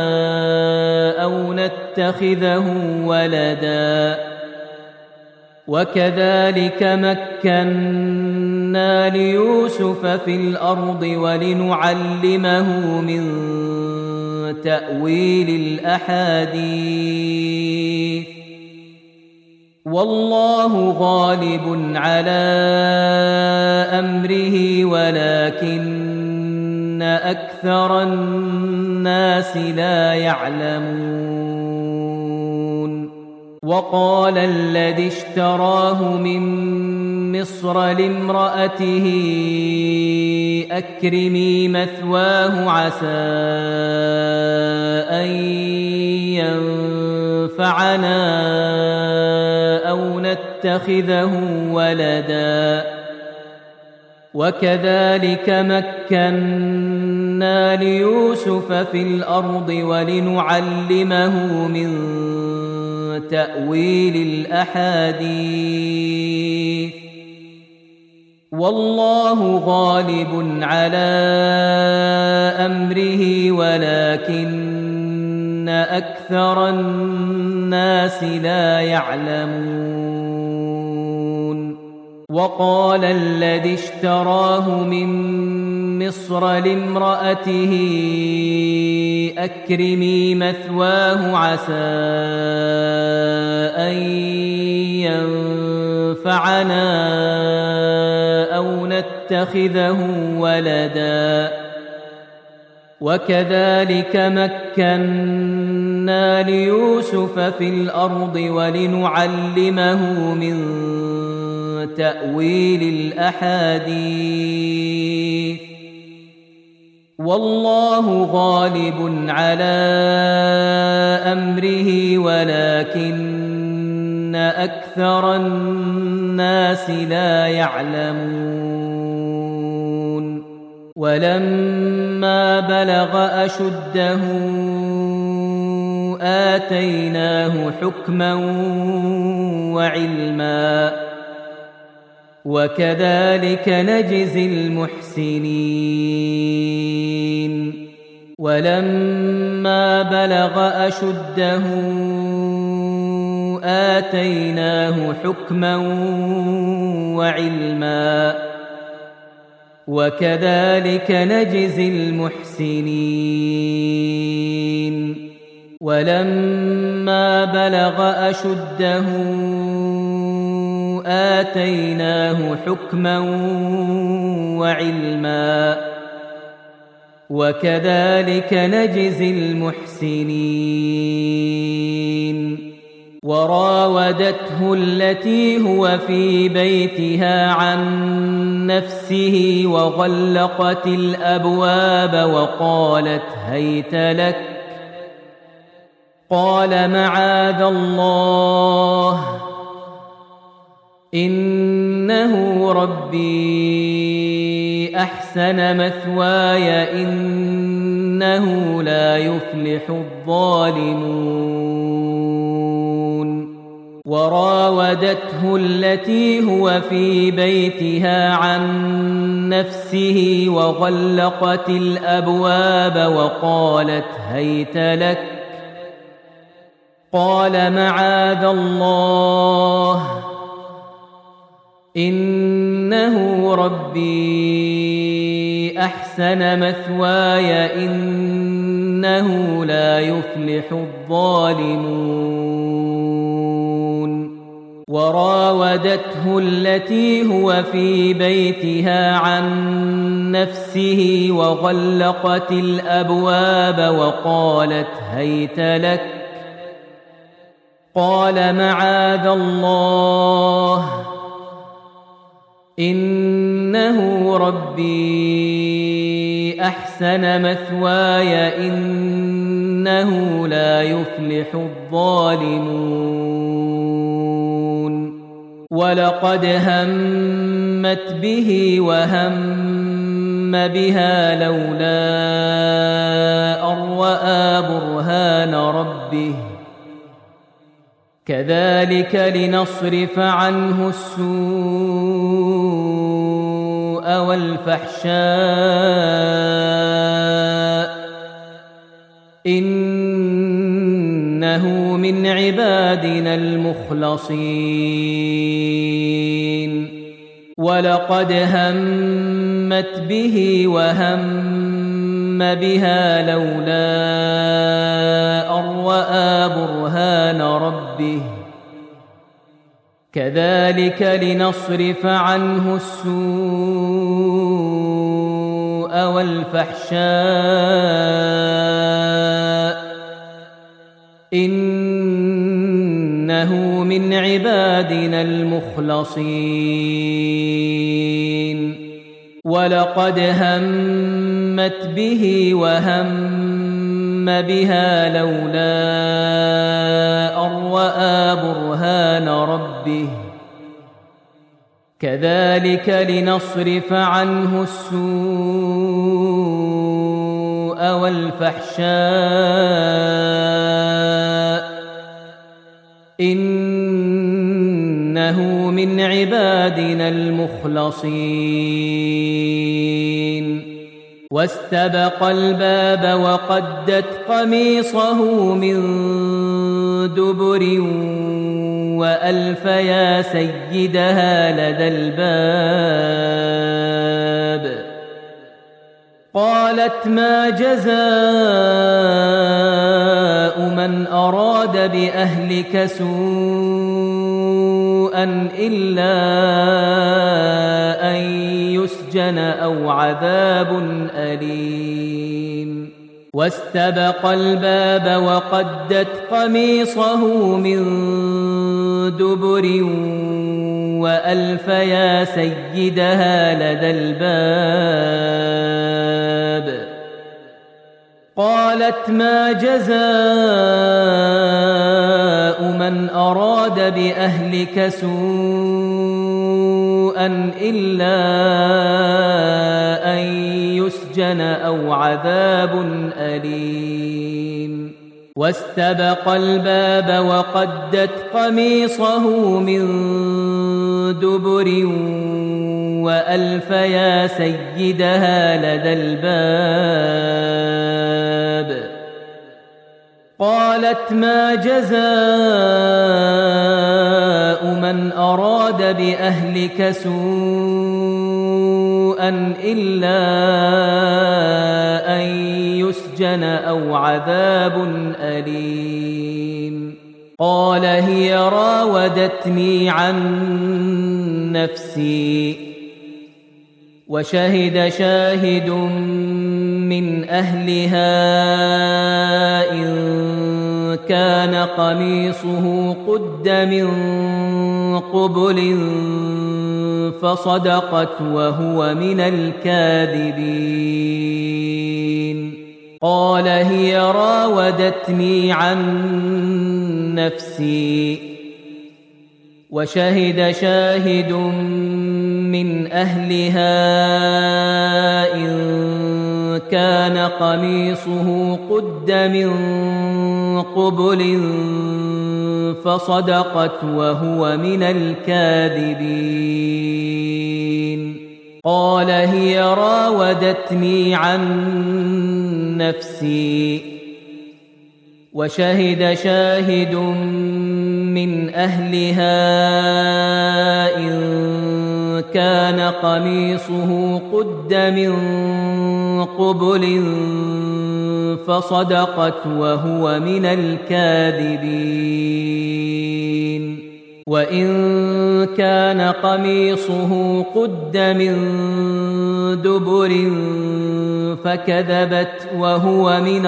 أو نتخذه ولدا وكذلك مكنا ليوسف في الأرض ولنعلمه من تأويل الأحاديث والله غالب على أمره ولكن أكثر الناس لا يعلمون وقال الذي اشتراه من مصر لامرأته أكرمي مثواه عسى أن ينفعنا أو نتخذه ولدا وكذلك مكنا ليوسف في الأرض ولنعلمه من تأويل الأحاديث والله غالب على أمره ولكن أكثر الناس لا يعلمون وقال الذي اشتراه من مصر لامرأته أكرمي مثواه عسى أن ينفعنا أو نتخذه ولدا وكذلك مكنا ليوسف في الأرض ولنعلمه من تأويل الأحاديث والله غالب على أمره ولكن أكثر الناس لا يعلمون ولما بلغ أشده آتيناه حكما وعلما وكذلك نجزي المحسنين ولما بلغ أشده آتيناه حكما وعلما وكذلك نجزي المحسنين ولما بلغ أشده آتيناه حكما وعلما وكذلك نجزي المحسنين وراودته التي هو في بيتها عن نفسه وغلقت الأبواب وقالت هيت لك قال معاذ الله إنه ربي أحسن مثواي إنه لا يفلح الظالمون وراودته التي هو في بيتها عن نفسه وغلقت الأبواب وقالت هيت لك قال معاذ الله إنه ربي أحسن مثواي إنه لا يفلح الظالمون وراودته التي هو في بيتها عن نفسه وغلقت الأبواب وقالت هيت لك قال معاذ الله إنه ربي أحسن مثواي إنه لا يفلح الظالمون ولقد همت به وهم بها لولا أن رأى برهان ربه كذلك لنصرف عنه السوء والفحشاء إنه من عبادنا المخلصين ولقد همت به وهم بها لولا أن رأى برهان ربه كذلك لنصرف عنه السوء والفحشاء إنه من عبادنا المخلصين ولقد همت به وهم بها لولا أن رأى برهان ربه كذلك لنصرف عنه السوء والفحشاء إنه من عبادنا المخلصين واستبق الباب وقدت قميصه من دبر وألف يا سيدها لدى الباب قالت ما جزاء من أراد بأهلك سوءا إلا أن يسجن أو عذاب أليم واستبق الباب وقدت قميصه من دبر وألف يا سيدها لدى الباب قالت ما جزاء من أراد بأهلك سوءا إلا أن يسجن أو عذاب أليم واستبق الباب وقدت قميصه من دبر وألف يا سيدها لدى الباب قالت ما جزاء من أراد بأهلك سوءا إلا أن يسجن أو عذاب أليم قال هي راودتني عن نفسي وشهد شاهد من أهلها إن كان قميصه قد من قبل فصدقت وهو من الكاذبين قال هي راودتني عن نفسي وشهد شاهد من أهلها إن كان قميصه قد من قبل فصدقت وهو من الكاذبين قال هي راودتني عن نفسي وشهد شاهد من أهلها إن كان قميصه قد من قبل فصدقت وهو من الكاذبين وإن كان قميصه قد من دبر فكذبت وهو من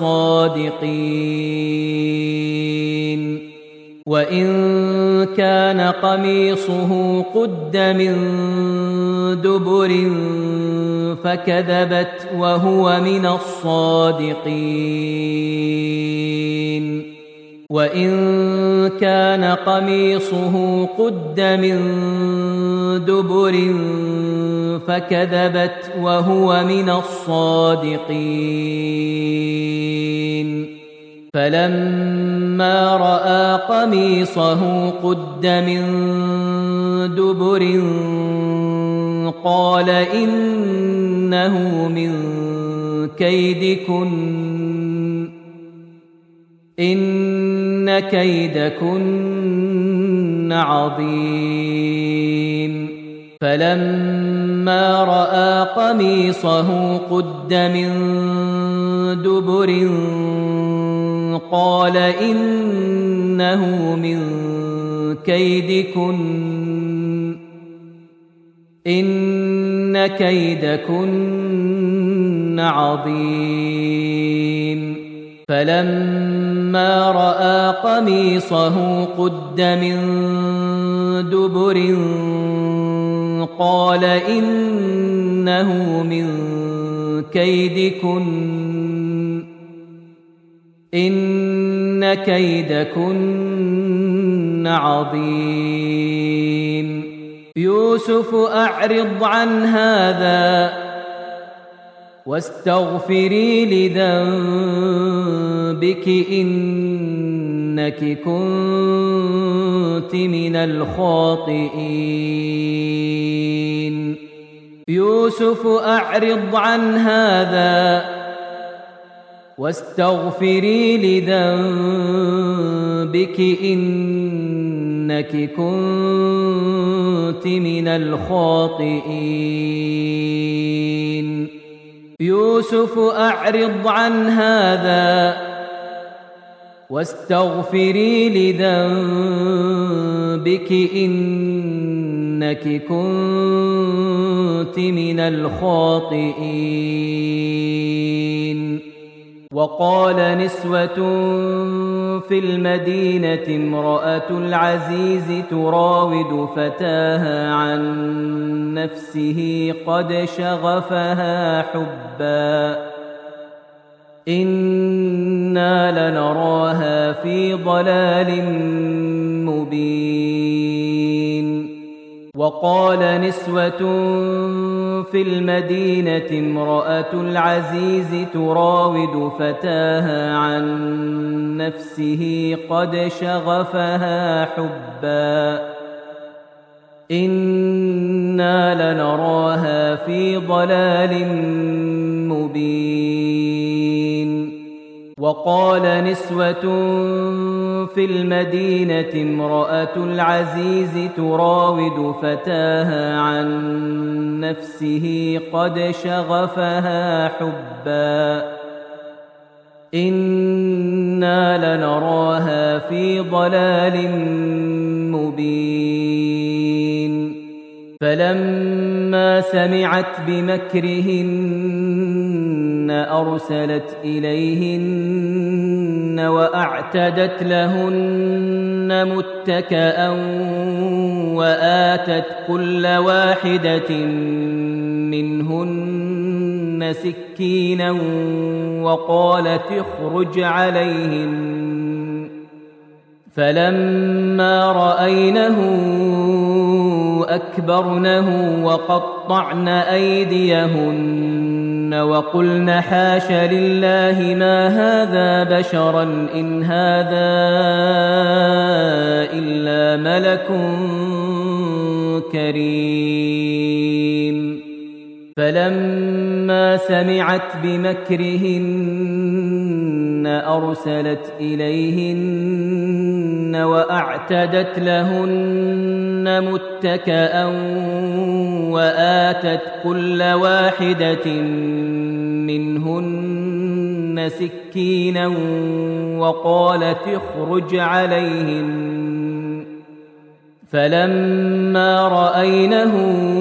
الصادقين وإن كان قميصه قد من دبر فكذبت وهو من الصادقين وإن كان قميصه قد من دبر فكذبت وهو من الصادقين فلما رأى قميصه قد من دبر قال إنه من كيدكن إن كيدكن عظيم فلما رأى قميصه قد من دبر قال إنه من كيدكن إن كيدكن عظيم فلما رأى قميصه قد من دبر قال إنه من كيدكن إن كيدكن عظيم يوسف أعرض عن هذا واستغفري لذنبك إنك كنت من الخاطئين يوسف أعرض عن هذا واستغفري لذنبك إنك كنت من الخاطئين يوسف أعرض عن هذا واستغفري لذنبك إنك كنت من الخاطئين وقال نسوة في المدينة امرأة العزيز تراود فتاها عن نفسه قد شغفها حبا إنا لنراها في ضلال مبين وقال نسوة في المدينة امرأة العزيز تراود فتاها عن نفسه قد شغفها حبا إنا لنراها في ضلال مبين وقال نسوة في المدينة امرأة العزيز تراود فتاها عن نفسه قد شغفها حبا إنا لنراها في ضلال مبين فلما فلما سمعت بمكرهن أرسلت إليهن وأعتدت لهن متكأ وآتت كل واحدة منهن سكينا وقالت اخرج عليهن فلما رأينه أكبرنه وقطعن أيديهن وقلن حاش لله ما هذا بشرا إن هذا إلا ملك كريم فلما سمعت بمكرهن أرسلت إليهن وأعتدت لهن متكأ وآتت كل واحدة منهن سكينا وقالت اخرج عليهن فلما رأينه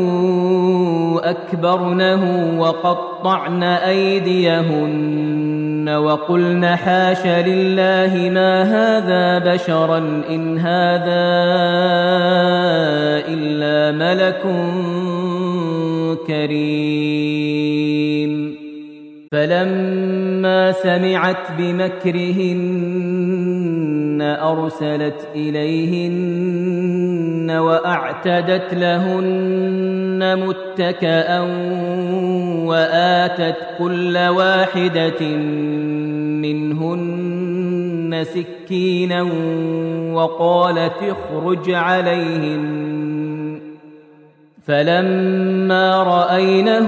أكبرنه وقطعن أيديهن وقلن حاش لله ما هذا بشرا إن هذا إلا ملك كريم فلما سمعت بمكرهن أرسلت إليهن وأعتدت لهن متكأ وآتت كل واحدة منهن سكينا وقالت اخرج عليهن فلما رأينه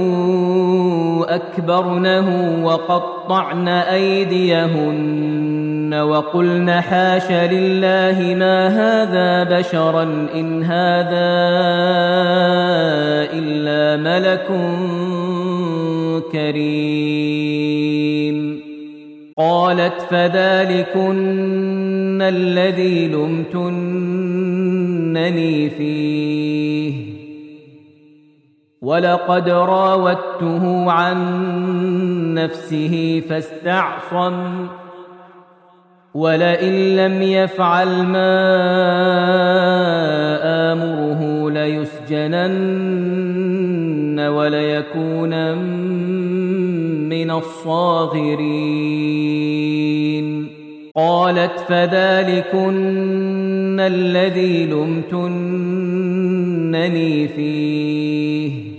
أكبرنه وقطعن أيديهن وقلن حاش لله ما هذا بشرا إن هذا إلا ملك كريم قالت فذلكن الذي لمتنني فيه ولقد راودته عن نفسه فاستعصم ولئن لم يفعل ما آمره ليسجنن وليكون من الصاغرين قالت فذلكن الذي لمتنني فيه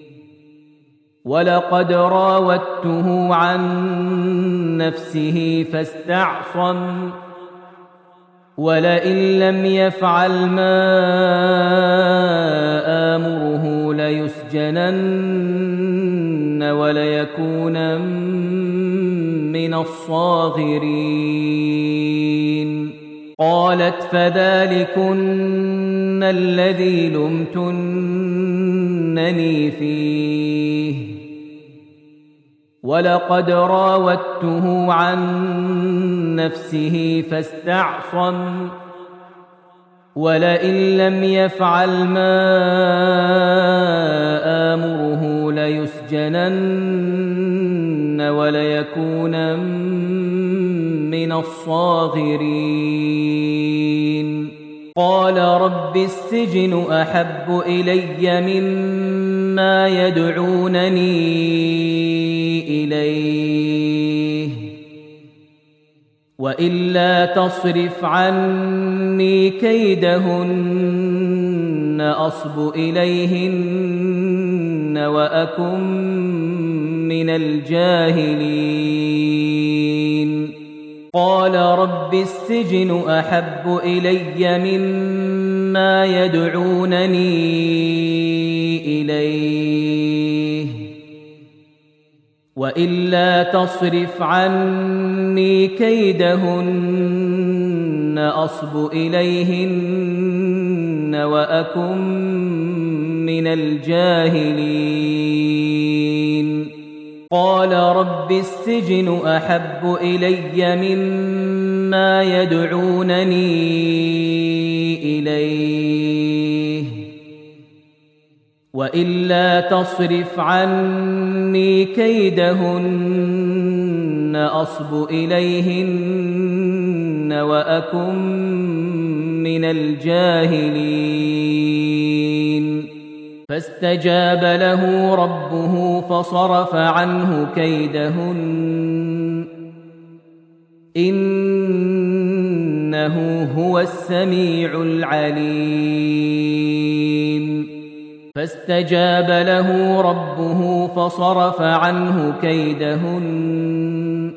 ولقد راودته عن نفسه فاستعصم ولئن لم يفعل ما آمره ليسجنن وليكون من الصاغرين قالت فذلكن الذي لمتنني فيه ولقد راودته عن نفسه فاستعصم ولئن لم يفعل ما آمره ليسجنن وليكون من الصاغرين قال رب السجن أحب إلي مما يدعونني إليه وإلا تصرف عني كيدهن أصب إليهن وأكن من الجاهلين قال رب السجن أحب إلي مما يدعونني إليه وإلا تصرف عني كيدهن أصب إليهن وأكن من الجاهلين قال رب السجن أحب إلي مما يدعونني إليه وإلا تصرف عني كيدهن أصب إليهن وأكن من الجاهلين فاستجاب له ربه فصرف عنه كيدهن إنه هو السميع العليم فاستجاب له ربه فصرف عنه كيدهن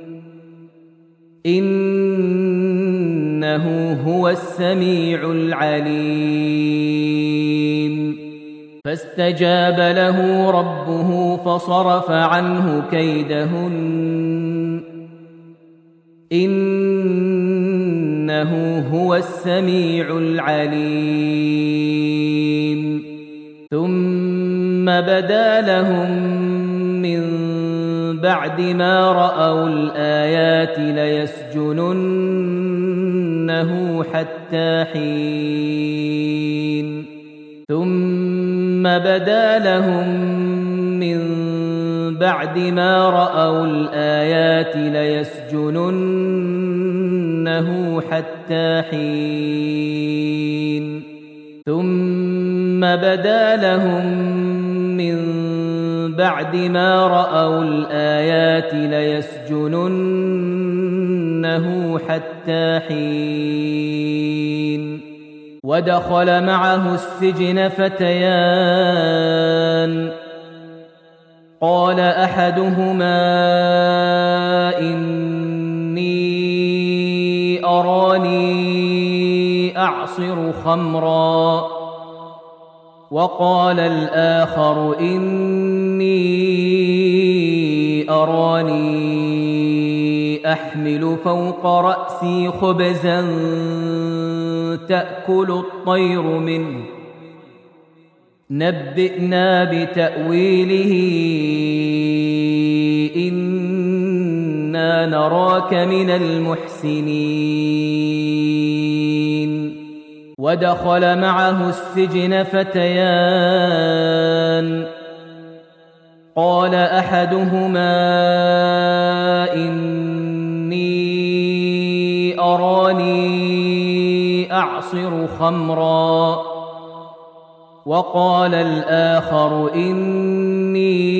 إنه هو السميع العليم فاستجاب له ربه فصرف عنه كيدهن إنه هو السميع العليم ثم بدا لهم من بعد ما رأوا الآيات ليسجننه حتى حين ثم بدا لهم من بعد ما رأوا الآيات ليسجننه حتى حين ثم بدا لهم من بعد ما رأوا الآيات ليسجننه حتى حين ودخل معه السجن فتيان قال أحدهما إني أراني أعصر خمرا وقال الآخر إني أراني أحمل فوق رأسي خبزا تأكل الطير منه نبئنا بتأويله إنا نراك من المحسنين ودخل معه السجن فتيان قال أحدهما إني أراني أعصر خمرا وقال الآخر إني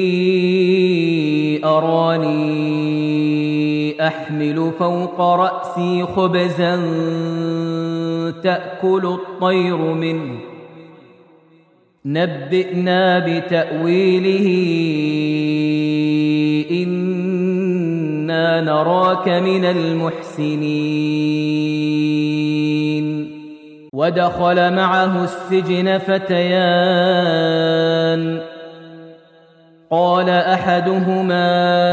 أراني أحمل فوق رأسي خبزا تأكل الطير منه نبئنا بتأويله إنا نراك من المحسنين ودخل معه السجن فتيان قال أحدهما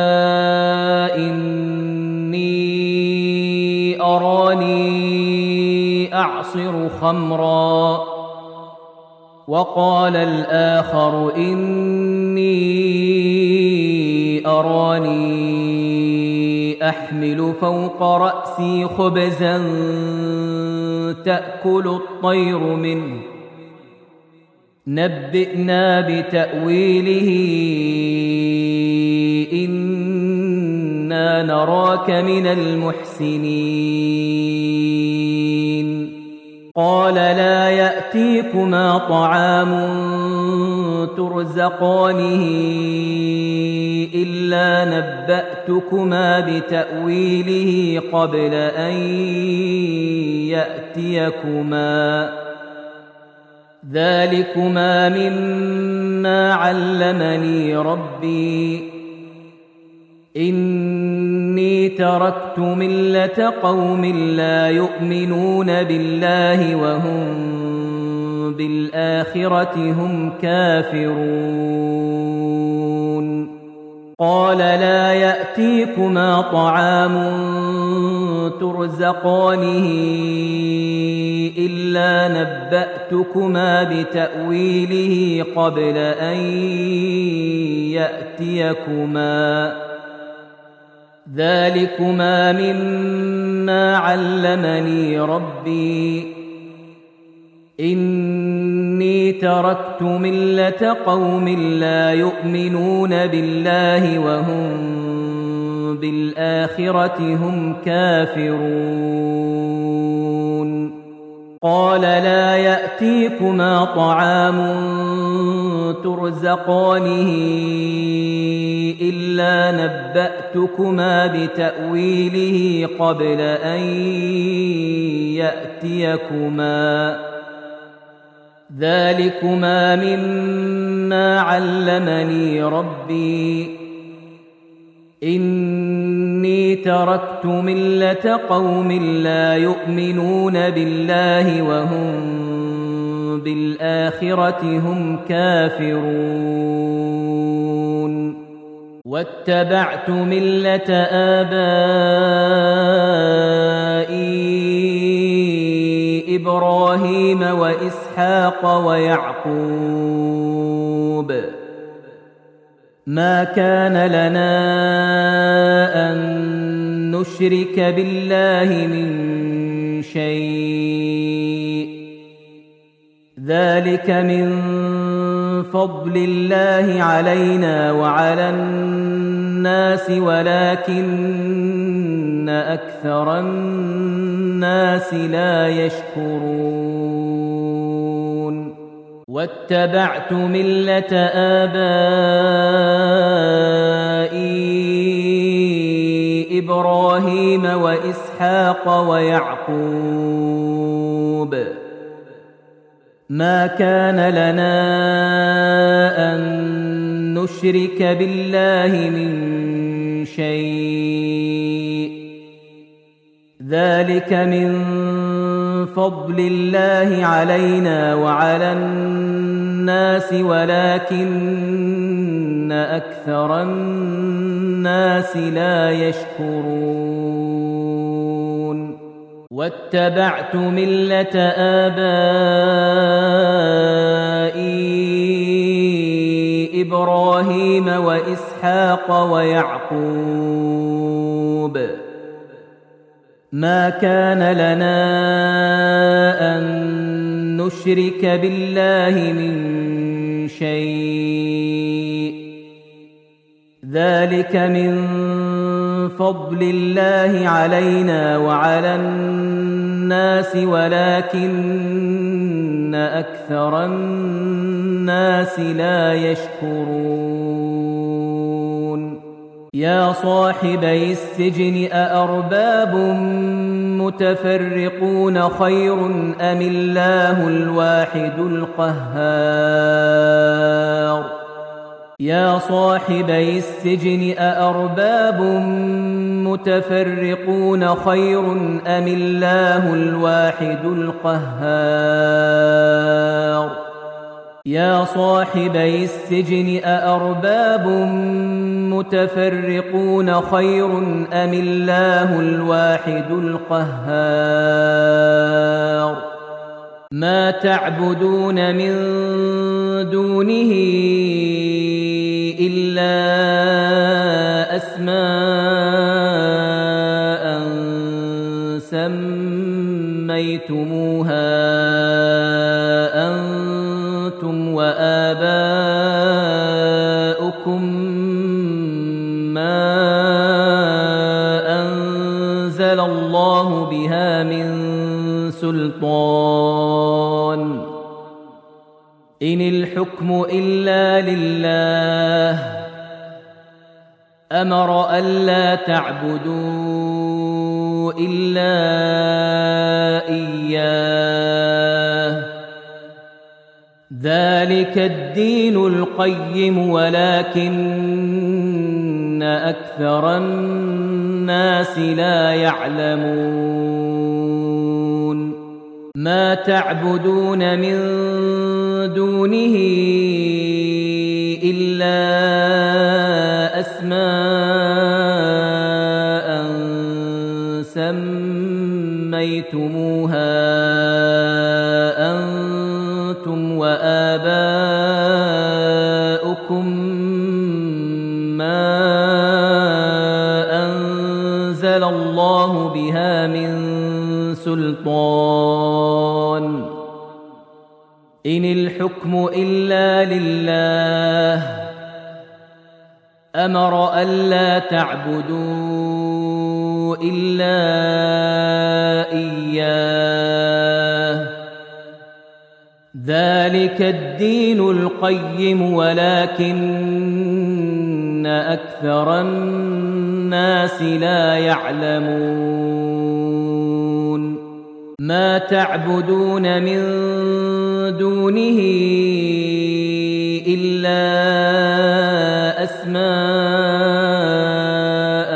إني أراني أعصر خمرا وقال الآخر إني أراني أحمل فوق رأسي خبزا تأكل الطير منه نبئنا بتأويله إنا نراك من المحسنين قال لا يأتيكما طعام ترزقانه إلا نبأتكما بتأويله قبل أن يأتيكما ذلكما مما علمني ربي إني تركت ملة قوم لا يؤمنون بالله وهم بالآخرة هم كافرون قال لا يأتيكما طعام ترزقانه إلا نبأتكما بتأويله قبل أن يأتيكما ذلكما مما علمني ربي إني إني تركت ملة قوم لا يؤمنون بالله وهم بالآخرة هم كافرون قال لا يأتيكما طعام ترزقانه إلا نبأتكما بتأويله قبل أن يأتيكما ذلكما مما علمني ربي إني تركت ملة قوم لا يؤمنون بالله وهم بالآخرة هم كافرون واتبعت ملة آبائي إبراهيم وإسحاق ويعقوب ما كان لنا أن نشرك بالله من شيء ذلك من فضل الله علينا وعلى الناس ولكن أكثر الناس لا يشكرون واتبعت ملة آبائي إبراهيم وإسحاق ويعقوب ما كان لنا أن نشرك بالله من شيء ذلك من فضل الله علينا وعلى الناس ولكن أكثر الناس لا يشكرون واتبعت ملة آبائي إبراهيم وإسحاق ويعقوب ما كان لنا أن نشرك بالله من شيء ذلك من فضل الله علينا وعلى الناس ولكن أكثر الناس لا يشكرون يا صاحبي السجن أأرباب متفرقون خير أم الله الواحد القهار يا صاحبي السجن أأرباب متفرقون خير أم الله الواحد القهار يا صاحبي السجن أأرباب متفرقون خير أم الله الواحد القهار ما تعبدون من دونه إلا أسماء سميتموها أنتم وآباؤكم ما أنزل الله بها من سلطان إن الحكم إلا لله أمر ألا تعبدوا إلا إياه ذلك الدين القيم ولكن أكثر الناس لا يعلمون ما تعبدون من دونه إلا أسماء سميتموها أنتم وآباؤكم ما أنزل الله بها من سلطان إن الحكم إلا لله أمر ألا تعبدوا إلا إياه ذلك الدين القيم ولكن أكثر الناس لا يعلمون ما تعبدون من دونه إلا أسماء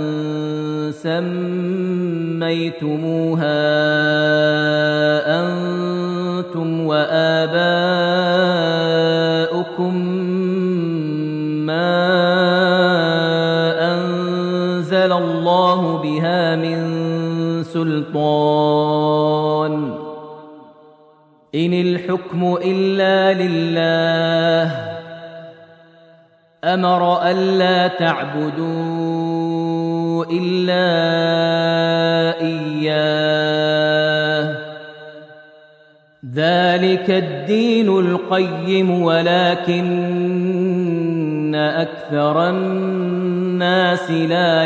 سميتموها أنتم وآباؤكم ما أنزل الله بها من سلطان إن الحكم إلا لله أمر ألا تعبدوا إلا إياه ذلك الدين القيم ولكن أكثر الناس لا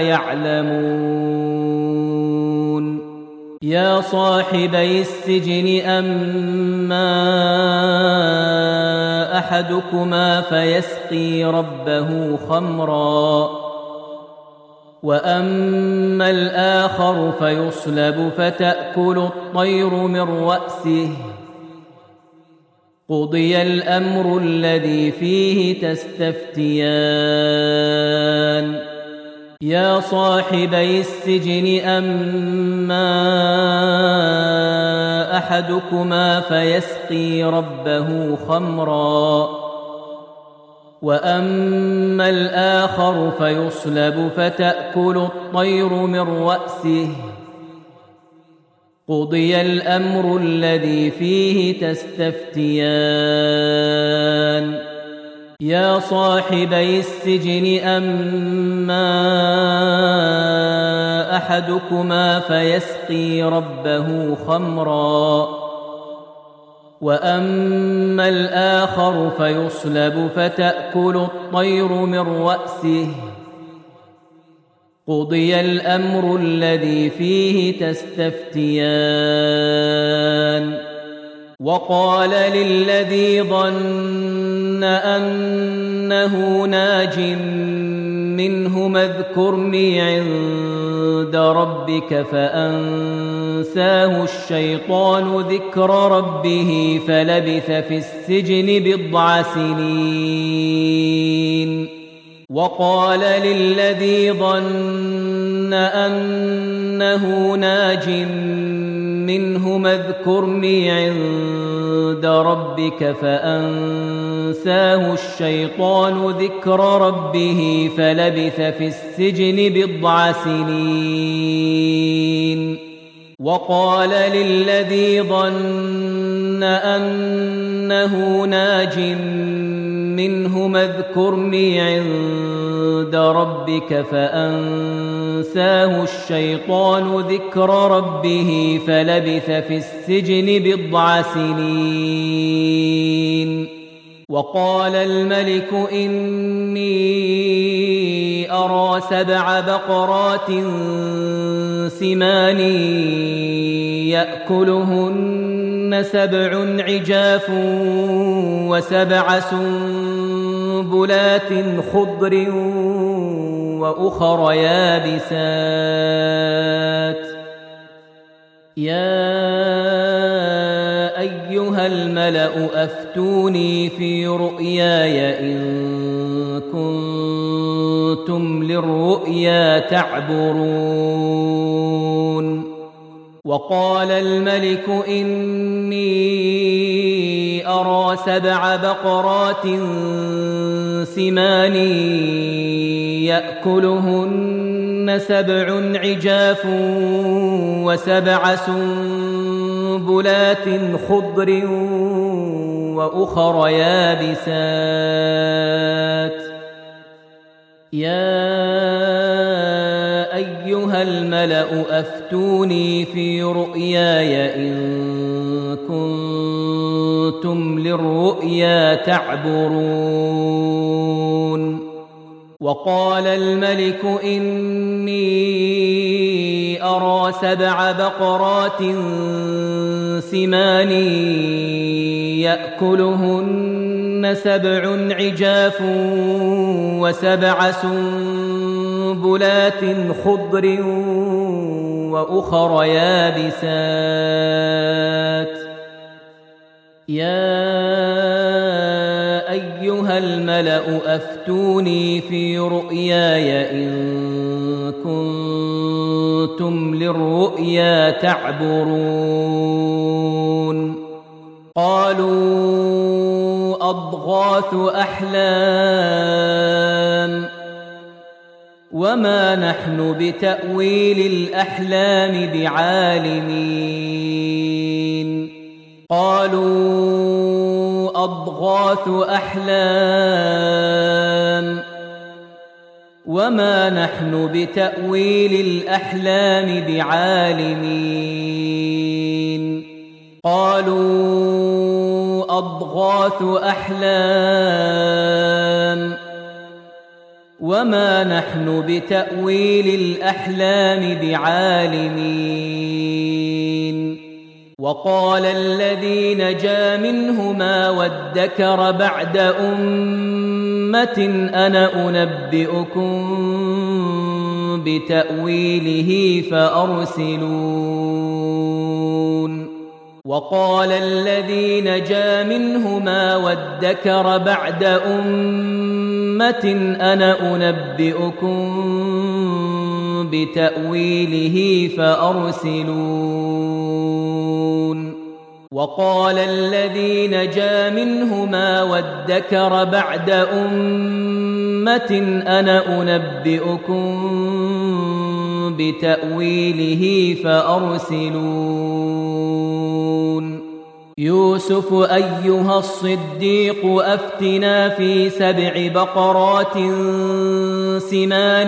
يعلمون يا صاحبي السجن أما أحدكما فيسقي ربه خمرا وأما الآخر فيصلب فتأكل الطير من رأسه قضي الأمر الذي فيه تستفتيان يا صاحبي السجن أما أحدكما فيسقي ربه خمرا وأما الآخر فيصلب فتأكل الطير من رأسه قضي الأمر الذي فيه تستفتيان يا صاحبي السجن أما أحدكما فيسقي ربه خمرا وأما الآخر فيصلب فتأكل الطير من رأسه قضي الأمر الذي فيه تستفتيان وقال للذي ظن أنه ناج منهما اذكرني عند ربك فأنساه الشيطان ذكر ربه فلبث في السجن بضع سنين وقال للذي ظن أنه ناج منهما اذكرني عند ربك فأنساه الشيطان ذكر ربه فلبث في السجن بضع سنين وقال للذي ظن أنه ناج منهما اذكرني عند ربك فأنساه الشيطان ذكر ربه فلبث في السجن بضع سنين وقال الملك إني أرى 7 بقرات سمان يأكلهن 7 عجاف و7 سنبلات خضر وأخر يابسات يا أيها الملأ أفتوني في رؤياي إن كنتم للرؤيا تعبرون وقال الملك إني أرى 7 بقرات سمان يأكلهن 7 عجاف و7 سنبلات خضر وأخر يابسات يا أيها الملأ أفتوني في رؤياي إن كنتم للرؤيا تعبرون وقال الملك إني أرى 7 بقرات سمان يأكلهن 7 عجاف و7 سنبلات خضر وأخر يابسات يا أيها الملأ أفتوني في رؤياي إن كنتم للرؤيا تعبرون قالوا أضغاث أحلام وما نحن بتأويل الأحلام بعالمين قالوا أضغاث أحلام وما نحن بتأويل الأحلام بعالمين قالوا أضغاث أحلام وما نحن بتأويل الأحلام بعالمين وقال الذي نجا منهما وادكر بعد أمة أنا أنبئكم بتأويله فأرسلون وقال الذي نجا منهما وادكر بعد أمة أنا أنبئكم بتأويله فأرسلون وقال الذي نجا منهما وادكر بعد أمة أنا أنبئكم بتأويله فأرسلون يوسف أيها الصديق أفتنا في 7 بقرات سمان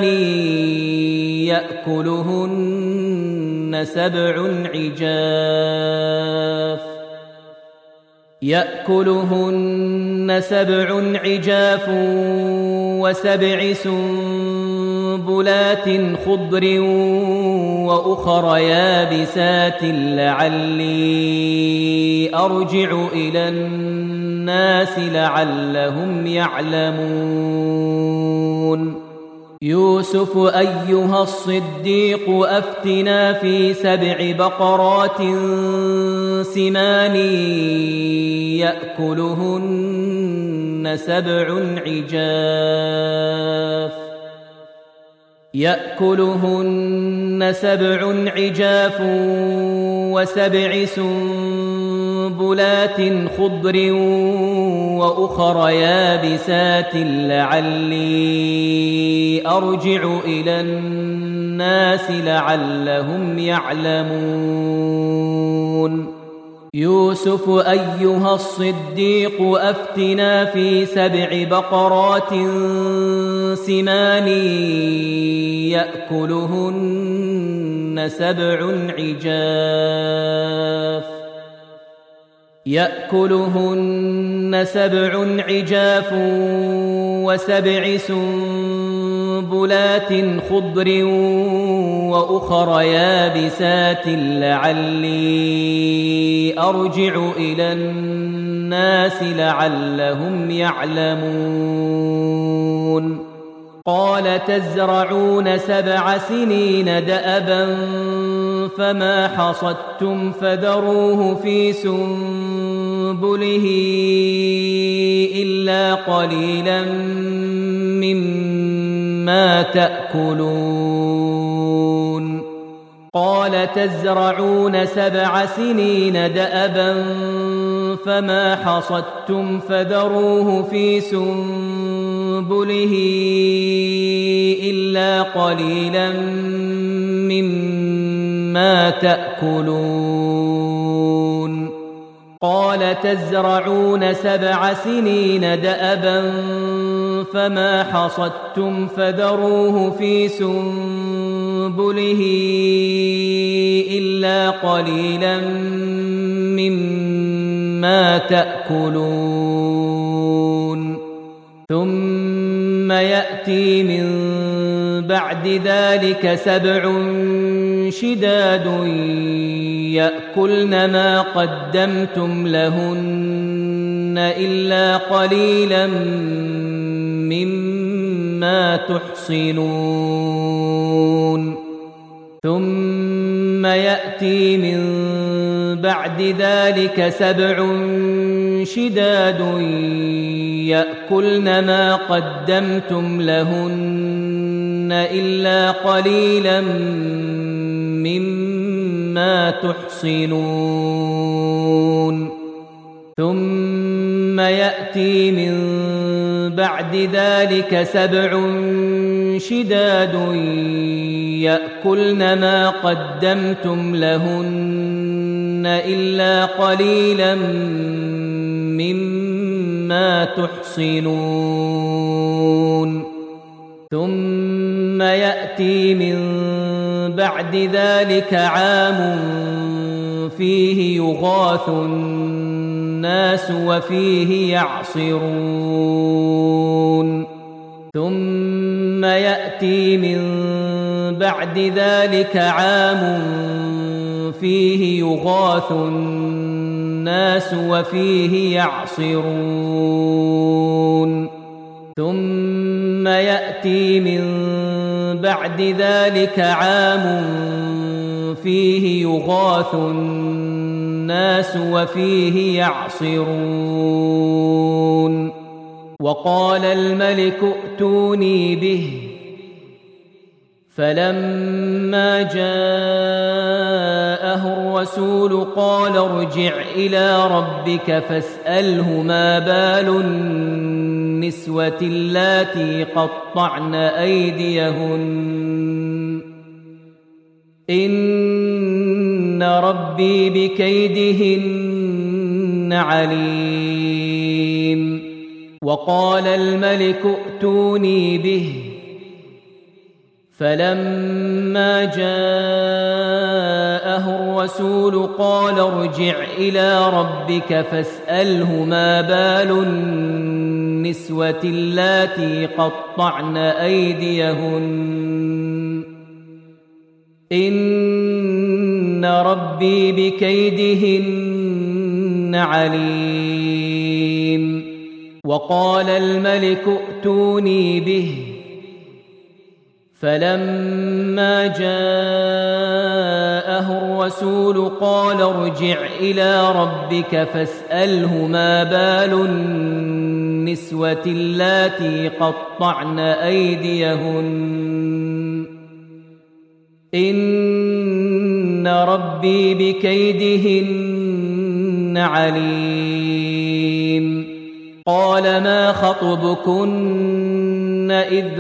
يأكلهن 7 عجاف و7 سنبلات خضر وأخر يابسات لعلي أرجع إلى الناس لعلهم يعلمون يوسف أيها الصديق أفتنا في 7 بقرات سمان يأكلهن 7 عجاف و7 سنبلات خضر وأخر يابسات لعلي أرجع إلى الناس لعلهم يعلمون يوسف أيها الصديق أفتنا في 7 بقرات سمان يأكلهن 7 عجاف و7 سنبلات خضر وأخر يابسات لعلي أرجع إلى الناس لعلهم يعلمون قال تزرعون 7 سنين دأبا فما حصدتم فذروه في سنبله إلا قليلا مما تأكلون قال تزرعون 7 سنين دأبا فما حصدتم فذروه في سنبله إلا قليلا مما تأكلون قال تزرعون 7 سنين دأبا فما حصدتم فذروه في سنبله سنبله إلا قليلا مما تأكلون ثم يأتي من بعد ذلك 7 شداد يأكلن ما قدمتم لهن إلا قليلا مما تحصنون ثم يأتي من بعد ذلك 7 شداد يأكلن ما قدمتم لهن إلا قليلا مما تحصنون ثم يأتي من بعد ذلك 7 شداد يأكلن ما قدمتم لهن إلا قليلا مما تحصنون ثم يأتي من بعد ذلك عام فيه يغاث الناس وفيه يعصرون ثم يأتي من بعد ذلك عام فيه يغاث الناس وفيه يعصرون ثم يأتي من بعد ذلك عام فيه يغاث الناس وفيه يعصرون وقال الملك ائتوني به فلما جاءه الرسول قال ارجع إلى ربك فاسأله ما بال النسوة اللاتي قطعن أيديهن إن ربي بكيدهن عليم وقال الملك ائتوني به فلما جاءه الرسول قال ارجع إلى ربك فاسأله ما بال النسوة اللاتي قطعن أيديهن إن ربي بكيدهن عليم وقال الملك ائتوني به فلما جاءه الرسول قال ارجع إلى ربك فاسأله ما بال النسوة اللاتي قطعن أيديهن إن ربي بكيدهن عليم قال ما خطبكن إذ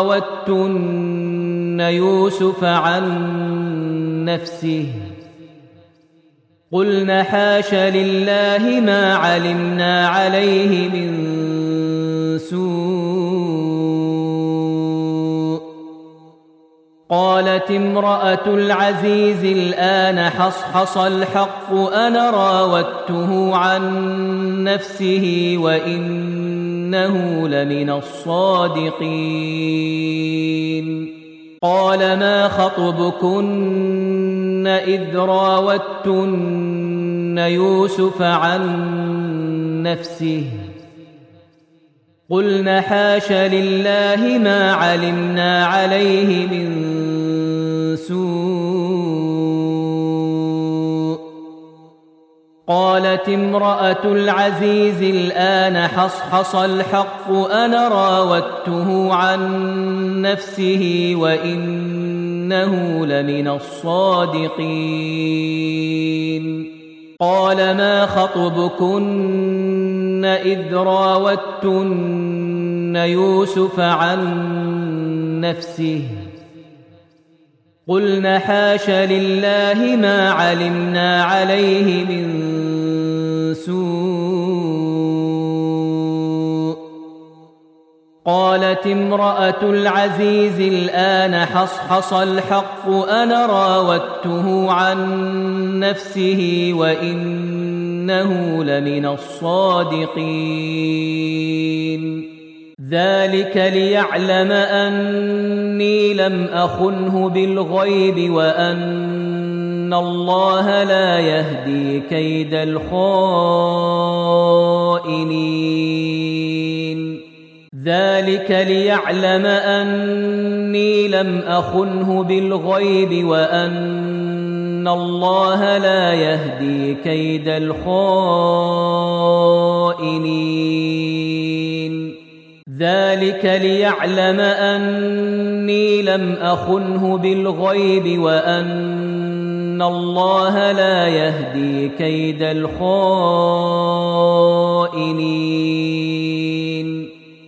راوتن يوسف عن نفسه قلن حاش لله ما علمنا عليه من سوء قالت امرأة العزيز الآن حصحص الحق أنا راودته عن نفسه وإنه لمن الصادقين قال ما خطبكن إذ راودتن يوسف عن نفسه قلن حاش لله ما علمنا عليه من سوء قالت امرأة العزيز الآن حصحص الحق أنا راودته عن نفسه وإنه لمن الصادقين قال ما خطبكن إذ راودتن يوسف عن نفسه قلن حاش لله ما علمنا عليه من سوء قالت امرأة العزيز الآن حصحص الحق أنا راودته عن نفسه وإنه لمن الصادقين ذلك ليعلم أني لم أخنه بالغيب وأن الله لا يهدي كيد الخائنين ذلك ليعلم أني لم أخنه بالغيب وأن الله لا يهدي كيد الخائنين ذلك ليعلم أني لم أخنه بالغيب وأن الله لا يهدي كيد الخائنين